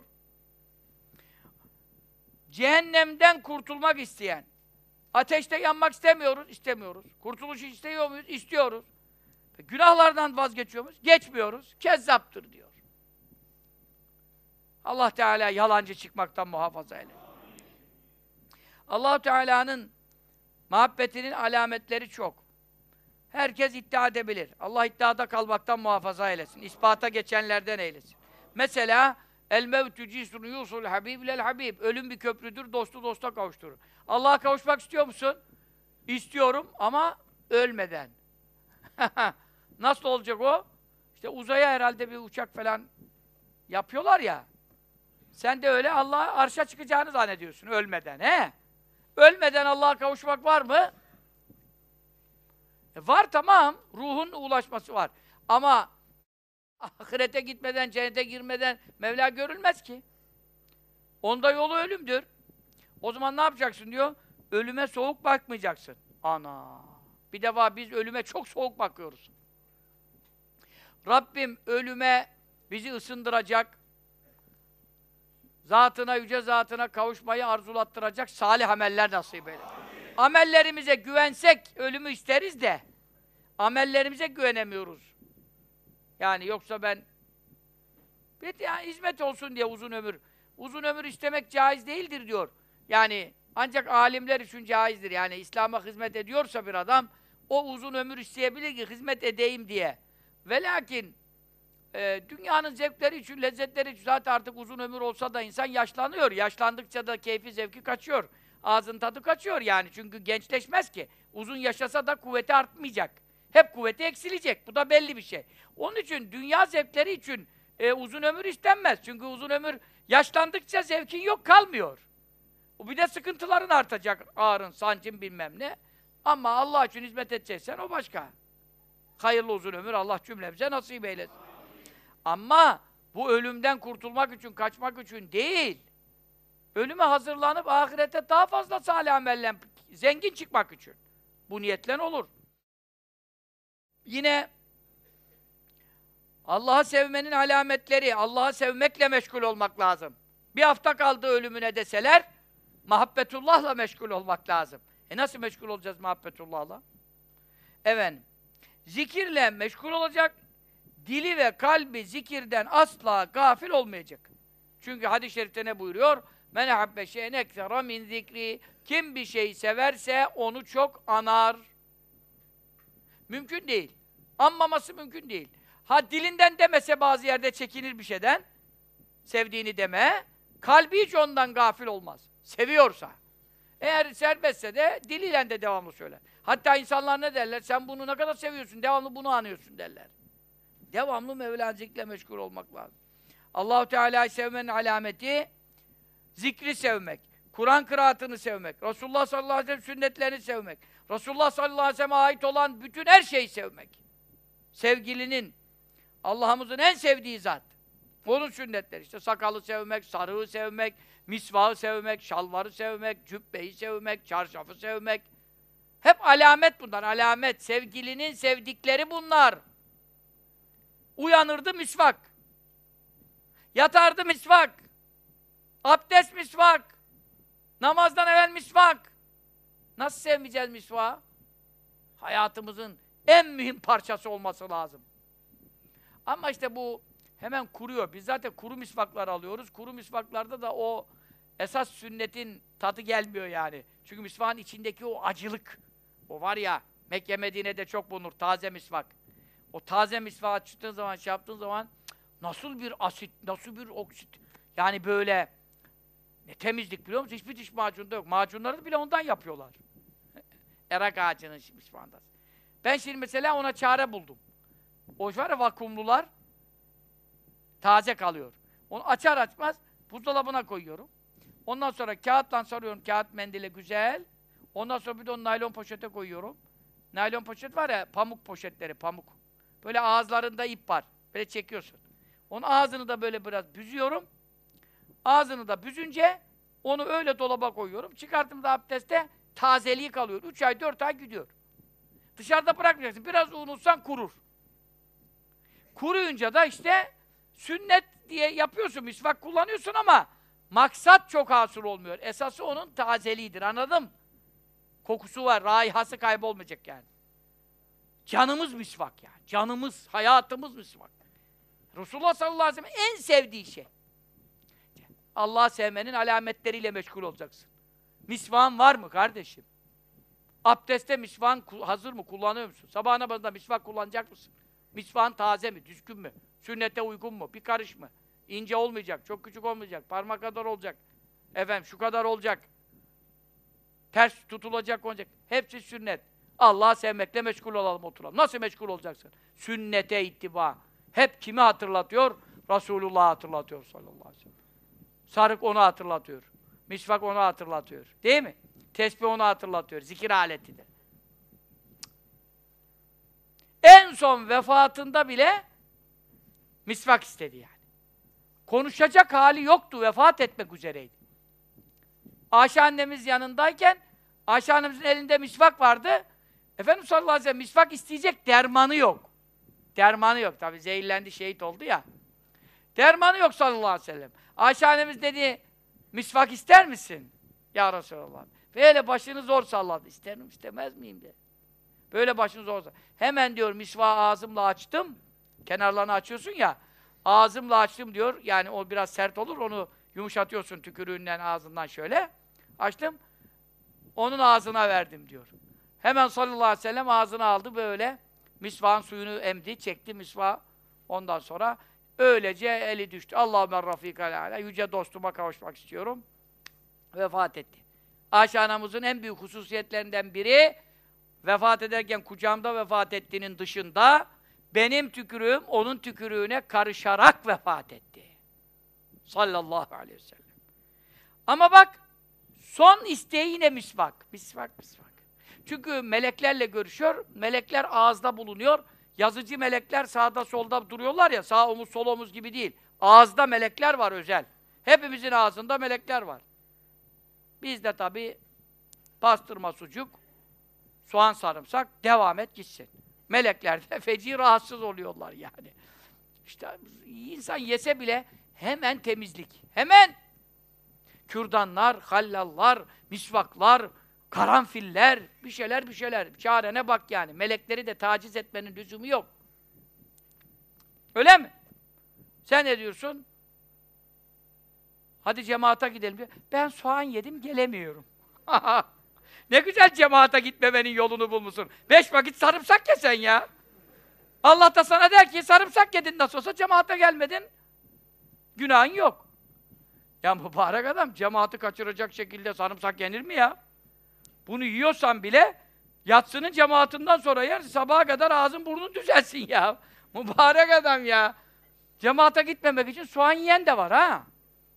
Cehennemden kurtulmak isteyen, ateşte yanmak istemiyoruz. Kurtuluş istiyor muyuz? İstiyoruz. Günahlardan vazgeçiyor muyuz? Geçmiyoruz. Kezzaptır diyor. Allah Teala yalancı çıkmaktan muhafaza eylesin. Allah Teala'nın muhabbetinin alametleri çok. Herkes iddia edebilir. Allah iddiada kalmaktan muhafaza eylesin. İspata geçenlerden eylesin. Mesela el mevtü cisrun yusul habib ilel habib. Ölüm bir köprüdür, dostu dosta kavuşturur. Allah'a kavuşmak istiyor musun? İstiyorum ama ölmeden. Nasıl olacak o? İşte uzaya herhalde bir uçak falan yapıyorlar ya. Sen de öyle Allah'a arşa çıkacağını zannediyorsun ölmeden. He? Ölmeden Allah'a kavuşmak var mı? Var tamam. Ruhun ulaşması var. Ama ahirete gitmeden, cennete girmeden Mevla görülmez ki. Onda yolu ölümdür. O zaman ne yapacaksın diyor? Ölüme soğuk bakmayacaksın. Ana! Bir defa biz ölüme çok soğuk bakıyoruz. Rabbim ölüme bizi ısındıracak, zatına, yüce zatına kavuşmayı arzulattıracak salih ameller nasip eyle. Amellerimize güvensek ölümü isteriz de amellerimize güvenemiyoruz. Yani yoksa ben ya, hizmet olsun diye uzun ömür. Uzun ömür istemek caiz değildir diyor. Yani ancak alimler için caizdir. Yani İslam'a hizmet ediyorsa bir adam o uzun ömür isteyebilir ki hizmet edeyim diye. Ve lakin Dünyanın zevkleri için, lezzetleri için zaten artık uzun ömür olsa da insan yaşlanıyor. Yaşlandıkça da keyfi, zevki kaçıyor. Ağzın tadı kaçıyor yani. Çünkü gençleşmez ki. Uzun yaşasa da kuvveti artmayacak. Hep kuvveti eksilecek. Bu da belli bir şey. Onun için dünya zevkleri için uzun ömür istenmez. Çünkü uzun ömür yaşlandıkça zevkin yok, kalmıyor. Bir de sıkıntıların artacak. Ağrın, sancın bilmem ne. Ama Allah için hizmet edeceksen o başka. Hayırlı uzun ömür Allah cümlemize nasip eylesin. Ama bu ölümden kurtulmak için, kaçmak için değil. Ölüme hazırlanıp ahirete daha fazla salih amelle zengin çıkmak için. Bu niyetle olur. Yine Allah'ı sevmenin alametleri, Allah'ı sevmekle meşgul olmak lazım. Bir hafta kaldı ölümüne deseler, muhabbetullah'la meşgul olmak lazım. Nasıl meşgul olacağız muhabbetullah'la? Efendim, zikirle meşgul olacak, dili ve kalbi zikirden asla gafil olmayacak. Çünkü hadis-i şerifte ne buyuruyor? Men habbe şey'en ekzera min zikri. Kim bir şeyi severse onu çok anar. Mümkün değil. Anmaması mümkün değil. Ha dilinden demese bazı yerde çekinir bir şeyden, sevdiğini deme, kalbi hiç ondan gafil olmaz. Seviyorsa. Eğer serbestse de diliyle de devamlı söyler. Hatta insanlar ne derler? Sen bunu ne kadar seviyorsun, devamlı bunu anıyorsun derler. Devamlı Mevla zikirle meşgul olmak lazım. Allah-u Teala'yı sevmenin alameti, zikri sevmek, Kur'an kıraatını sevmek, Resulullah sallallahu aleyhi ve sellem sünnetlerini sevmek, Resulullah sallallahu aleyhi ve sellem'e ait olan bütün her şeyi sevmek. Sevgilinin, Allah'ımızın en sevdiği zat. Onun sünnetleri işte sakalı sevmek, sarığı sevmek, misvağı sevmek, şalvarı sevmek, cübbeyi sevmek, çarşafı sevmek. Hep alamet bunlar, alamet. Sevgilinin sevdikleri bunlar. Uyanırdı misvak. Yatardı misvak. Abdest misvak. Namazdan evvel misvak. Nasıl sevmeyeceğiz misvağı? Hayatımızın en mühim parçası olması lazım. Ama işte bu hemen kuruyor. Biz zaten kuru misvaklar alıyoruz. Kuru misvaklarda da o esas sünnetin tadı gelmiyor yani. Çünkü misvağın içindeki o acılık, o var ya, Mekke Medine'de çok bulunur, taze misvak. O taze misvağı çıktığın zaman, şey yaptığın zaman, nasıl bir asit, nasıl bir oksit, yani böyle, ne temizlik biliyor musun? Hiçbir diş macunda yok. Macunları bile ondan yapıyorlar. Erak ağacının misvağından. Ben şimdi mesela ona çare buldum. O var ya vakumlular, taze kalıyor. Onu açar açmaz buzdolabına koyuyorum. Ondan sonra kağıtla sarıyorum, kağıt mendile güzel. Ondan sonra bir de onu naylon poşete koyuyorum. Naylon poşet var ya, pamuk poşetleri, pamuk. Böyle ağızlarında ip var. Böyle çekiyorsun. Onun ağzını da böyle biraz büzüyorum. Ağzını da büzünce onu öyle dolaba koyuyorum. Çıkarttığımda abdestte tazeliği kalıyor. 3 ay, 4 ay gidiyor. Dışarıda bırakmayacaksın. Biraz unutsan kurur. Kuruyunca da işte sünnet diye yapıyorsun, misvak kullanıyorsun ama maksat çok hasıl olmuyor. Esası onun tazeliğidir, anladın mı? Kokusu var, raihası kaybolmayacak yani. Canımız misvak yani. Canımız, hayatımız misvak. Resulullah sallallahu aleyhi ve sellem en sevdiği şey. Allah'ı sevmenin alametleriyle meşgul olacaksın. Misvağın var mı kardeşim? Abdestte misvağın hazır mı? Kullanıyor musun? Sabah namazında misvak kullanacak mısın? Misvağın taze mi? Düzgün mü? Sünnete uygun mu? Bir karış mı? İnce olmayacak, çok küçük olmayacak, parmak kadar olacak. Efendim şu kadar olacak. Ters tutulacak olacak. Hepsi sünnet. Allah'ı sevmekle meşgul olalım, oturalım. Nasıl meşgul olacaksın? Sünnete ittiba. Hep kimi hatırlatıyor? Resulullah'ı hatırlatıyor sallallahu aleyhi ve sellem. Sarık onu hatırlatıyor. Misvak onu hatırlatıyor. Değil mi? Tesbih onu hatırlatıyor. Zikir aletidir. En son vefatında bile misvak istedi yani. Konuşacak hali yoktu, vefat etmek üzereydi. Ayşe annemiz yanındayken, Ayşe annemizin elinde misvak vardı. Efendimiz sallallahu aleyhi ve sellem misvak isteyecek, dermanı yok. Dermanı yok tabi, zehirlendi, şehit oldu ya. Dermanı yok sallallahu aleyhi ve sellem. Ayşe annemiz dedi, misvak ister misin? Ya Resulallah. Böyle başını zor salladı. İsterim, istemez miyim de. Böyle başını zor salladı. Hemen diyor, misvağı ağzımla açtım. Kenarlarını açıyorsun ya. Ağzımla açtım diyor. Yani o biraz sert olur, onu yumuşatıyorsun tükürüğünden, ağzından şöyle. Açtım. Onun ağzına verdim diyor. Hemen sallallahu aleyhi ve sellem ağzına aldı böyle. Misvağın suyunu emdi, çekti misvağı. Ondan sonra öylece eli düştü. Allahümme rafikal ala. Yüce dostuma kavuşmak istiyorum. Vefat etti. Ayşe anamızın en büyük hususiyetlerinden biri, vefat ederken kucağımda vefat ettiğinin dışında, benim tükürüğüm onun tükürüğüne karışarak vefat etti. Sallallahu aleyhi ve sellem. Ama bak, son isteği yine misvak. Misvak, misvak. Çünkü meleklerle görüşüyor, melekler ağızda bulunuyor. Yazıcı melekler sağda solda duruyorlar ya, sağ omuz sol omuz gibi değil. Ağızda melekler var özel. Hepimizin ağzında melekler var. Bizde tabii pastırma, sucuk, soğan, sarımsak, devam et gitsin. Melekler de feci rahatsız oluyorlar yani. İşte insan yese bile hemen temizlik. Hemen! Kürdanlar, hallallar, misvaklar, karanfiller, bir şeyler. Çarene bak yani. Melekleri de taciz etmenin lüzumu yok. Öyle mi? Sen ne diyorsun? Hadi cemaate gidelim diyor. Ben soğan yedim, gelemiyorum. Ne güzel cemaate gitmemenin yolunu bulmuşsun. 5 vakit sarımsak yesen ya. Allah da sana der ki, sarımsak yedin nasıl olsa cemaate gelmedin. Günahın yok. Ya mübarek adam, cemaati kaçıracak şekilde sarımsak yenir mi ya? Bunu yiyorsan bile, yatsının cemaatinden sonra yer, sabaha kadar ağzın burnun düzelsin ya. Mübarek adam ya. Cemaate gitmemek için soğan yiyen de var ha.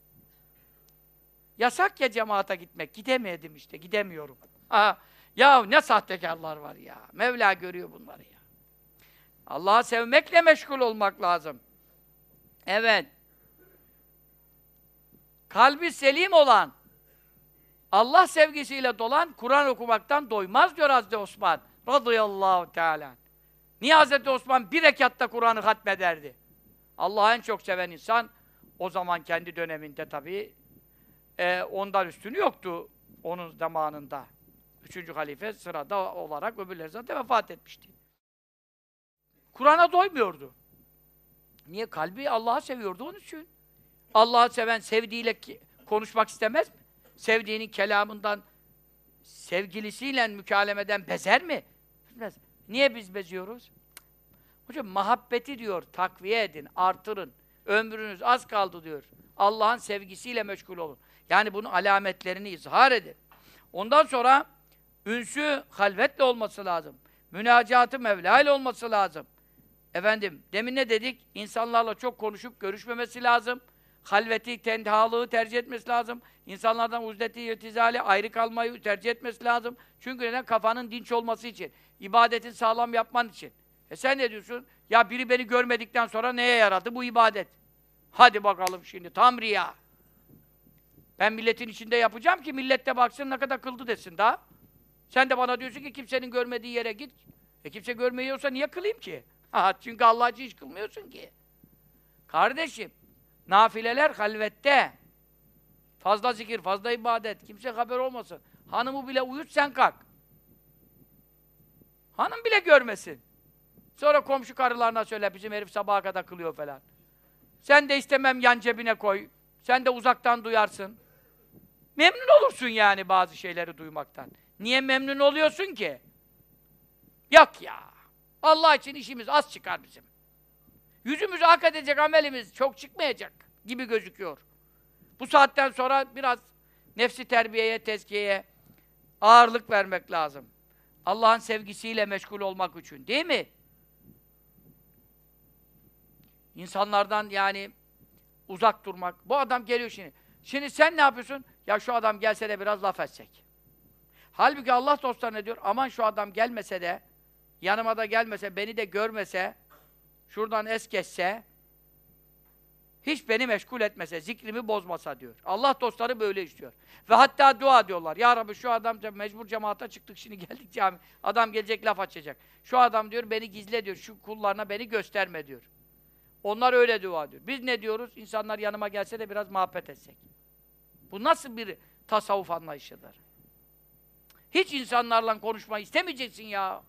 Yasak ya cemaate gitmek. Gidemedim işte, gidemiyorum. Ha. Ya ne sahtekarlar var ya. Mevla görüyor bunları ya. Allah'ı sevmekle meşgul olmak lazım. Evet. Kalbi selim olan, Allah sevgisiyle dolan, Kur'an okumaktan doymaz diyor Hazreti Osman radıyallahu teala. Niye Hazreti Osman bir rekatta Kur'an'ı hatmederdi? Allah'ı en çok seven insan, o zaman kendi döneminde tabii, ondan üstünü yoktu onun zamanında. 3. halife sırada olarak öbürleri zaten vefat etmişti. Kur'an'a doymuyordu. Niye? Kalbi Allah'ı seviyordu onun için. Allah'ı seven, sevdiğiyle konuşmak istemez mi? Sevdiğinin kelamından, sevgilisiyle mükalemeden bezer mi? Bilmez. Niye biz beziyoruz? Hocam muhabbeti diyor, takviye edin, artırın. Ömrünüz az kaldı diyor. Allah'ın sevgisiyle meşgul olun. Yani bunun alametlerini izhar edin. Ondan sonra ünsü halvetle olması lazım. Münacatı Mevla ile olması lazım. Efendim, demin ne dedik? İnsanlarla çok konuşup görüşmemesi lazım. Halveti, tenhalığı tercih etmesi lazım. İnsanlardan uzdeti, yetizali, ayrı kalmayı tercih etmesi lazım. Çünkü neden? Kafanın dinç olması için. İbadetin sağlam yapman için. Sen ne diyorsun? Ya biri beni görmedikten sonra neye yaradı bu ibadet? Hadi bakalım şimdi, tam riya. Ben milletin içinde yapacağım ki millet de baksın ne kadar kıldı desin daha. Sen de bana diyorsun ki kimsenin görmediği yere git. Kimse görmüyorsa niye kılayım ki? Çünkü Allah için hiç kılmıyorsun ki. Kardeşim, nafileler halvette. Fazla zikir, fazla ibadet. Kimse haber olmasın. Hanımı bile uyut, sen kalk. Hanım bile görmesin. Sonra komşu karılarına söyle, bizim herif sabaha kadar kılıyor falan. Sen de istemem yan cebine koy. Sen de uzaktan duyarsın. Memnun olursun yani bazı şeyleri duymaktan. Niye memnun oluyorsun ki? Yok ya. Allah için işimiz az çıkar bizim. Yüzümüzü hak edecek amelimiz çok çıkmayacak gibi gözüküyor. Bu saatten sonra biraz nefsi terbiyeye, tezkiyeye ağırlık vermek lazım. Allah'ın sevgisiyle meşgul olmak için, değil mi? İnsanlardan yani uzak durmak. Bu adam geliyor şimdi. Şimdi sen ne yapıyorsun? Ya şu adam gelse de biraz laf etsek. Halbuki Allah dostları ne diyor? Aman şu adam gelmese de, yanıma da gelmese, beni de görmese, şuradan es geçse, hiç beni meşgul etmese, zikrimi bozmasa diyor. Allah dostları böyle istiyor. Ve hatta dua diyorlar. Ya Rabbi şu adam mecbur cemaate çıktık, şimdi geldik cami. Adam gelecek laf açacak. Şu adam diyor beni gizle diyor. Şu kullarına beni gösterme diyor. Onlar öyle dua diyor. Biz ne diyoruz? İnsanlar yanıma gelse de biraz muhabbet etsek. Bu nasıl bir tasavvuf anlayışıdır? Hiç insanlarla konuşmayı istemeyeceksin ya.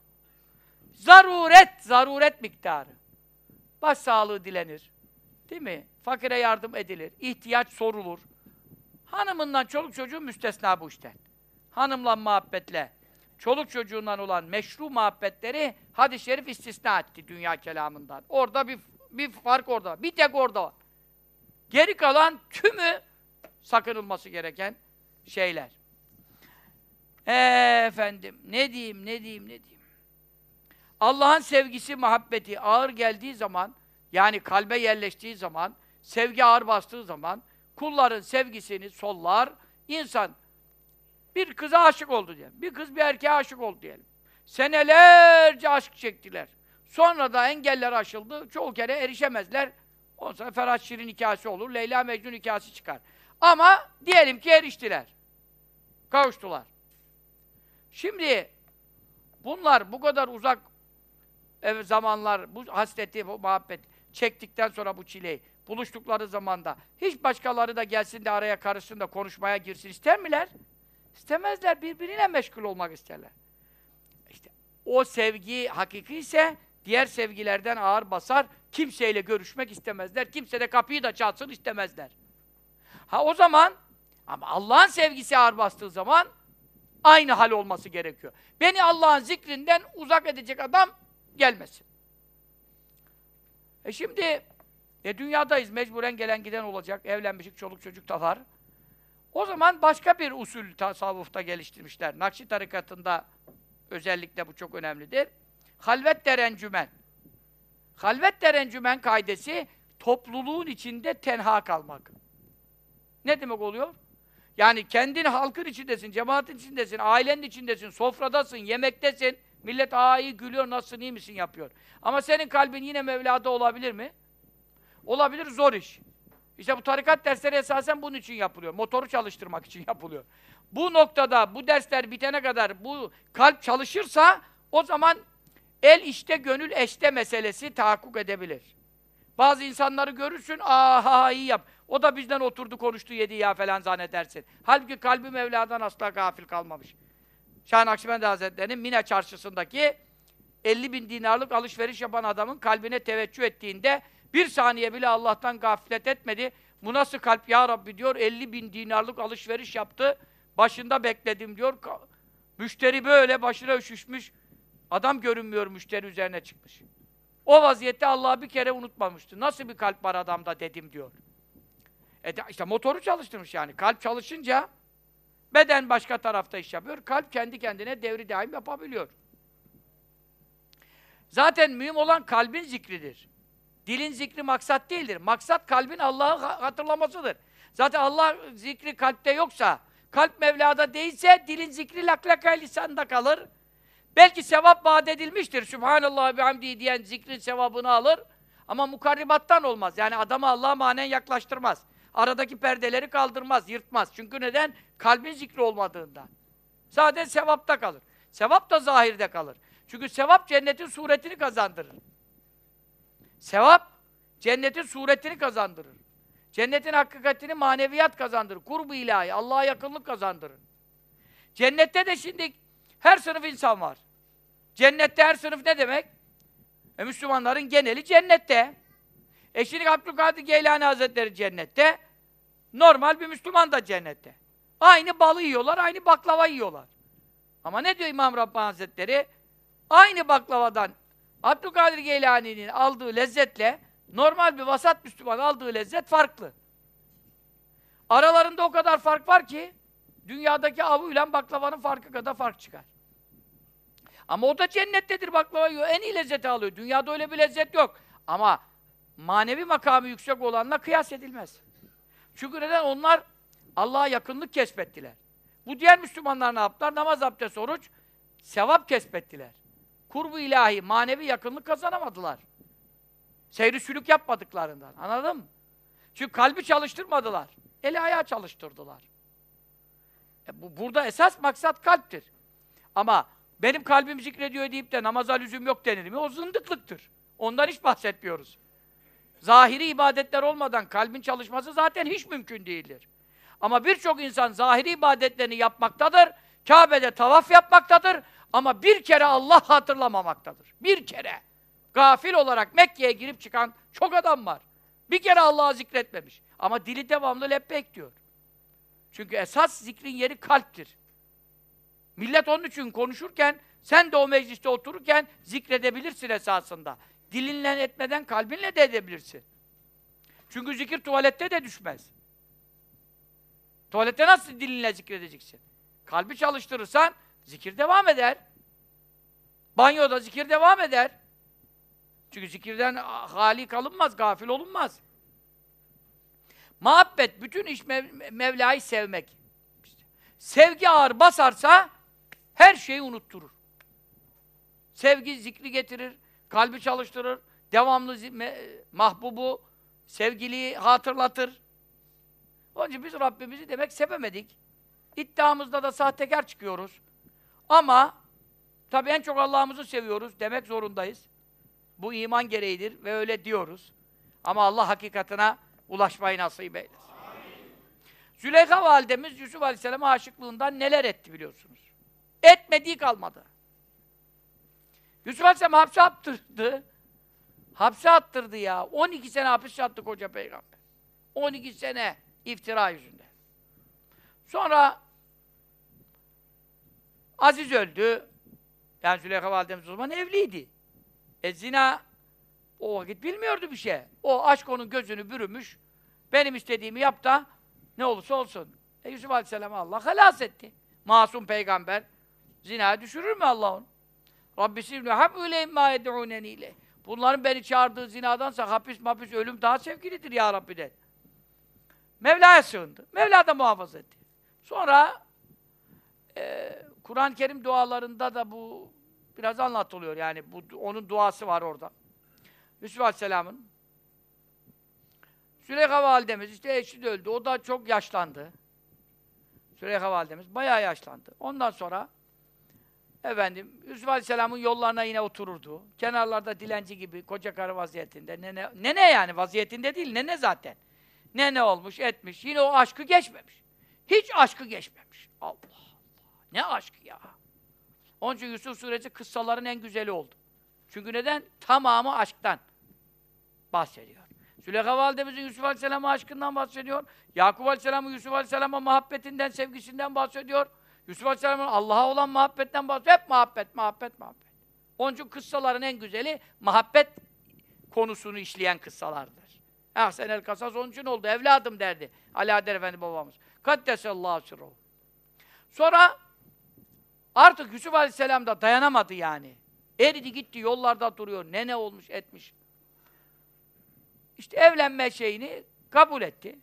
Zaruret miktarı. Baş sağlığı dilenir. Değil mi? Fakire yardım edilir. İhtiyaç sorulur. Hanımından çoluk çocuğu müstesna bu işten. Hanımla muhabbetle, çoluk çocuğundan olan meşru muhabbetleri hadis-i şerif istisna etti dünya kelamından. Orada bir bir fark orada. Bir tek orada var. Geri kalan tümü sakınılması gereken şeyler. Efendim, ne diyeyim. Allah'ın sevgisi, muhabbeti ağır geldiği zaman, yani kalbe yerleştiği zaman, sevgi ağır bastığı zaman, kulların sevgisini sollar, insan bir kıza aşık oldu diyelim. Bir kız bir erkeğe aşık oldu diyelim. Senelerce aşk çektiler. Sonra da engeller aşıldı, çoğu kere erişemezler. Ondan sonra Ferhat Şirin hikâyesi olur, Leyla Mecnun hikâyesi çıkar. Ama diyelim ki eriştiler. Kavuştular. Şimdi bunlar bu kadar uzak zamanlar, bu hasreti, bu muhabbet çektikten sonra bu çileyi, buluştukları zamanda hiç başkaları da gelsin de araya karışsın da konuşmaya girsin ister miler? İstemezler, birbirine meşgul olmak isterler. İşte o sevgi hakiki ise diğer sevgilerden ağır basar, kimseyle görüşmek istemezler, kimse de kapıyı da çalsın istemezler. Ha o zaman, ama Allah'ın sevgisi ağır bastığı zaman aynı hal olması gerekiyor. Beni Allah'ın zikrinden uzak edecek adam gelmesin. Şimdi dünyadayız, mecburen gelen giden olacak, evlenmişik, çoluk çocuk da var. O zaman başka bir usul tasavvufta geliştirmişler. Nakşi tarikatında özellikle bu çok önemlidir. Halvet derencümen. Halvet derencümen kaidesi topluluğun içinde tenha kalmak. Ne demek oluyor? Yani kendin halkın içindesin, cemaatin içindesin, ailenin içindesin, sofradasın, yemektesin. Millet iyi gülüyor, nasılsın, iyi misin yapıyor. Ama senin kalbin yine Mevla'da olabilir mi? Olabilir, zor iş. İşte bu tarikat dersleri esasen bunun için yapılıyor. Motoru çalıştırmak için yapılıyor. Bu noktada, bu dersler bitene kadar bu kalp çalışırsa o zaman el işte, gönül eşte meselesi tahakkuk edebilir. Bazı insanları görürsün, aha iyi yap. O da bizden oturdu, konuştu, yedi ya falan zannedersin. Halbuki kalbi Mevla'dan asla gafil kalmamış. Şah Nakşibendi Hazretleri'nin Mina çarşısındaki 50.000 dinarlık alışveriş yapan adamın kalbine teveccüh ettiğinde bir saniye bile Allah'tan gaflet etmedi. Bu nasıl kalp ya Rabbi diyor, 50.000 dinarlık alışveriş yaptı, başında bekledim diyor. Müşteri böyle başına üşüşmüş, adam görünmüyor, müşteri üzerine çıkmış. O vaziyette Allah'ı bir kere unutmamıştı. Nasıl bir kalp var adamda dedim diyor. İşte motoru çalıştırmış yani. Kalp çalışınca beden başka tarafta iş yapıyor. Kalp kendi kendine devri daim yapabiliyor. Zaten mühim olan kalbin zikridir. Dilin zikri maksat değildir. Maksat kalbin Allah'ı hatırlamasıdır. Zaten Allah zikri kalpte yoksa, kalp Mevla'da değilse dilin zikri laklakay lisanda kalır. Belki sevap vaat edilmiştir. Sübhanallah ve bihamdihi diyen zikrin sevabını alır. Ama mukarribattan olmaz. Yani adamı Allah'a manen yaklaştırmaz. Aradaki perdeleri kaldırmaz, yırtmaz. Çünkü neden? Kalbin zikri olmadığından. Sadece sevapta kalır. Sevap da zahirde kalır. Çünkü sevap cennetin suretini kazandırır. Sevap cennetin suretini kazandırır. Cennetin hakikatini maneviyat kazandırır. Kurb-ı ilahi, Allah'a yakınlık kazandırır. Cennette de şimdi her sınıf insan var. Cennette her sınıf ne demek? Müslümanların geneli cennette. Şimdi Abdülkadir Geylani Hazretleri cennette. Normal bir Müslüman da cennette. Aynı balı yiyorlar, aynı baklava yiyorlar. Ama ne diyor İmam Rabbani Hazretleri? Aynı baklavadan Abdülkadir Geylani'nin aldığı lezzetle normal bir vasat Müslüman aldığı lezzet farklı. Aralarında o kadar fark var ki dünyadaki avuyla baklavanın farkı kadar fark çıkar. Ama o da cennettedir, baklava yiyor. En iyi lezzeti alıyor. Dünyada öyle bir lezzet yok. Ama manevi makamı yüksek olanla kıyas edilmez. Çünkü neden? Onlar Allah'a yakınlık kesbettiler. Bu diğer Müslümanlar ne yaptılar? Namaz, abdest, oruç, sevap kesbettiler. Kurb-ı ilahi, manevi yakınlık kazanamadılar. Seyri sülük yapmadıklarından. Anladın mı? Çünkü kalbi çalıştırmadılar. Eli ayağı çalıştırdılar. Burada esas maksat kalptir. Ama benim kalbim zikrediyor deyip de namaza lüzum yok denir mi? O zındıklıktır. Ondan hiç bahsetmiyoruz. Zahiri ibadetler olmadan kalbin çalışması zaten hiç mümkün değildir. Ama birçok insan zahiri ibadetlerini yapmaktadır, Kabe'de tavaf yapmaktadır ama bir kere Allah hatırlamamaktadır. Bir kere. Gafil olarak Mekke'ye girip çıkan çok adam var. Bir kere Allah'ı zikretmemiş. Ama dili devamlı lebbeyk diyor. Çünkü esas zikrin yeri kalptir. Millet onun için konuşurken, sen de o mecliste otururken zikredebilirsin esasında. Dilinle etmeden kalbinle de edebilirsin. Çünkü zikir tuvalette de düşmez. Tuvalette nasıl dilinle zikredeceksin? Kalbi çalıştırırsan zikir devam eder. Banyoda zikir devam eder. Çünkü zikirden hali kalınmaz, gafil olunmaz. Muhabbet, bütün iş Mevla'yı sevmek. İşte, sevgi ağır basarsa her şeyi unutturur. Sevgi zikri getirir, kalbi çalıştırır, devamlı mahbubu, sevgiliyi hatırlatır. Onun için biz Rabbimizi demek sevemedik. İddiamızda da sahtekar çıkıyoruz. Ama tabii en çok Allah'ımızı seviyoruz demek zorundayız. Bu iman gereğidir ve öyle diyoruz. Ama Allah hakikatine ulaşmayı nasip eylesin. Züleyha validemiz Yusuf Aleyhisselam'a aşıklığından neler etti biliyorsunuz. Etmediği kalmadı. Yusuf Aleyhisselam hapse attırdı. Hapse attırdı ya. 12 sene hapis yattı koca peygamber. 12 sene iftira yüzünden. Sonra Aziz öldü. Yani Züleyha validemiz o zaman evliydi. Zina o vakit bilmiyordu bir şey. O aşk onun gözünü bürümüş. Benim istediğimi yap da ne olursa olsun. Yusuf Aleyhisselam'ı Allah halas etti. Masum peygamber. Zinaya düşürür mü Allah onu? Rabbisi ibn hab'üle imma yed'ûneni ile. Bunların beni çağırdığı zinadansa hapis mapis ölüm daha sevgilidir ya Rabbi dedi. Mevla'ya sığındı. Mevla da muhafaza etti. Sonra Kur'an-ı Kerim dualarında da bu biraz anlatılıyor yani. Onun duası var orada. Yusuf Aleyhisselam'ın. Züleyha validemiz işte eşi de öldü. O da çok yaşlandı. Züleyha validemiz bayağı yaşlandı. Ondan sonra Yusuf Aleyhisselam'ın yollarına yine otururdu. Kenarlarda dilenci gibi, koca karı vaziyetinde. Nene yani vaziyetinde değil, nene zaten. Nene olmuş, etmiş. Yine o aşkı geçmemiş. Hiç aşkı geçmemiş. Allah Allah. Ne aşkı ya. Onun için Yusuf Suresi kıssaların en güzeli oldu. Çünkü neden? Tamamı aşktan bahsediyor. Züleyha validemizin Yusuf Aleyhisselam'a aşkından bahsediyor. Yakup Aleyhisselam'ın Yusuf Aleyhisselam'a muhabbetinden, sevgisinden bahsediyor. Yusuf Aleyhisselam'ın Allah'a olan muhabbetten bahsediyor. Hep muhabbet, muhabbet, muhabbet. Onun için kıssaların en güzeli muhabbet konusunu işleyen kıssalardır. Ahsenel kasas onun için oldu. Evladım derdi Ali Adel Efendi babamız. Kaddesallahu sirruhu. Sonra artık Yusuf Aleyhisselam da dayanamadı yani. Eridi gitti, yollarda duruyor. Nene olmuş, etmiş. İşte evlenme şeyini kabul etti.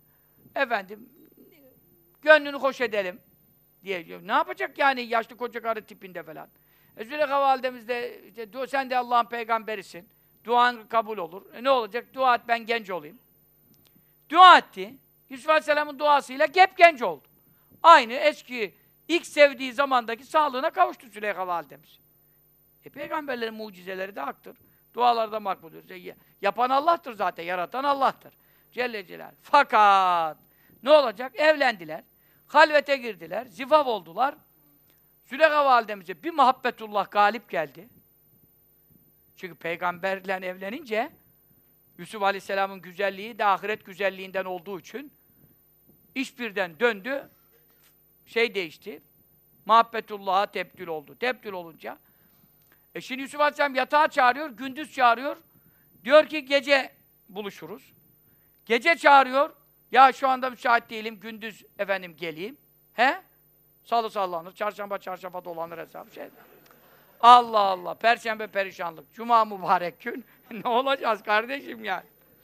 Gönlünü hoş edelim diye diyor. Ne yapacak yani yaşlı koca karı tipinde falan. Züleyha validemiz de işte, sen de Allah'ın peygamberisin. Duan kabul olur. Ne olacak? Dua et ben genç olayım. Dua etti. Yusuf Aleyhisselam'ın duasıyla hep genç oldu. Aynı eski ilk sevdiği zamandaki sağlığına kavuştu Züleyha validemiz. Peygamberlerin mucizeleri de haktır. Duaları da makbuldür. Yapan Allah'tır zaten, yaratan Allah'tır. Celle Celal. Fakat ne olacak? Evlendiler. Halvete girdiler. Zifaf oldular. Züleyha validemize bir muhabbetullah galip geldi. Çünkü peygamberle evlenince Yusuf Aleyhisselam'ın güzelliği de ahiret güzelliğinden olduğu için iş birden döndü. Değişti. Muhabbetullah'a tebdül oldu. Tebdül olunca şimdi Yusuf Aleyhisselam yatağa çağırıyor, gündüz çağırıyor. Diyor ki gece buluşuruz. Gece çağırıyor. Ya şu anda müsait değilim, gündüz geleyim. He? Salı sallanır, çarşamba dolanır hesabı Allah Allah, perşembe perişanlık, cuma mübarek gün. Ne olacağız kardeşim yani?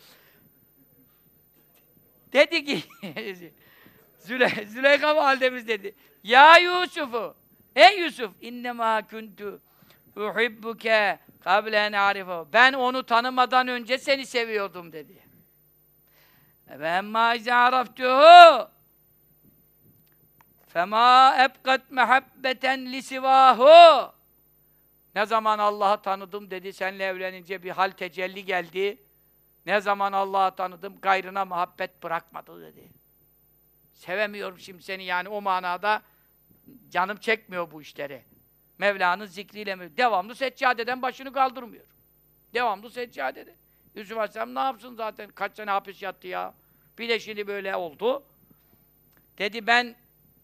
Dedi ki, Züleyha validemiz dedi, ya Yusuf'u, ey Yusuf, innemâ kuntu uhibbuke kable en arifu. Ben onu tanımadan önce seni seviyordum dedi. Ve emmâ izâ araftuhu femâ ebqat mehabbeten lisivâhu. Ne zaman Allah'ı tanıdım dedi, seninle evlenince bir hal tecelli geldi. Ne zaman Allah'ı tanıdım, gayrına muhabbet bırakmadı dedi. Sevemiyorum şimdi seni yani o manada canım çekmiyor bu işleri. Mevla'nın zikriyle mi? Devamlı seccadeden başını kaldırmıyor. Devamlı seccadede. Yusuf Aleyhisselam ne yapsın zaten? Kaç sene hapis yattı ya. Bir de şimdi böyle oldu. Dedi ben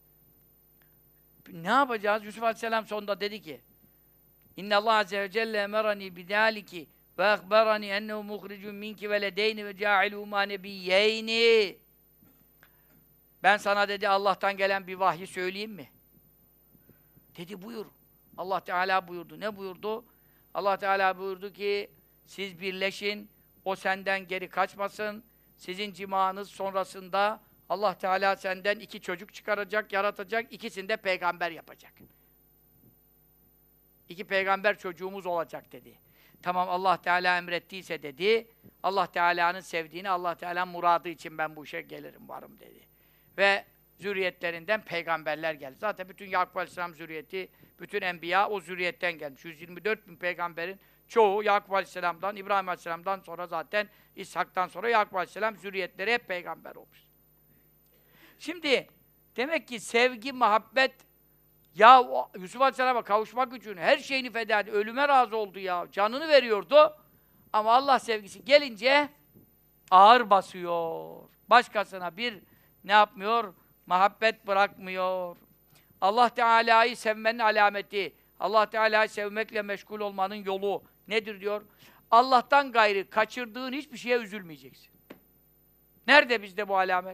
ne yapacağız? Yusuf Aleyhisselam sonunda dedi ki İnne Allah Azze ve Celle emerani bidâliki ve ekberani ennehu muhricun minki veledeyni ve câilûmâ nebiyyeyni. Ben sana dedi Allah'tan gelen bir vahyi söyleyeyim mi? Dedi buyur. Allah Teala buyurdu. Ne buyurdu? Allah Teala buyurdu ki siz birleşin, o senden geri kaçmasın. Sizin cimanız sonrasında Allah Teala senden 2 çocuk çıkaracak, yaratacak, ikisini de peygamber yapacak. 2 peygamber çocuğumuz olacak dedi. Tamam Allah Teala emrettiyse dedi, Allah Teala'nın sevdiğini, Allah Teala'nın muradı için ben bu işe gelirim, varım dedi. Ve zürriyetlerinden peygamberler geldi. Zaten bütün Yakup Aleyhisselam zürriyeti, bütün enbiya o zürriyetten gelmiş. 124 bin peygamberin çoğu Yakup Aleyhisselam'dan, İbrahim Aleyhisselam'dan sonra zaten İshak'tan sonra Yakup Aleyhisselam zürriyetleri hep peygamber olmuş. Şimdi demek ki sevgi, muhabbet ya Yusuf Aleyhisselam'a kavuşmak için her şeyini feda etti. Ölüme razı oldu ya. Canını veriyordu. Ama Allah sevgisi gelince ağır basıyor. Başkasına bir ne yapmıyor? Muhabbet bırakmıyor. Allah Teala'yı sevmenin alameti, Allah Teala'yı sevmekle meşgul olmanın yolu nedir diyor? Allah'tan gayrı kaçırdığın hiçbir şeye üzülmeyeceksin. Nerede bizde bu alamet?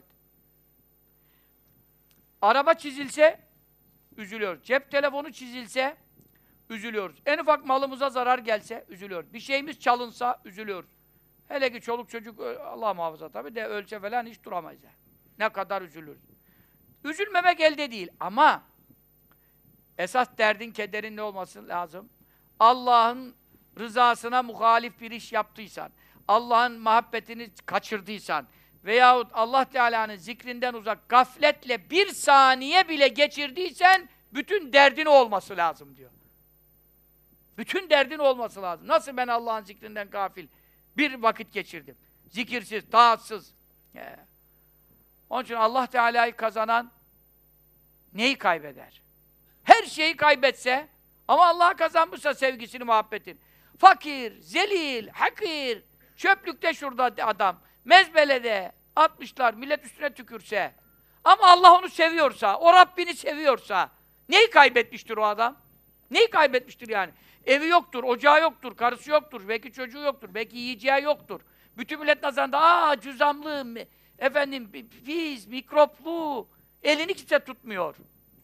Araba çizilse üzülüyoruz. Cep telefonu çizilse üzülüyoruz. En ufak malımıza zarar gelse üzülüyoruz. Bir şeyimiz çalınsa üzülüyoruz. Hele ki çoluk çocuk Allah muhafaza tabii de ölse falan hiç duramayız. Yani. Ne kadar üzülürüz. Üzülmemek elde değil ama esas derdin, kederin ne olması lazım? Allah'ın rızasına muhalif bir iş yaptıysan, Allah'ın muhabbetini kaçırdıysan veyahut Allah Teala'nın zikrinden uzak gafletle bir saniye bile geçirdiysen bütün derdin olması lazım diyor. Bütün derdin olması lazım. Nasıl ben Allah'ın zikrinden gafil bir vakit geçirdim? Zikirsiz, taatsız. Onun için Allah Teala'yı kazanan neyi kaybeder? Her şeyi kaybetse ama Allah'ı kazanmışsa sevgisini, muhabbetin. Fakir, zelil, hakir, çöplükte şurada adam, mezbelede atmışlar, millet üstüne tükürse ama Allah onu seviyorsa, o Rabbini seviyorsa neyi kaybetmiştir o adam? Neyi kaybetmiştir yani? Evi yoktur, ocağı yoktur, karısı yoktur, belki çocuğu yoktur, belki yiyeceği yoktur. Bütün millet nazarında cüzamlı, efendim pis, mikroplu, elini kimse tutmuyor.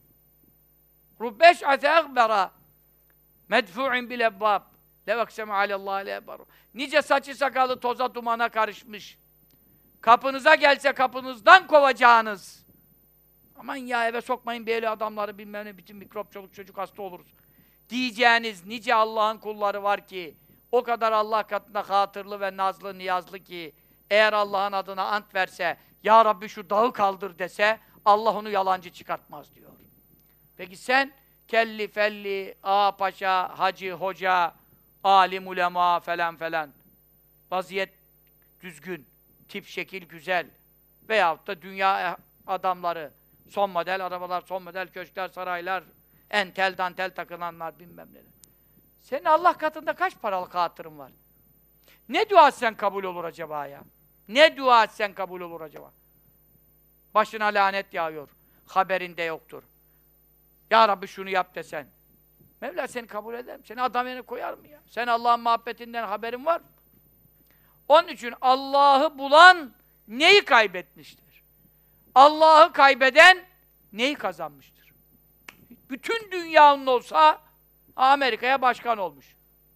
Rubbeş azâgbera medfu'in bil ebbâb levekseme alellâhi le'ebaru. Nice saçı sakalı toza dumana karışmış. Kapınıza gelse kapınızdan kovacağınız. Aman ya eve sokmayın böyle adamları bilmem ne, bütün mikrop çoluk çocuk hasta oluruz. Diyeceğiniz nice Allah'ın kulları var ki, o kadar Allah katında hatırlı ve nazlı, niyazlı ki, eğer Allah'ın adına ant verse, Ya Rabbi şu dağı kaldır dese, Allah onu yalancı çıkartmaz diyor. Peki sen, kelli, felli, ağa paşa, hacı, hoca, alim, ulema falan falan, vaziyet düzgün, tip, şekil güzel veyahut da dünya adamları, son model arabalar, son model köşkler, saraylar, entel, dantel takılanlar, bilmem neler. Senin Allah katında kaç paralık hatırın var? Ne dua etsen kabul olur acaba ya? Ne dua etsen kabul olur acaba? Başına lanet yağıyor, haberinde yoktur. Ya Rabbi şunu yap desen. Mevla seni kabul eder mi? Seni adam yerine koyar mı ya? Sen Allah'ın muhabbetinden haberin var mı? Onun için Allah'ı bulan neyi kaybetmiştir? Allah'ı kaybeden neyi kazanmıştır? Bütün dünyanın olsa Amerika'ya başkan olmuş.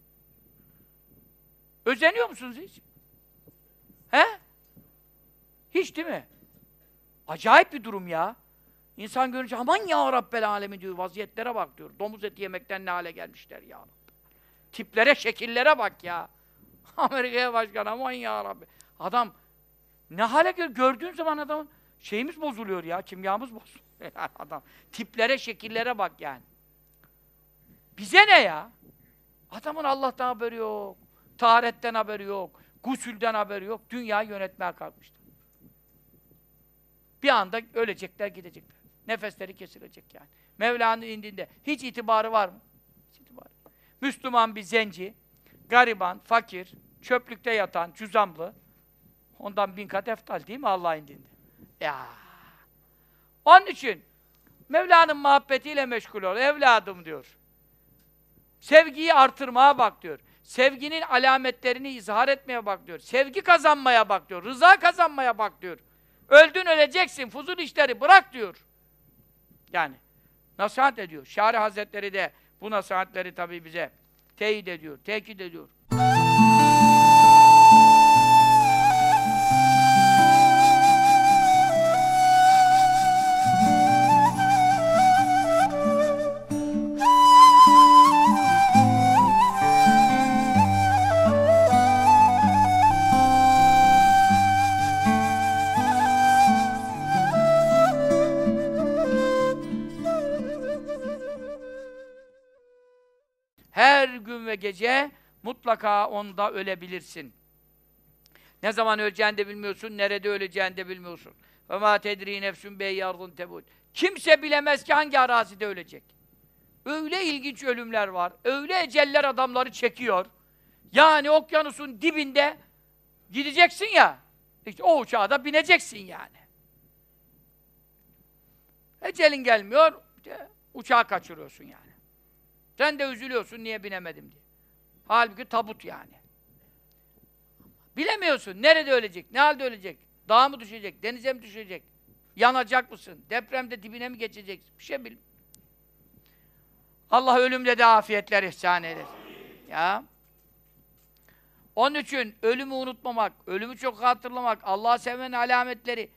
Özeniyor musunuz hiç? He? Hiç değil mi? Acayip bir durum ya. İnsan görünce aman ya Rabbel Alemin diyor, vaziyetlere bak diyor. Domuz eti yemekten ne hale gelmişler ya. Tiplere, şekillere bak ya. Amerika'ya başkan, aman ya Rabbi. Adam ne hale gördüğün zaman adamın şeyimiz bozuluyor ya, kimyamız bozuluyor. Adam tiplere, şekillere bak yani. Bize ne ya? Adamın Allah'tan haberi yok, taharetten haberi yok, gusülden haberi yok, dünyayı yönetmeye kalkmıştır. Bir anda ölecekler, gidecekler. Nefesleri kesilecek yani. Mevla'nın indinde hiç itibarı var mı? Hiç itibarı. Müslüman bir zenci, gariban, fakir, çöplükte yatan, cüzamlı, ondan 1000 kat eftal değil mi Allah'ın indinde? Ya. Onun için Mevla'nın muhabbetiyle meşgul ol evladım diyor. Sevgiyi artırmaya bak diyor. Sevginin alametlerini izhar etmeye bak diyor. Sevgi kazanmaya bak diyor. Rıza kazanmaya bak diyor. Öldün öleceksin. Fuzul işleri bırak diyor. Yani nasihat ediyor. Şari Hazretleri de bu nasihatleri tabii bize teyit ediyor, tekit ediyor. Her gün ve gece mutlaka onda ölebilirsin. Ne zaman öleceğini de bilmiyorsun, nerede öleceğini de bilmiyorsun. وَمَا تَدْرِي نَفْسٌ بَيَّارْضٌ تَبُودٌ Kimse bilemez ki hangi arazide ölecek. Öyle ilginç ölümler var, öyle eceller adamları çekiyor. Yani okyanusun dibinde gideceksin ya, işte o uçağa da bineceksin yani. Ecelin gelmiyor, işte uçağı kaçırıyorsun yani. Sen de üzülüyorsun, niye binemedim diye. Halbuki tabut yani. Bilemiyorsun, nerede ölecek, ne halde ölecek, dağa mı düşecek, denize mi düşecek, yanacak mısın, depremde dibine mi geçeceksin, bir şey bil. Allah ölümle de afiyetler ihsan eylesin. Ya. Onun için ölümü unutmamak, ölümü çok hatırlamak, Allah'ı sevmenin alametleri.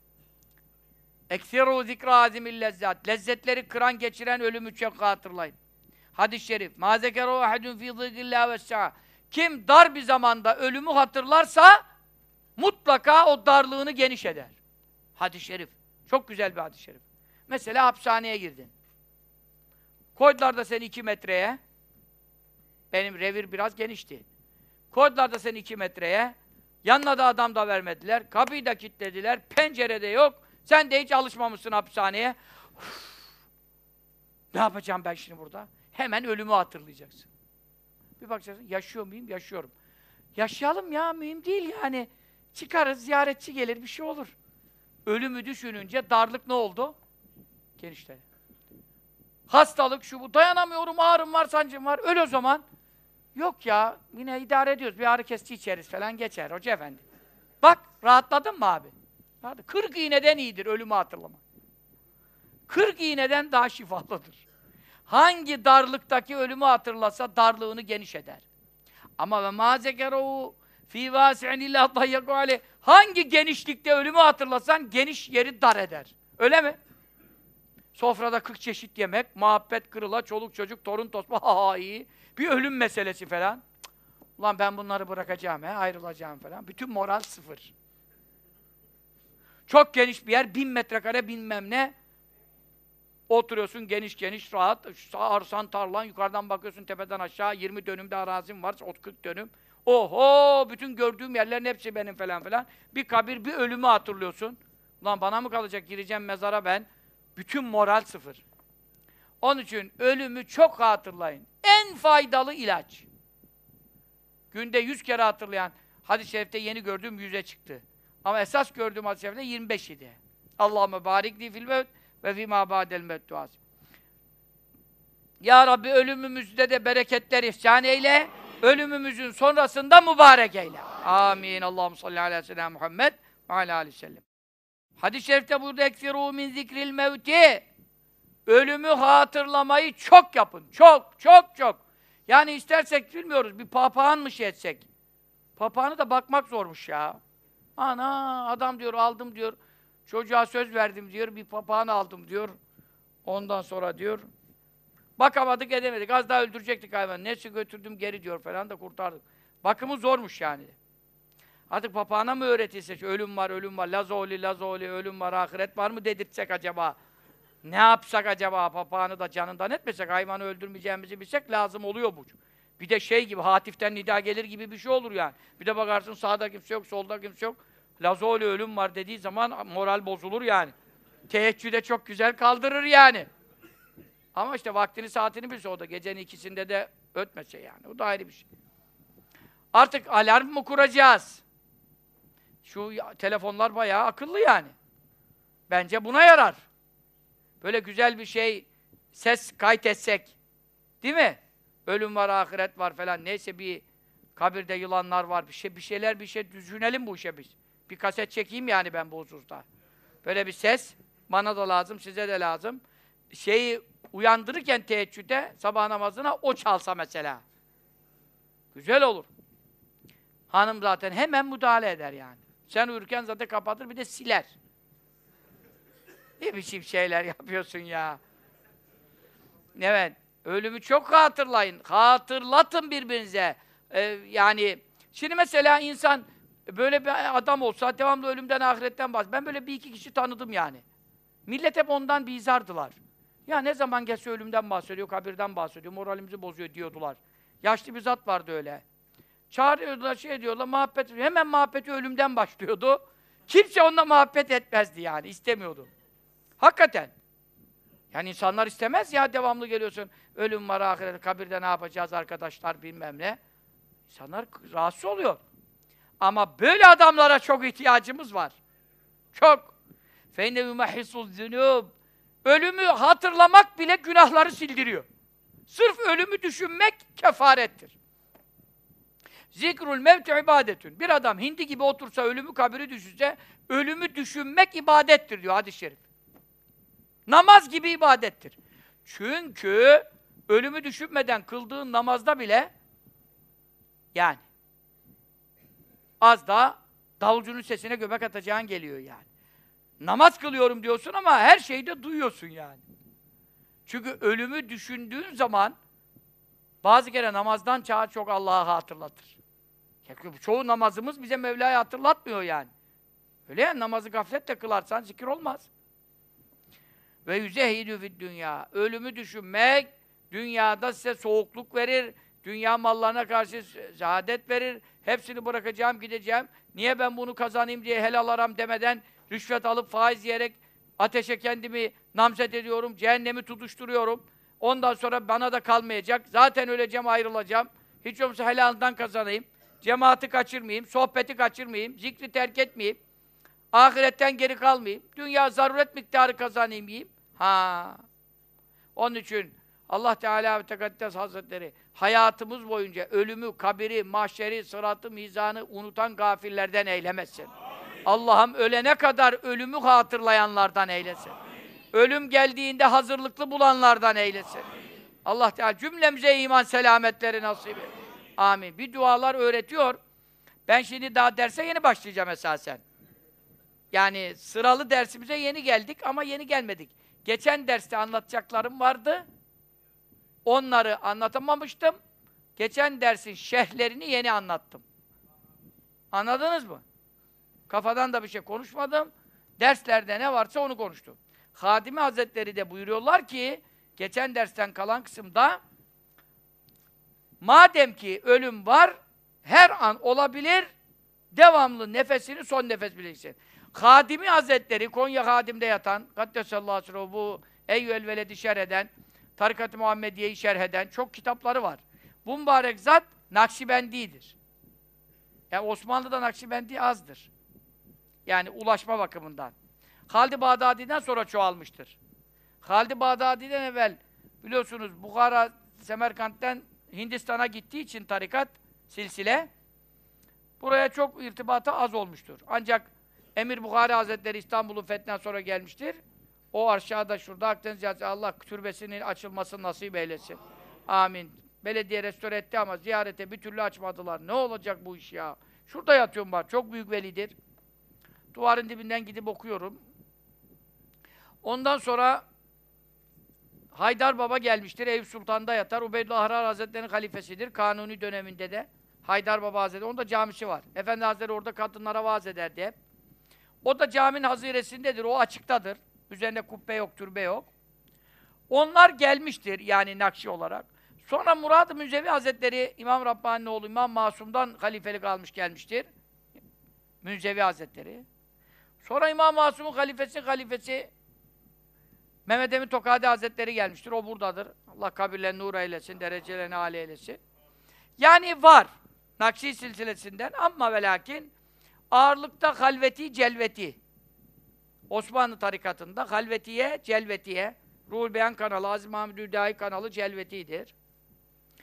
Eksiru zikra azimil lezzat. Lezzetleri kıran geçiren ölümü çok hatırlayın. Hadis-i şerif. Ma zekeru ahadun fi zikrillah ve's-sa'a. Kim dar bir zamanda ölümü hatırlarsa mutlaka o darlığını geniş eder. Hadis-i şerif. Çok güzel bir hadis-i şerif. Mesela hapishaneye girdin. Koydular da seni 2 metreye. Benim revir biraz genişti. Koydular da seni 2 metreye. Yanına da adam da vermediler. Kapıyı da kilitlediler. Pencerede yok. Sen de hiç alışmamışsın hapishaneye. Uf, ne yapacağım ben şimdi burada? Hemen ölümü hatırlayacaksın. Bir bakacaksın, yaşıyor muyum? Yaşıyorum. Yaşayalım ya, mühim değil yani. Çıkarız, ziyaretçi gelir, bir şey olur. Ölümü düşününce darlık ne oldu? Genişledi. Hastalık, şu bu, dayanamıyorum, ağrım var, sancım var, öl o zaman. Yok ya, yine idare ediyoruz, bir ağrı kesici içeriz falan, geçer hoca efendi. Bak, rahatladın mı abi? 40 iğneden iyidir ölümü hatırlamak. 40 iğneden daha şifalıdır. Hangi darlıktaki ölümü hatırlasa darlığını geniş eder. Ama ve mâ zekerû fî vâsi'in illâ dayyakû aleyh. Hangi genişlikte ölümü hatırlasan geniş yeri dar eder. Öyle mi? Sofrada 40 çeşit yemek, muhabbet kırıla, çoluk çocuk, torun tosma, ha iyi. Bir ölüm meselesi falan. Cık, ulan ben bunları bırakacağım, ayrılacağım falan. Bütün moral sıfır. Çok geniş bir yer, 1000 metrekare bilmem ne. Oturuyorsun geniş geniş, rahat, arsan, tarlan, yukarıdan bakıyorsun tepeden aşağı, 20 dönümde arazim var, 40 dönüm. Oho! Bütün gördüğüm yerlerin hepsi benim falan filan. Bir kabir, bir ölümü hatırlıyorsun. Ulan bana mı kalacak, gireceğim mezara ben. Bütün moral sıfır. Onun için ölümü çok hatırlayın. En faydalı ilaç. Günde 100 kere hatırlayan, hadis-i şerifte yeni gördüğüm 100'e çıktı. Ama esas gördüğüm hadis-i şerifte 25 idi. Allahümme barikli fil mevt ve fîmâ ba'del mevt duası. Ya Rabbi ölümümüzde de bereketler ihsan eyle, ölümümüzün sonrasında mübarek eyle. Amin. Allahümme salli ala seyyidina Muhammed ve ala aleyhi sellem. Hadis-i şerifte burada ekfirû min zikril mevti. Ölümü hatırlamayı çok yapın. Çok, çok, çok. Yani istersek bilmiyoruz, bir papağan mı şey etsek? Papağanı da bakmak zormuş ya. Ana, adam diyor, aldım diyor, çocuğa söz verdim diyor, bir papağan aldım diyor. Ondan sonra diyor, bakamadık edemedik, az daha öldürecektik hayvanı. Neyse götürdüm geri diyor falan da kurtardık. Bakımı zormuş yani. Artık papağana mı öğretilse, ölüm var, ölüm var, lazoli, lazoli, ölüm var, ahiret var mı dedirtsek acaba? Ne yapsak acaba, papağanı da canından etmesek, hayvanı öldürmeyeceğimizi bilsek lazım oluyor bu. Bir de şey gibi, hatiften nida gelir gibi bir şey olur yani. Bir de bakarsın sağda kimse yok, solda kimse yok. Lazoli ölüm var dediği zaman moral bozulur yani. Teheccüde çok güzel kaldırır yani. Ama işte vaktini saatini bilse o da gecenin ikisinde de ötmese yani. O da ayrı bir şey. Artık alarm mı kuracağız? Şu telefonlar bayağı akıllı yani. Bence buna yarar. Böyle güzel bir şey, ses kaydetsek, değil mi? ölüm var, ahiret var falan. Neyse bir kabirde yılanlar var. Bir şeyler düşünelim bu işe biz. Bir kaset çekeyim yani ben bu hususta. Böyle bir ses bana da lazım, size de lazım. Şeyi uyandırırken teheccüde, sabah namazına o çalsa mesela. Güzel olur. Hanım zaten hemen müdahale eder yani. Sen uyurken zaten kapatır, bir de siler. Ne biçim şeyler yapıyorsun ya. Evet, ölümü çok hatırlayın. Hatırlatın birbirinize. Yani, şimdi mesela insan böyle bir adam olsa, devamlı ölümden, ahiretten bahsediyor. Ben böyle bir iki kişi tanıdım yani. Millet hep ondan bizardılar. Ya ne zaman gelse ölümden bahsediyor, kabirden bahsediyor, moralimizi bozuyor diyordular. Yaşlı bir zat vardı öyle. Çağırıyordular, diyorlar, muhabbet ediyor. Hemen muhabbeti ölümden başlıyordu. Kimse onunla muhabbet etmezdi yani, istemiyordu. Hakikaten. Yani insanlar istemez ya, devamlı geliyorsun. Ölüm var, ahiret, kabirde ne yapacağız arkadaşlar, bilmem ne. İnsanlar rahatsız oluyor. Ama böyle adamlara çok ihtiyacımız var. Çok. فَاِنَّهُ مَحِسُ الذُّنُوبِ Ölümü hatırlamak bile günahları sildiriyor. Sırf ölümü düşünmek kefarettir. Zikrul mevti ibadetün. Bir adam hindi gibi otursa, ölümü kabiri düşünse, ölümü düşünmek ibadettir diyor hadis-i şerif. Namaz gibi ibadettir. Çünkü ölümü düşünmeden kıldığın namazda bile yani az daha davulcunun sesine göbek atacağın geliyor yani. Namaz kılıyorum diyorsun ama her şeyi de duyuyorsun yani. Çünkü ölümü düşündüğün zaman bazı kere namazdan çok Allah'ı hatırlatır. Çoğu namazımız bize Mevla'yı hatırlatmıyor yani. Öyle ya, namazı gafletle kılarsan zikir olmaz. Ve yüzehidü fid dünya. Ölümü düşünmek dünyada size soğukluk verir, dünya mallarına karşı saadet verir. Hepsini bırakacağım, gideceğim. Niye ben bunu kazanayım diye helal aram demeden rüşvet alıp faiz yiyerek ateşe kendimi namzet ediyorum, cehennemi tutuşturuyorum. Ondan sonra bana da kalmayacak. Zaten öleceğim, ayrılacağım. Hiç olmazsa helalından kazanayım. Cemaati kaçırmayayım, sohbeti kaçırmayayım, zikri terk etmeyeyim. Ahiretten geri kalmayayım. Dünya zaruret miktarı kazanayım, yiyeyim. Onun için Allah Teala ve Tekaddes Hazretleri hayatımız boyunca ölümü, kabiri, mahşeri, sıratı, mizanı unutan gafillerden eylemesin. Allah'ım ölene kadar ölümü hatırlayanlardan eylesin. Ölüm geldiğinde hazırlıklı bulanlardan eylesin. Allah Teala cümlemize iman selametleri nasip et. Amin. Bir dualar öğretiyor. Ben şimdi daha derse yeni başlayacağım esasen. Yani sıralı dersimize yeni geldik ama yeni gelmedik. Geçen derste anlatacaklarım vardı. Onları anlatamamıştım. Geçen dersin şerhlerini yeni anlattım. Anladınız mı? Kafadan da bir şey konuşmadım. Derslerde ne varsa onu konuştum. Hadimi Hazretleri de buyuruyorlar ki, geçen dersten kalan kısımda madem ki ölüm var, her an olabilir, devamlı nefesini son nefes bileceksin. Hadimi Hazretleri, Konya Hadim'de yatan, Kaddesallahu aleyhi ve sellem, bu Eyyüel Veled'i şerh eden, Tarikat-ı Muhammediye'yi şerh eden çok kitapları var. Bu mübarek zat Nakşibendi'dir. Yani Osmanlı'da Nakşibendi azdır. Yani ulaşma bakımından. Halid-i Bağdadi'den sonra çoğalmıştır. Halid-i Bağdadi'den evvel biliyorsunuz Bukhara, Semerkant'ten Hindistan'a gittiği için tarikat, silsile buraya çok irtibatı az olmuştur. Ancak Emir Bukhari Hazretleri İstanbul'un fethinden sonra gelmiştir. O aşağıda şurada Akdeniz Yazısı, Allah türbesinin açılmasını nasip eylesin. Amin. Belediye restore etti ama ziyarete bir türlü açmadılar. Ne olacak bu iş ya? Şurada yatıyorum bak. Çok büyük velidir. Duvarın dibinden gidip okuyorum. Ondan sonra Haydar Baba gelmiştir. Eyüp Sultan'da yatar. Ubeydullah Ahrar Hazretleri'nin halifesidir. Kanuni döneminde de Haydar Baba Hazretleri. Onun da camisi var. Efendi Hazretleri orada kadınlara vaaz ederdi hep. O da caminin haziresindedir. O açıktadır. Üzerinde kubbe yok, türbe yok. Onlar gelmiştir yani Nakşi olarak. Sonra Murad-ı Münzevi Hazretleri İmam Rabbani'nin oğlu İmam Masum'dan halifelik almış gelmiştir. Münzevi Hazretleri. Sonra İmam Masum'un halifesi Mehmet Emin Tokadi Hazretleri gelmiştir. O buradadır. Allah kabirlerini nur eylesin, derecelerini âli eylesin. Yani var. Nakşi silsilesinden ama ve lakin ağırlıkta halveti, celveti. Osmanlı tarikatında halvetiye, celvetiye, Ruhul Beyan kanalı, Aziz Mahmud Hüdayi kanalı celvetidir.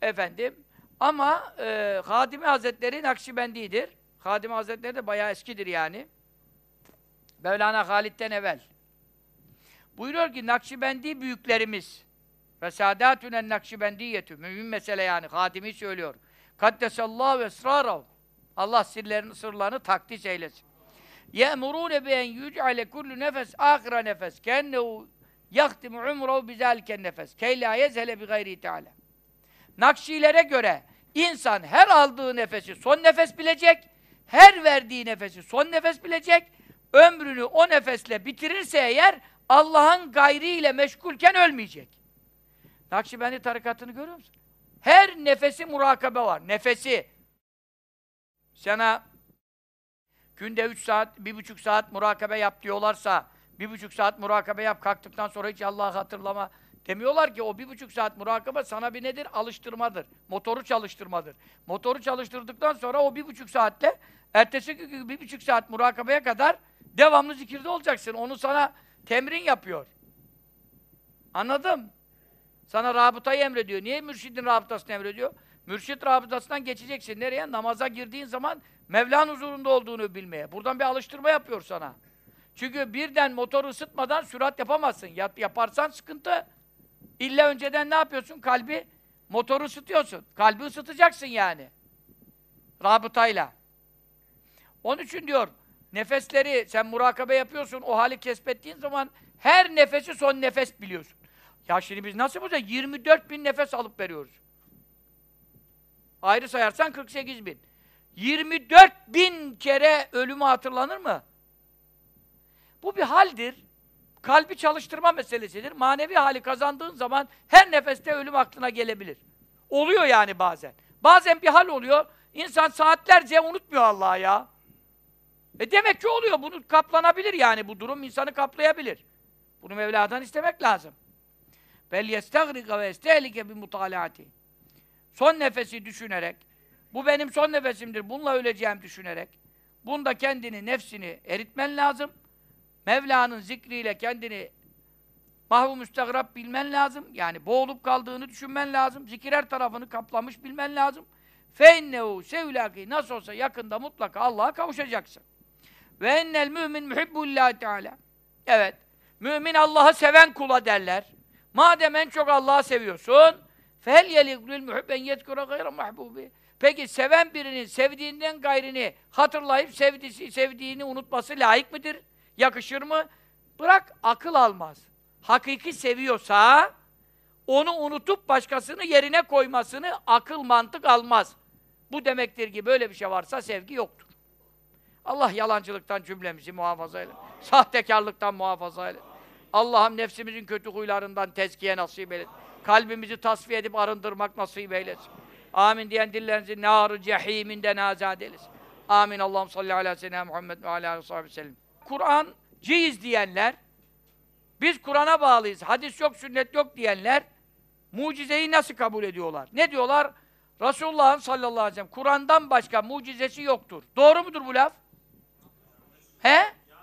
Efendim. Ama Hatimi Hazretleri Nakşibendi'dir. Hatimi Hazretleri de bayağı eskidir yani. Mevlana Halid'den evvel. Buyuruyor ki Nakşibendi büyüklerimiz ve Sâdâtünen Nakşibendiyetü mühim mesele yani Hatimi söylüyor. Kaddesallahu esrârahu. Allah sırlarını takdis eylesin. Ye'murûne bi en yüc'ale kullu nefes âhira nefes kennehu yaktimu umrehu bizâliken nefes key lâ yezhele bi gayri teâlâ. Nakşilere göre insan her aldığı nefesi son nefes bilecek, her verdiği nefesi son nefes bilecek, ömrünü o nefesle bitirirse eğer Allah'ın gayriyle meşgulken ölmeyecek. Nakşibendi tarikatını görüyor musun? Her nefesi murakabe var. Nefesi. Sana günde 3 saat, 1,5 saat murakabe yap diyorlarsa 1,5 saat murakabe yap, kalktıktan sonra hiç Allah'ı hatırlama demiyorlar ki o 1,5 saat murakabe sana bir nedir? Alıştırmadır. Motoru çalıştırmadır. Motoru çalıştırdıktan sonra o 1,5 saatle ertesi gün 1,5 saat murakabeye kadar devamlı zikirde olacaksın. Onu sana temrin yapıyor. Anladım. Sana rabıtayı emrediyor. Niye mürşidin rabıtasını emrediyor? Mürşid rabıtasından geçeceksin. Nereye? Namaza girdiğin zaman Mevla'nın huzurunda olduğunu bilmeye. Buradan bir alıştırma yapıyor sana. Çünkü birden motoru ısıtmadan sürat yapamazsın. Yaparsan sıkıntı. İlla önceden ne yapıyorsun? Motoru ısıtıyorsun. Kalbi ısıtacaksın yani. Rabıtayla. Onun için diyor, nefesleri sen murakabe yapıyorsun, o hali kesbettiğin zaman her nefesi son nefes biliyorsun. Ya şimdi biz nasıl bulacağız? 24.000 nefes alıp veriyoruz. Ayrı sayarsan 48.000. 24.000 kere ölümü hatırlanır mı? Bu bir haldir. Kalbi çalıştırma meselesidir. Manevi hali kazandığın zaman her nefeste ölüm aklına gelebilir. Oluyor yani bazen. Bazen bir hal oluyor, insan saatlerce unutmuyor Allah'ı ya. Demek ki oluyor, bunu kaplanabilir yani, bu durum insanı kaplayabilir. Bunu Mevla'dan istemek lazım. Bel yestagriga ve estehlike bi mutalaati. Son nefesi düşünerek, bu benim son nefesimdir, bununla öleceğim düşünerek, bunda kendini, nefsini eritmen lazım. Mevla'nın zikriyle kendini mahvu müstegrab bilmen lazım. Yani boğulup kaldığını düşünmen lazım. Zikir her tarafını kaplamış bilmen lazım. فَاِنَّهُ sevlâki nasıl olsa yakında mutlaka Allah'a kavuşacaksın. Ve ennel mümin muhibbullâhi teâlâ. Evet, mümin Allah'ı seven kula derler. Madem en çok Allah'ı seviyorsun, فَهَلْ يَلِقْلُ الْمُحِبَّ اَنْ يَذْكُرَ غَيْرَ مَحْبُوبِ. Peki seven birinin sevdiğinden gayrini hatırlayıp sevdiğini unutması layık mıdır? Yakışır mı? Bırak, akıl almaz. Hakiki seviyorsa, onu unutup başkasını yerine koymasını akıl, mantık almaz. Bu demektir ki böyle bir şey varsa sevgi yoktur. Allah yalancılıktan cümlemizi muhafaza eyle. Sahtekarlıktan muhafaza eyle. Allah'ım nefsimizin kötü huylarından tezkiye nasip eylesin. Kalbimizi tasfiye edip arındırmak nasip eylesin. Amin diyen dillerinizi nar-ı cehiminden azad eylesin. Amin. Allah'ım salli ala seyyidina Muhammed ve ala aleyhi ve sellem. Kur'ancıyız diyenler, biz Kur'an'a bağlıyız, hadis yok, sünnet yok diyenler, mucizeyi nasıl kabul ediyorlar? Ne diyorlar? Resulullah'ın sallallahu aleyhi ve sellem Kur'an'dan başka mucizesi yoktur. Doğru mudur bu laf? He?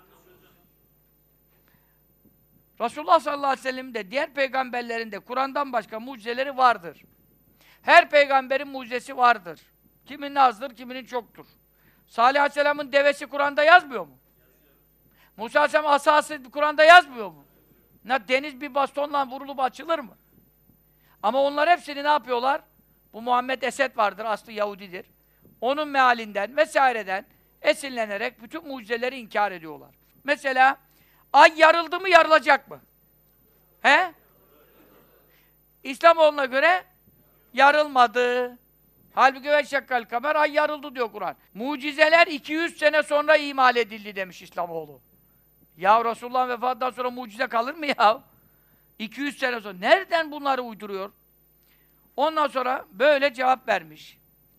Resulullah sallallahu aleyhi ve sellem de diğer peygamberlerin de Kur'an'dan başka mucizeleri vardır. Her peygamberin mucizesi vardır. Kiminin azdır, kiminin çoktur. Salih aleyhisselamın devesi Kur'an'da yazmıyor mu? Musa aleyhisselam asası Kur'an'da yazmıyor mu? Deniz bir bastonla vurulup açılır mı? Ama onlar hepsini ne yapıyorlar? Bu Muhammed Esed vardır, aslı Yahudidir. Onun mealinden vesaireden esinlenerek bütün mucizeleri inkar ediyorlar. Mesela ay yarıldı mı, yarılacak mı? He? İslamoğlu'na göre yarılmadı. Halbuki ve şekkal kamer, ay yarıldı diyor Kur'an. Mucizeler 200 sene sonra imal edildi demiş İslamoğlu. Ya Resulullah'ın vefatından sonra mucize kalır mı ya? 200 sene sonra. Nereden bunları uyduruyor? Ondan sonra böyle cevap vermiş.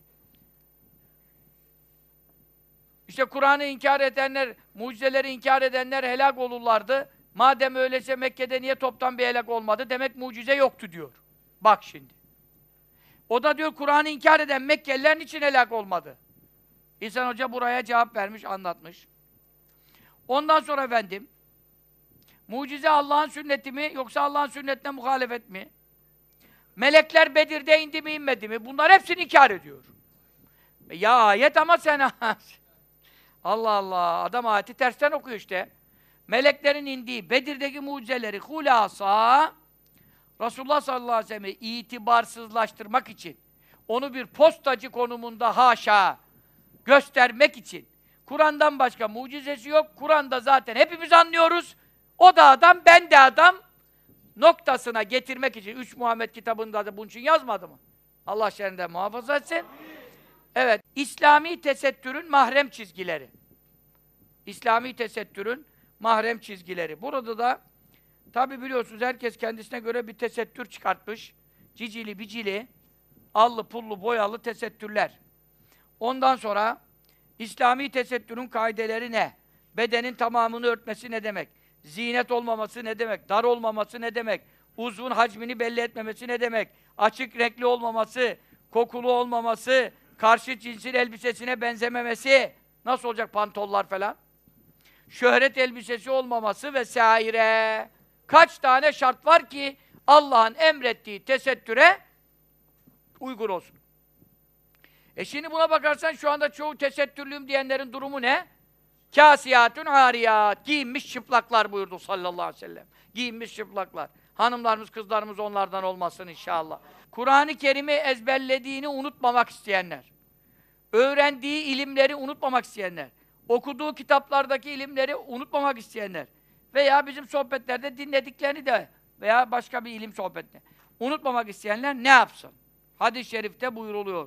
İşte Kur'an'ı inkar edenler, mucizeleri inkar edenler helak olurlardı. Madem öyleyse Mekke'de niye toptan bir helak olmadı? Demek mucize yoktu diyor. Bak şimdi. O da diyor Kur'an'ı inkar eden Mekkeliler niçin helak olmadı? İhsan Hoca buraya cevap vermiş, anlatmış. Ondan sonra efendim, mucize Allah'ın sünneti mi yoksa Allah'ın sünnetine muhalefet mi? Melekler Bedir'de indi mi inmedi mi? Bunlar hepsini inkar ediyor. Ya ayet ama sen Allah Allah, adam ayeti tersten okuyor işte. Meleklerin indiği Bedir'deki mucizeleri hulasa Resulullah sallallahu aleyhi ve sellem'i itibarsızlaştırmak için, onu bir postacı konumunda haşa göstermek için, Kur'an'dan başka mucizesi yok, Kur'an'da zaten hepimiz anlıyoruz, o da adam, ben de adam noktasına getirmek için, 3 Muhammed kitabında da bunun için yazmadı mı? Allah şerrinden muhafaza etsin. Evet, İslami tesettürün mahrem çizgileri. İslami tesettürün mahrem çizgileri. Burada da tabi biliyorsunuz herkes kendisine göre bir tesettür çıkartmış. Cicili bicili, allı pullu boyalı tesettürler. Ondan sonra İslami tesettürün kaideleri ne? Bedenin tamamını örtmesi ne demek? Zinet olmaması ne demek? Dar olmaması ne demek? Uzvun hacmini belli etmemesi ne demek? Açık renkli olmaması, kokulu olmaması, karşı cinsin elbisesine benzememesi, nasıl olacak pantollar falan? Şöhret elbisesi olmaması vesaire. Kaç tane şart var ki Allah'ın emrettiği tesettüre uygun olsun. Şimdi buna bakarsan şu anda çoğu tesettürlüyüm diyenlerin durumu ne? Kâsiyâtun âriyât. Giyinmiş çıplaklar buyurdu sallallahu aleyhi ve sellem. Giyinmiş çıplaklar. Hanımlarımız, kızlarımız onlardan olmasın inşallah. Kur'an-ı Kerim'i ezberlediğini unutmamak isteyenler. Öğrendiği ilimleri unutmamak isteyenler. Okuduğu kitaplardaki ilimleri unutmamak isteyenler. Veya bizim sohbetlerde dinlediklerini de veya başka bir ilim sohbetine unutmamak isteyenler ne yapsın? Hadis-i şerifte buyuruluyor.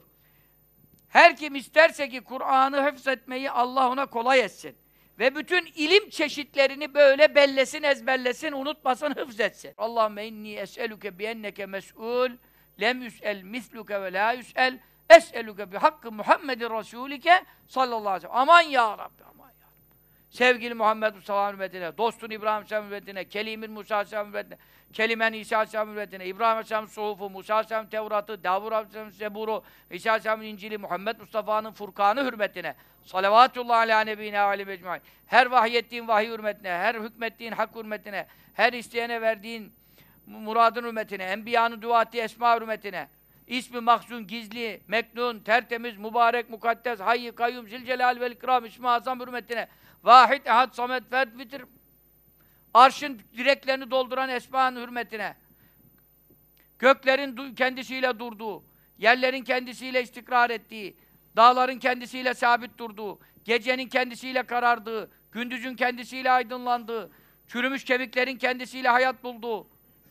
Her kim isterse ki Kur'an'ı hıfzetmeyi Allah ona kolay etsin. Ve bütün ilim çeşitlerini böyle bellesin, ezberlesin, unutmasın, hıfzetsin. Allahümme inni es'eluke bienneke mes'ul, lem yüs'el misluke ve la yüs'el, es'eluke bi hakkı Muhammedin Resulike sallallahu aleyhi ve sellem. Aman ya Rabbi, aman ya Rabbi. Sevgili Muhammed Mustafa hürmetine, dostun İbrahim Aleyhisselam hürmetine, Kelimin Musa Aleyhisselam hürmetine, Kelimen İsa Aleyhisselam hürmetine, İbrahim Aleyhisselam suhufu, Musa Aleyhisselam Tevrat'ı, Davud Aleyhisselam Zeburu, İsa Aleyhisselam İncil'i, Muhammed Mustafa'nın Furkan'ı hürmetine, salavatullah ala nebine aleyhi ecmaîn. Her vahyettiğin vahiy hürmetine, her hükmettiğin hak hürmetine, her isteyene verdiğin muradın hürmetine, enbiyanın dua ettiği esma hürmetine, İsmi mahzun, gizli, meknun, tertemiz, mübarek, mukaddes, hayy, kayyum, zilcelal vel ikram, ismi azam hürmetine, vahid, ehad, samet, ferd, bitir, arşın direklerini dolduran esmanın hürmetine, göklerin kendisiyle durduğu, yerlerin kendisiyle istikrar ettiği, dağların kendisiyle sabit durduğu, gecenin kendisiyle karardığı, gündüzün kendisiyle aydınlandığı, çürümüş kemiklerin kendisiyle hayat bulduğu,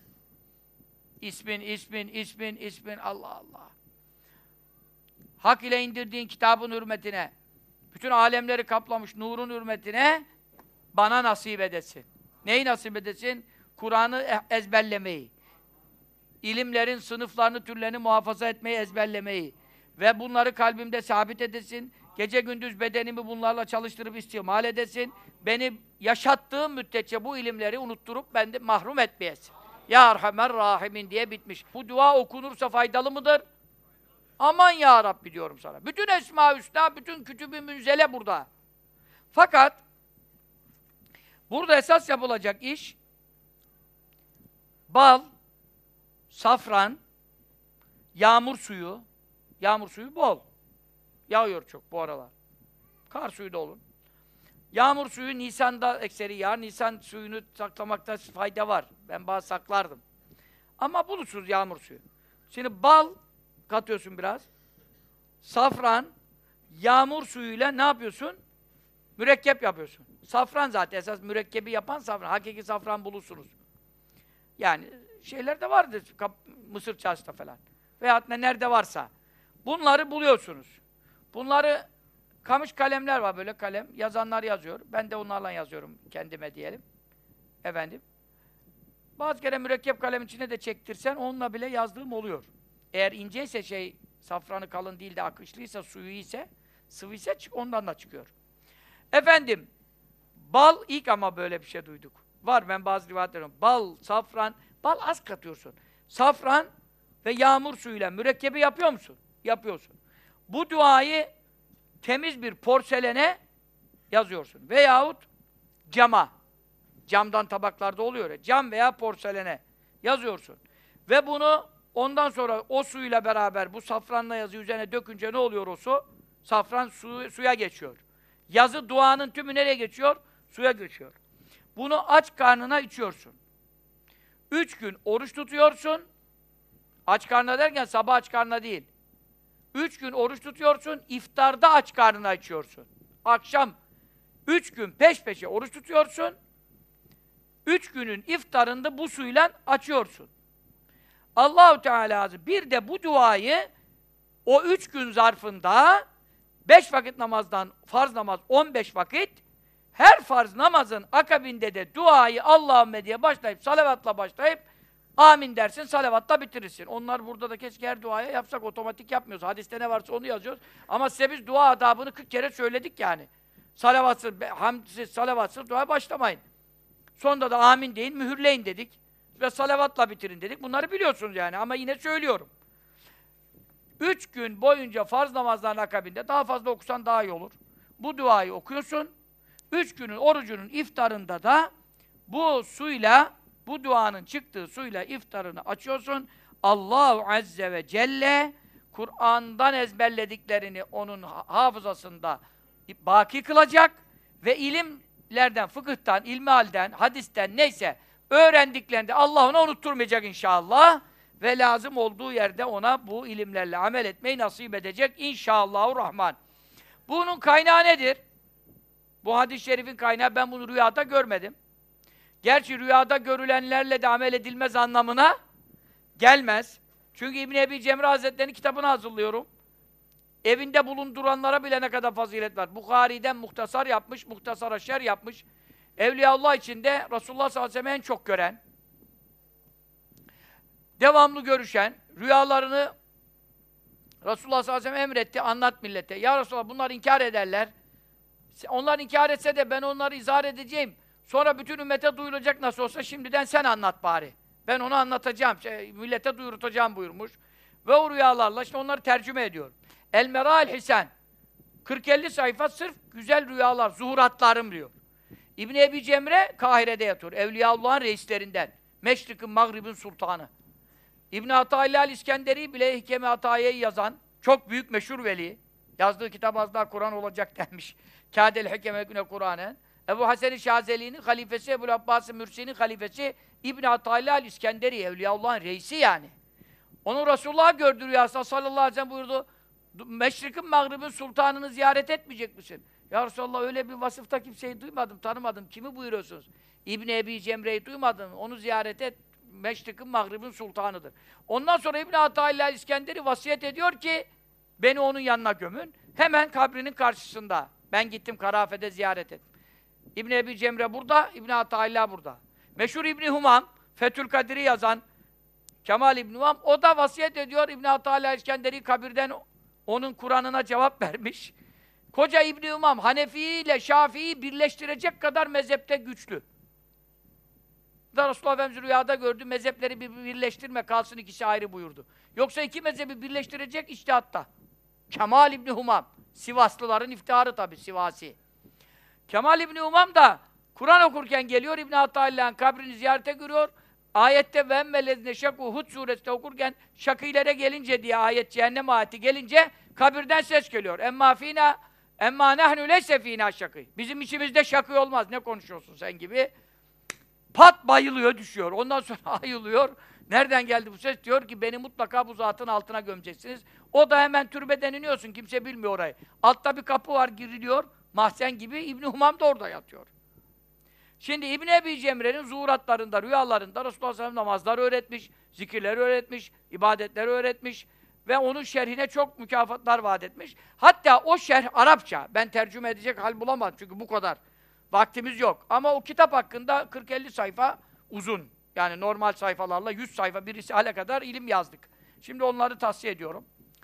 İsmin, Allah Allah. Hak ile indirdiğin kitabın hürmetine, bütün alemleri kaplamış nurun hürmetine bana nasip edesin. Neyi nasip edesin? Kur'an'ı ezberlemeyi, ilimlerin sınıflarını, türlerini muhafaza etmeyi, ezberlemeyi ve bunları kalbimde sabit edesin. Gece gündüz bedenimi bunlarla çalıştırıp istimal edesin. Beni yaşattığım müddetçe bu ilimleri unutturup beni mahrum etmeyesin. Ya Erhamer Rahimin diye bitmiş. Bu dua okunursa faydalı mıdır? Aman ya Rabbi diyorum sana. Bütün Esma-ı Hüsna, bütün Kütüb-i Münzele burada. Fakat burada esas yapılacak iş bal, safran, yağmur suyu bol. Yağıyor çok bu aralar. Kar suyu da olur. Yağmur suyu Nisan'da ekseri yağar. Nisan suyunu saklamakta fayda var. Ben bazı saklardım. Ama bulursunuz yağmur suyu. Şimdi bal katıyorsun biraz. Safran, yağmur suyuyla ne yapıyorsun? Mürekkep yapıyorsun. Safran zaten esas mürekkebi yapan safran. Hakiki safran bulursunuz. Yani şeyler de vardır. Mısır çarşıda falan. Veyahut nerede varsa. Bunları buluyorsunuz. Bunları kamış kalemler var böyle kalem. Yazanlar yazıyor. Ben de onlarla yazıyorum kendime diyelim. Efendim. Bazı kere mürekkep kalem içine de çektirsen onunla bile yazdığım oluyor. Eğer inceyse safranı kalın değil de akışlıysa, suyu ise, sıvı ise ondan da çıkıyor. Efendim, bal ilk ama böyle bir şey duyduk. Var ben bazı rivayetlerim. Bal, safran, bal az katıyorsun. Safran ve yağmur suyuyla mürekkebi yapıyor musun? Yapıyorsun. Bu duayı temiz bir porselene yazıyorsun. Veyahut cama. Camdan tabaklarda oluyor ya. Cam veya porselene yazıyorsun. Ve bunu Ondan sonra o suyla beraber bu safranla yazı üzerine dökünce ne oluyor o su? Safran suya geçiyor. Yazı duanın tümü nereye geçiyor? Suya geçiyor. Bunu aç karnına içiyorsun. 3 gün oruç tutuyorsun. Aç karnına derken sabah aç karnına değil. 3 gün oruç tutuyorsun, iftarda aç karnına içiyorsun. Akşam 3 gün peş peşe oruç tutuyorsun. 3 günün iftarında bu suyla açıyorsun. Allah-u Teala bir de bu duayı o 3 gün zarfında 5 vakit namazdan farz namaz 15 vakit her farz namazın akabinde de duayı Allahümme diye başlayıp salavatla başlayıp amin dersin, salavatla bitirirsin. Onlar burada da keşke her duaya yapsak, otomatik yapmıyoruz. Hadiste ne varsa onu yazıyoruz. Ama size biz dua adabını 40 kere söyledik yani. Salavatsız, hamdsiz, salavatsız dua başlamayın. Sonunda da amin deyin, mühürleyin dedik. Ve salavatla bitirin dedik. Bunları biliyorsunuz yani ama yine söylüyorum. 3 gün boyunca farz namazların akabinde daha fazla okusan daha iyi olur. Bu duayı okuyorsun. 3 günün orucunun iftarında da bu suyla, bu duanın çıktığı suyla iftarını açıyorsun. Allahu Azze ve Celle Kur'an'dan ezberlediklerini onun hafızasında baki kılacak ve ilimlerden, fıkıhtan, ilmihalden, hadisten neyse öğrendiklerinde Allah ona unutturmayacak inşallah ve lazım olduğu yerde ona bu ilimlerle amel etmeyi nasip edecek inşallahurrahman. Bunun kaynağı nedir? Bu hadis-i şerifin kaynağı, ben bunu rüyada görmedim. Gerçi rüyada görülenlerle de amel edilmez anlamına gelmez. Çünkü İbn Ebi Cemre Hazretleri'nin kitabını hazırlıyorum. Evinde bulunduranlara bile ne kadar fazilet var. Bukhari'den muhtasar yapmış, muhtasara şer yapmış. Evliyaullah içinde Resulullah sallallahu aleyhi ve sellem en çok gören, devamlı görüşen, rüyalarını Resulullah sallallahu aleyhi ve sellem emretti, anlat millete. Ya Resulallah bunlar inkar ederler. Onlar inkar etse de ben onları izah edeceğim. Sonra bütün ümmete duyulacak nasıl olsa şimdiden sen anlat bari. Ben onu anlatacağım, millete duyurtacağım buyurmuş. Ve o rüyalarla işte onları tercüme ediyor. El-Merâ'l Hisen 40-50 sayfa sırf güzel rüyalar, zuhuratlarım diyor. İbn Ebi Cemre Kahire'de yatıyor. Evliyaullah'ın reislerinden. Meşrik'in, Mağrib'in sultanı. İbn Atâillâ İskenderi bile Hikeme Atâiye'yi yazan çok büyük meşhur veli. Yazdığı kitap az daha Kur'an olacak denmiş. Kâdel Hekeme Ekune Kur'an'en. Ebu Hasen-i Şazeli'nin halifesi, Ebu'l Abbas-ı Mürsi'nin halifesi İbn Atâillâ İskenderi, Evliyaullah'ın reisi yani. Onu Resulullah gördü rüyasında sallallahu aleyhi ve sellem buyurdu. Meşrik'in, Mağrib'in sultanını ziyaret etmeyecek misin? Ya Resulallah öyle bir vasıfta kimseyi duymadım, tanımadım. Kimi buyuruyorsunuz? İbn Ebi Cemre'yi duymadın. Onu ziyaret et. Meşrik'in, Mağrib'in sultanıdır. Ondan sonra İbn Atâillâ İskenderi vasiyet ediyor ki beni onun yanına gömün. Hemen kabrinin karşısında. Ben gittim Karafe'de ziyaret ettim. İbn Ebi Cemre burada, İbn Atâillâ burada. Meşhur İbn Humam, Fethül Kadir'i yazan Kemal İbn Humam, o da vasiyet ediyor. İbn Atâillâ İskenderi kabirden onun Kur'an'ına cevap vermiş. Koca İbn Humam, Hanefi ile Şafii'yi birleştirecek kadar mezhepte güçlü. Da Resulullah Efendimiz rüyada gördü, mezhepleri birleştirme, kalsın ikisi ayrı buyurdu. Yoksa iki mezhebi birleştirecek içtihatta. Kemal İbn Humam, Sivaslıların iftiharı tabi, Sivasi. Kemal İbn Humam da Kur'an okurken geliyor, İbn Atâillâ'nın kabrini ziyarete görüyor. Ayette ve emmellezine şakû Hud suresinde okurken şakîlere gelince diye ayet, cehennem ayeti gelince kabirden ses geliyor. Emma nahnu leyse fînâ şakî. Bizim içimizde şakî olmaz. Ne konuşuyorsun sen gibi? Pat bayılıyor, düşüyor. Ondan sonra ayılıyor. Nereden geldi bu ses? Diyor ki beni mutlaka bu zatın altına gömeceksiniz. O da hemen türbeden iniyorsun. Kimse bilmiyor orayı. Altta bir kapı var, giriliyor. Mahzen gibi. İbn Humam da orada yatıyor. Şimdi İbn Ebi Cemre'nin zuhuratlarında, rüyalarında Resulullah sallallahu aleyhi ve sellem namazları öğretmiş, zikirleri öğretmiş, ibadetleri öğretmiş ve onun şerhine çok mükafatlar vaat etmiş. Hatta o şerh Arapça. Ben tercüme edecek hal bulamadım çünkü bu kadar. Vaktimiz yok. Ama o kitap hakkında 40-50 sayfa uzun. Yani normal sayfalarla 100 sayfa bir risale kadar ilim yazdık. Şimdi onları tavsiye ediyorum.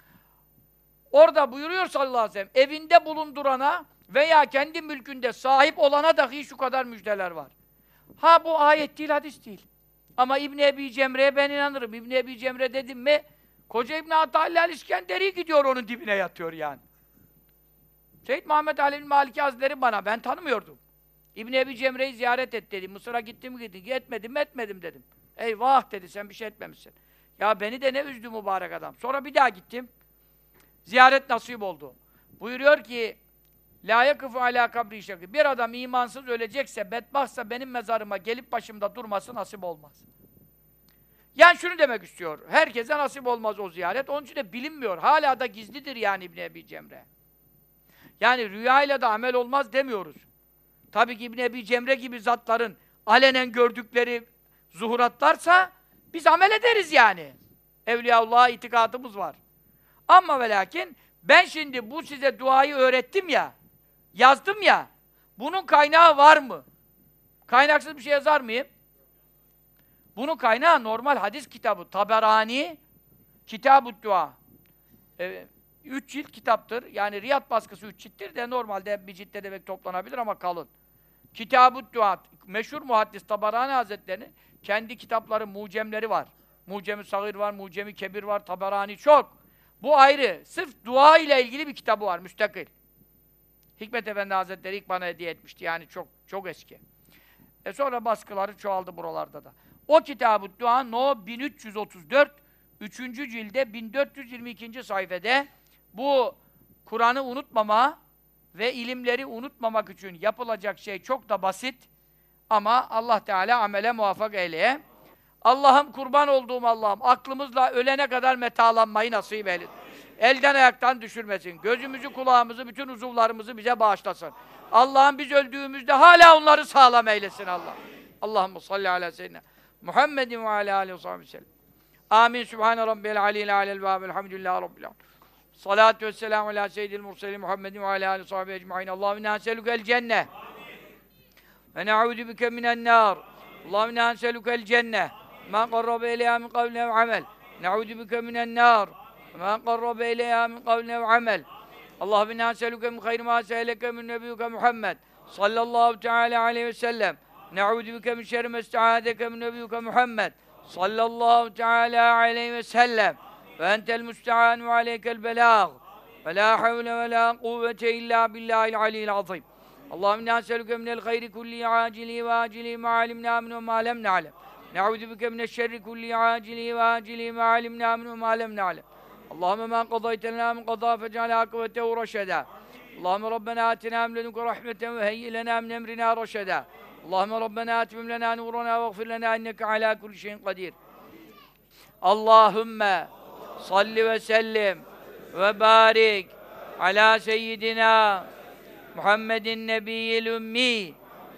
Orada buyuruyor sallallahu aleyhi ve sellem, evinde bulundurana veya kendi mülkünde sahip olana dahi şu kadar müjdeler var. Ha bu ayet değil, hadis değil. Ama İbn Ebi Cemre'ye ben inanırım. İbn Ebi Cemre dedim mi, koca İbn Atâillâ İskenderi gidiyor onun dibine yatıyor yani. Seyyid Muhammed Alevi Maliki Hazretleri bana, ben tanımıyordum. İbn Ebi Cemre'yi ziyaret et dedi. Mısır'a gittim mi gittim, etmedim mi etmedim dedim. Eyvah dedi, sen bir şey etmemişsin. Ya beni de ne üzdü mübarek adam. Sonra bir daha gittim. Ziyaret nasip oldu. Buyuruyor ki la yakıfu ala kabri şakî. Bir adam imansız ölecekse, bedbahtsa benim mezarıma gelip başımda durması nasip olmaz. Yani şunu demek istiyor. Herkese nasip olmaz o ziyaret. Onun için de bilinmiyor. Hala da gizlidir yani İbn Ebi Cemre. Yani rüyayla da amel olmaz demiyoruz. Tabii ki İbn Ebi Cemre gibi zatların alenen gördükleri zuhuratlarsa biz amel ederiz yani. Evliyaullah'a itikadımız var. Ama ve lakin ben şimdi bu size duayı öğrettim ya, yazdım ya, bunun kaynağı var mı? Kaynaksız bir şey yazar mıyım? Bunun kaynağı normal hadis kitabı. Taberani, Kitab-ı Dua. 3 cilt kitaptır. Yani Riyad baskısı 3 cilttir de normalde bir ciltte demek toplanabilir ama kalın. Kitab-ı Dua. Meşhur muhaddis Taberani Hazretleri'nin kendi kitapları, mucemleri var. Mucem-i Sagir var, Mucem-i Kebir var, Taberani çok. Bu ayrı. Sırf dua ile ilgili bir kitabı var, müstakil. Hikmet Efendi Hazretleri ilk bana hediye etmişti. Yani çok çok eski. Sonra baskıları çoğaldı buralarda da. O Kitab-ı Dua No 1334 3. cilde 1422. sayfede bu Kur'an'ı unutmama ve ilimleri unutmamak için yapılacak şey çok da basit ama Allah Teala amele muvaffak eyleye. Allah'ım kurban olduğum Allah'ım aklımızla ölene kadar metalanmayı nasip eylesin. Elden ayaktan düşürmesin. Gözümüzü, kulağımızı, bütün uzuvlarımızı bize bağışlasın. Allah'ım biz öldüğümüzde hala onları sağlam eylesin Allah. Allahumme salli ala seyyidina Muhammedin ve ala aleyhi ve sahbihi sellem. Amin. Sübhane rabbiyel aliyyil alel ve elhamdülillahi rabbil alemin. Salatu vesselamu ala seyyidil murselin Muhammedin ve ala aleyhi ve sahbihi ecmaîn. Allahümme inna nes'elukel cenneh ve na'ûzu bike minen nâr. Allahümme inna nes'elukel cenneh ma qarrabe ileyha min kavlin ve amel. Na'ûzu bike minen nâr ma qarrabe ileyha min kavlin ve amel. Allahümme inna nes'eluke min hayri ma se'eleke min nebiyyuke Muhammed sallallahu teâlâ aleyhi ve sellem. Na'ûzu bike min şerri ma ista'âdeke min nebiyyuke Muhammed sallallahu teâlâ aleyhi ve sellem. Ve entel müste'an ve aleykel belâg. Ve la havle ve la kuvvete illa billahil aliyyil azim. Allahümme inna nes'eluke minel hayri kulli acili ve acili ma alimna minhu ma lem na'lem. Na'ûzu bike mineşşerri kulli acili ve acili ma alimna minhu ma lem na'lem. Allahümme men qadayte lena min qada fec'al akıbetehu reşedâ. Allahümme Rabbena atina min ledunke rahmeten ve heyyi lena min emrina reşedâ. Allahümme Rabbena atmim lena nurana ve gfir lena inneke ala kulli şeyin kadir. Allahümme salli ve sellim ve barik ala seyyidina Muhammedin nebiyyil ümmi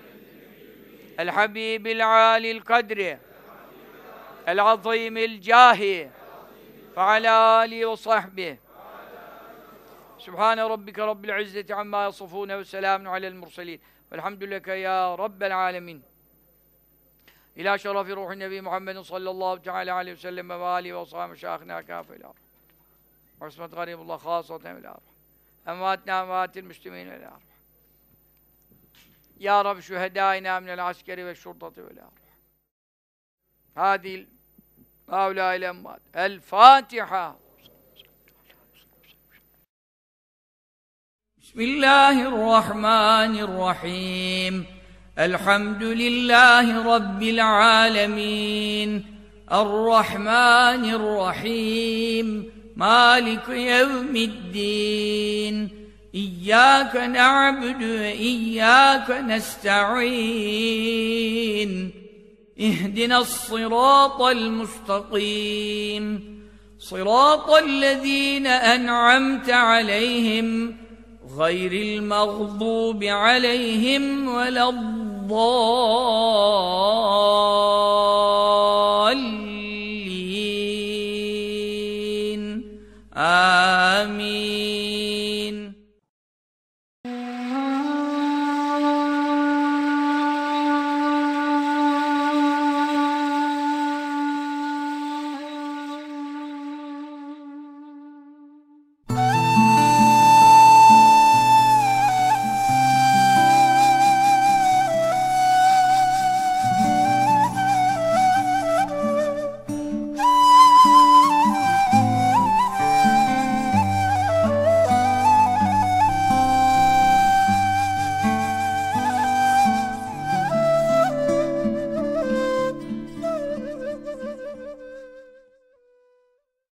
el habibil alil kadri el azimil cahi ve ala alihi ve sahbihi. Sübhane rabbike rabbil izzeti amma yasifûne ve selâmun alel murselîn. Velhamdülilleke ya rabbel âlemin. İlâ şerefi ruhin nebi Muhammedin sallallahu teâlâ aleyhi ve sellem ve âlihi ve sahâme şâhına kâfeyle arh. Ve ismet garibullah khâsaten ve arh. Emvâtnâ emvâtil müslümîn ve arh. Ya Rabbi şühedâinâ minel askeri ve şurdatı ve arh. Hâdil mevlâ ile emmâd. El Fâtiha. Bismillahirrahmanirrahim. Elhamdülillahi Rabbil âlemîn. Errahmanirrahim. Mâlik yevmiddin. İyyâke na'budu ve iyyâke nesta'in. İhdinas-sirâtal mustakîm. Sirâtallezîne en'amte aleyhim gayril mağdûbi aleyhim veleddâllîn. Amin.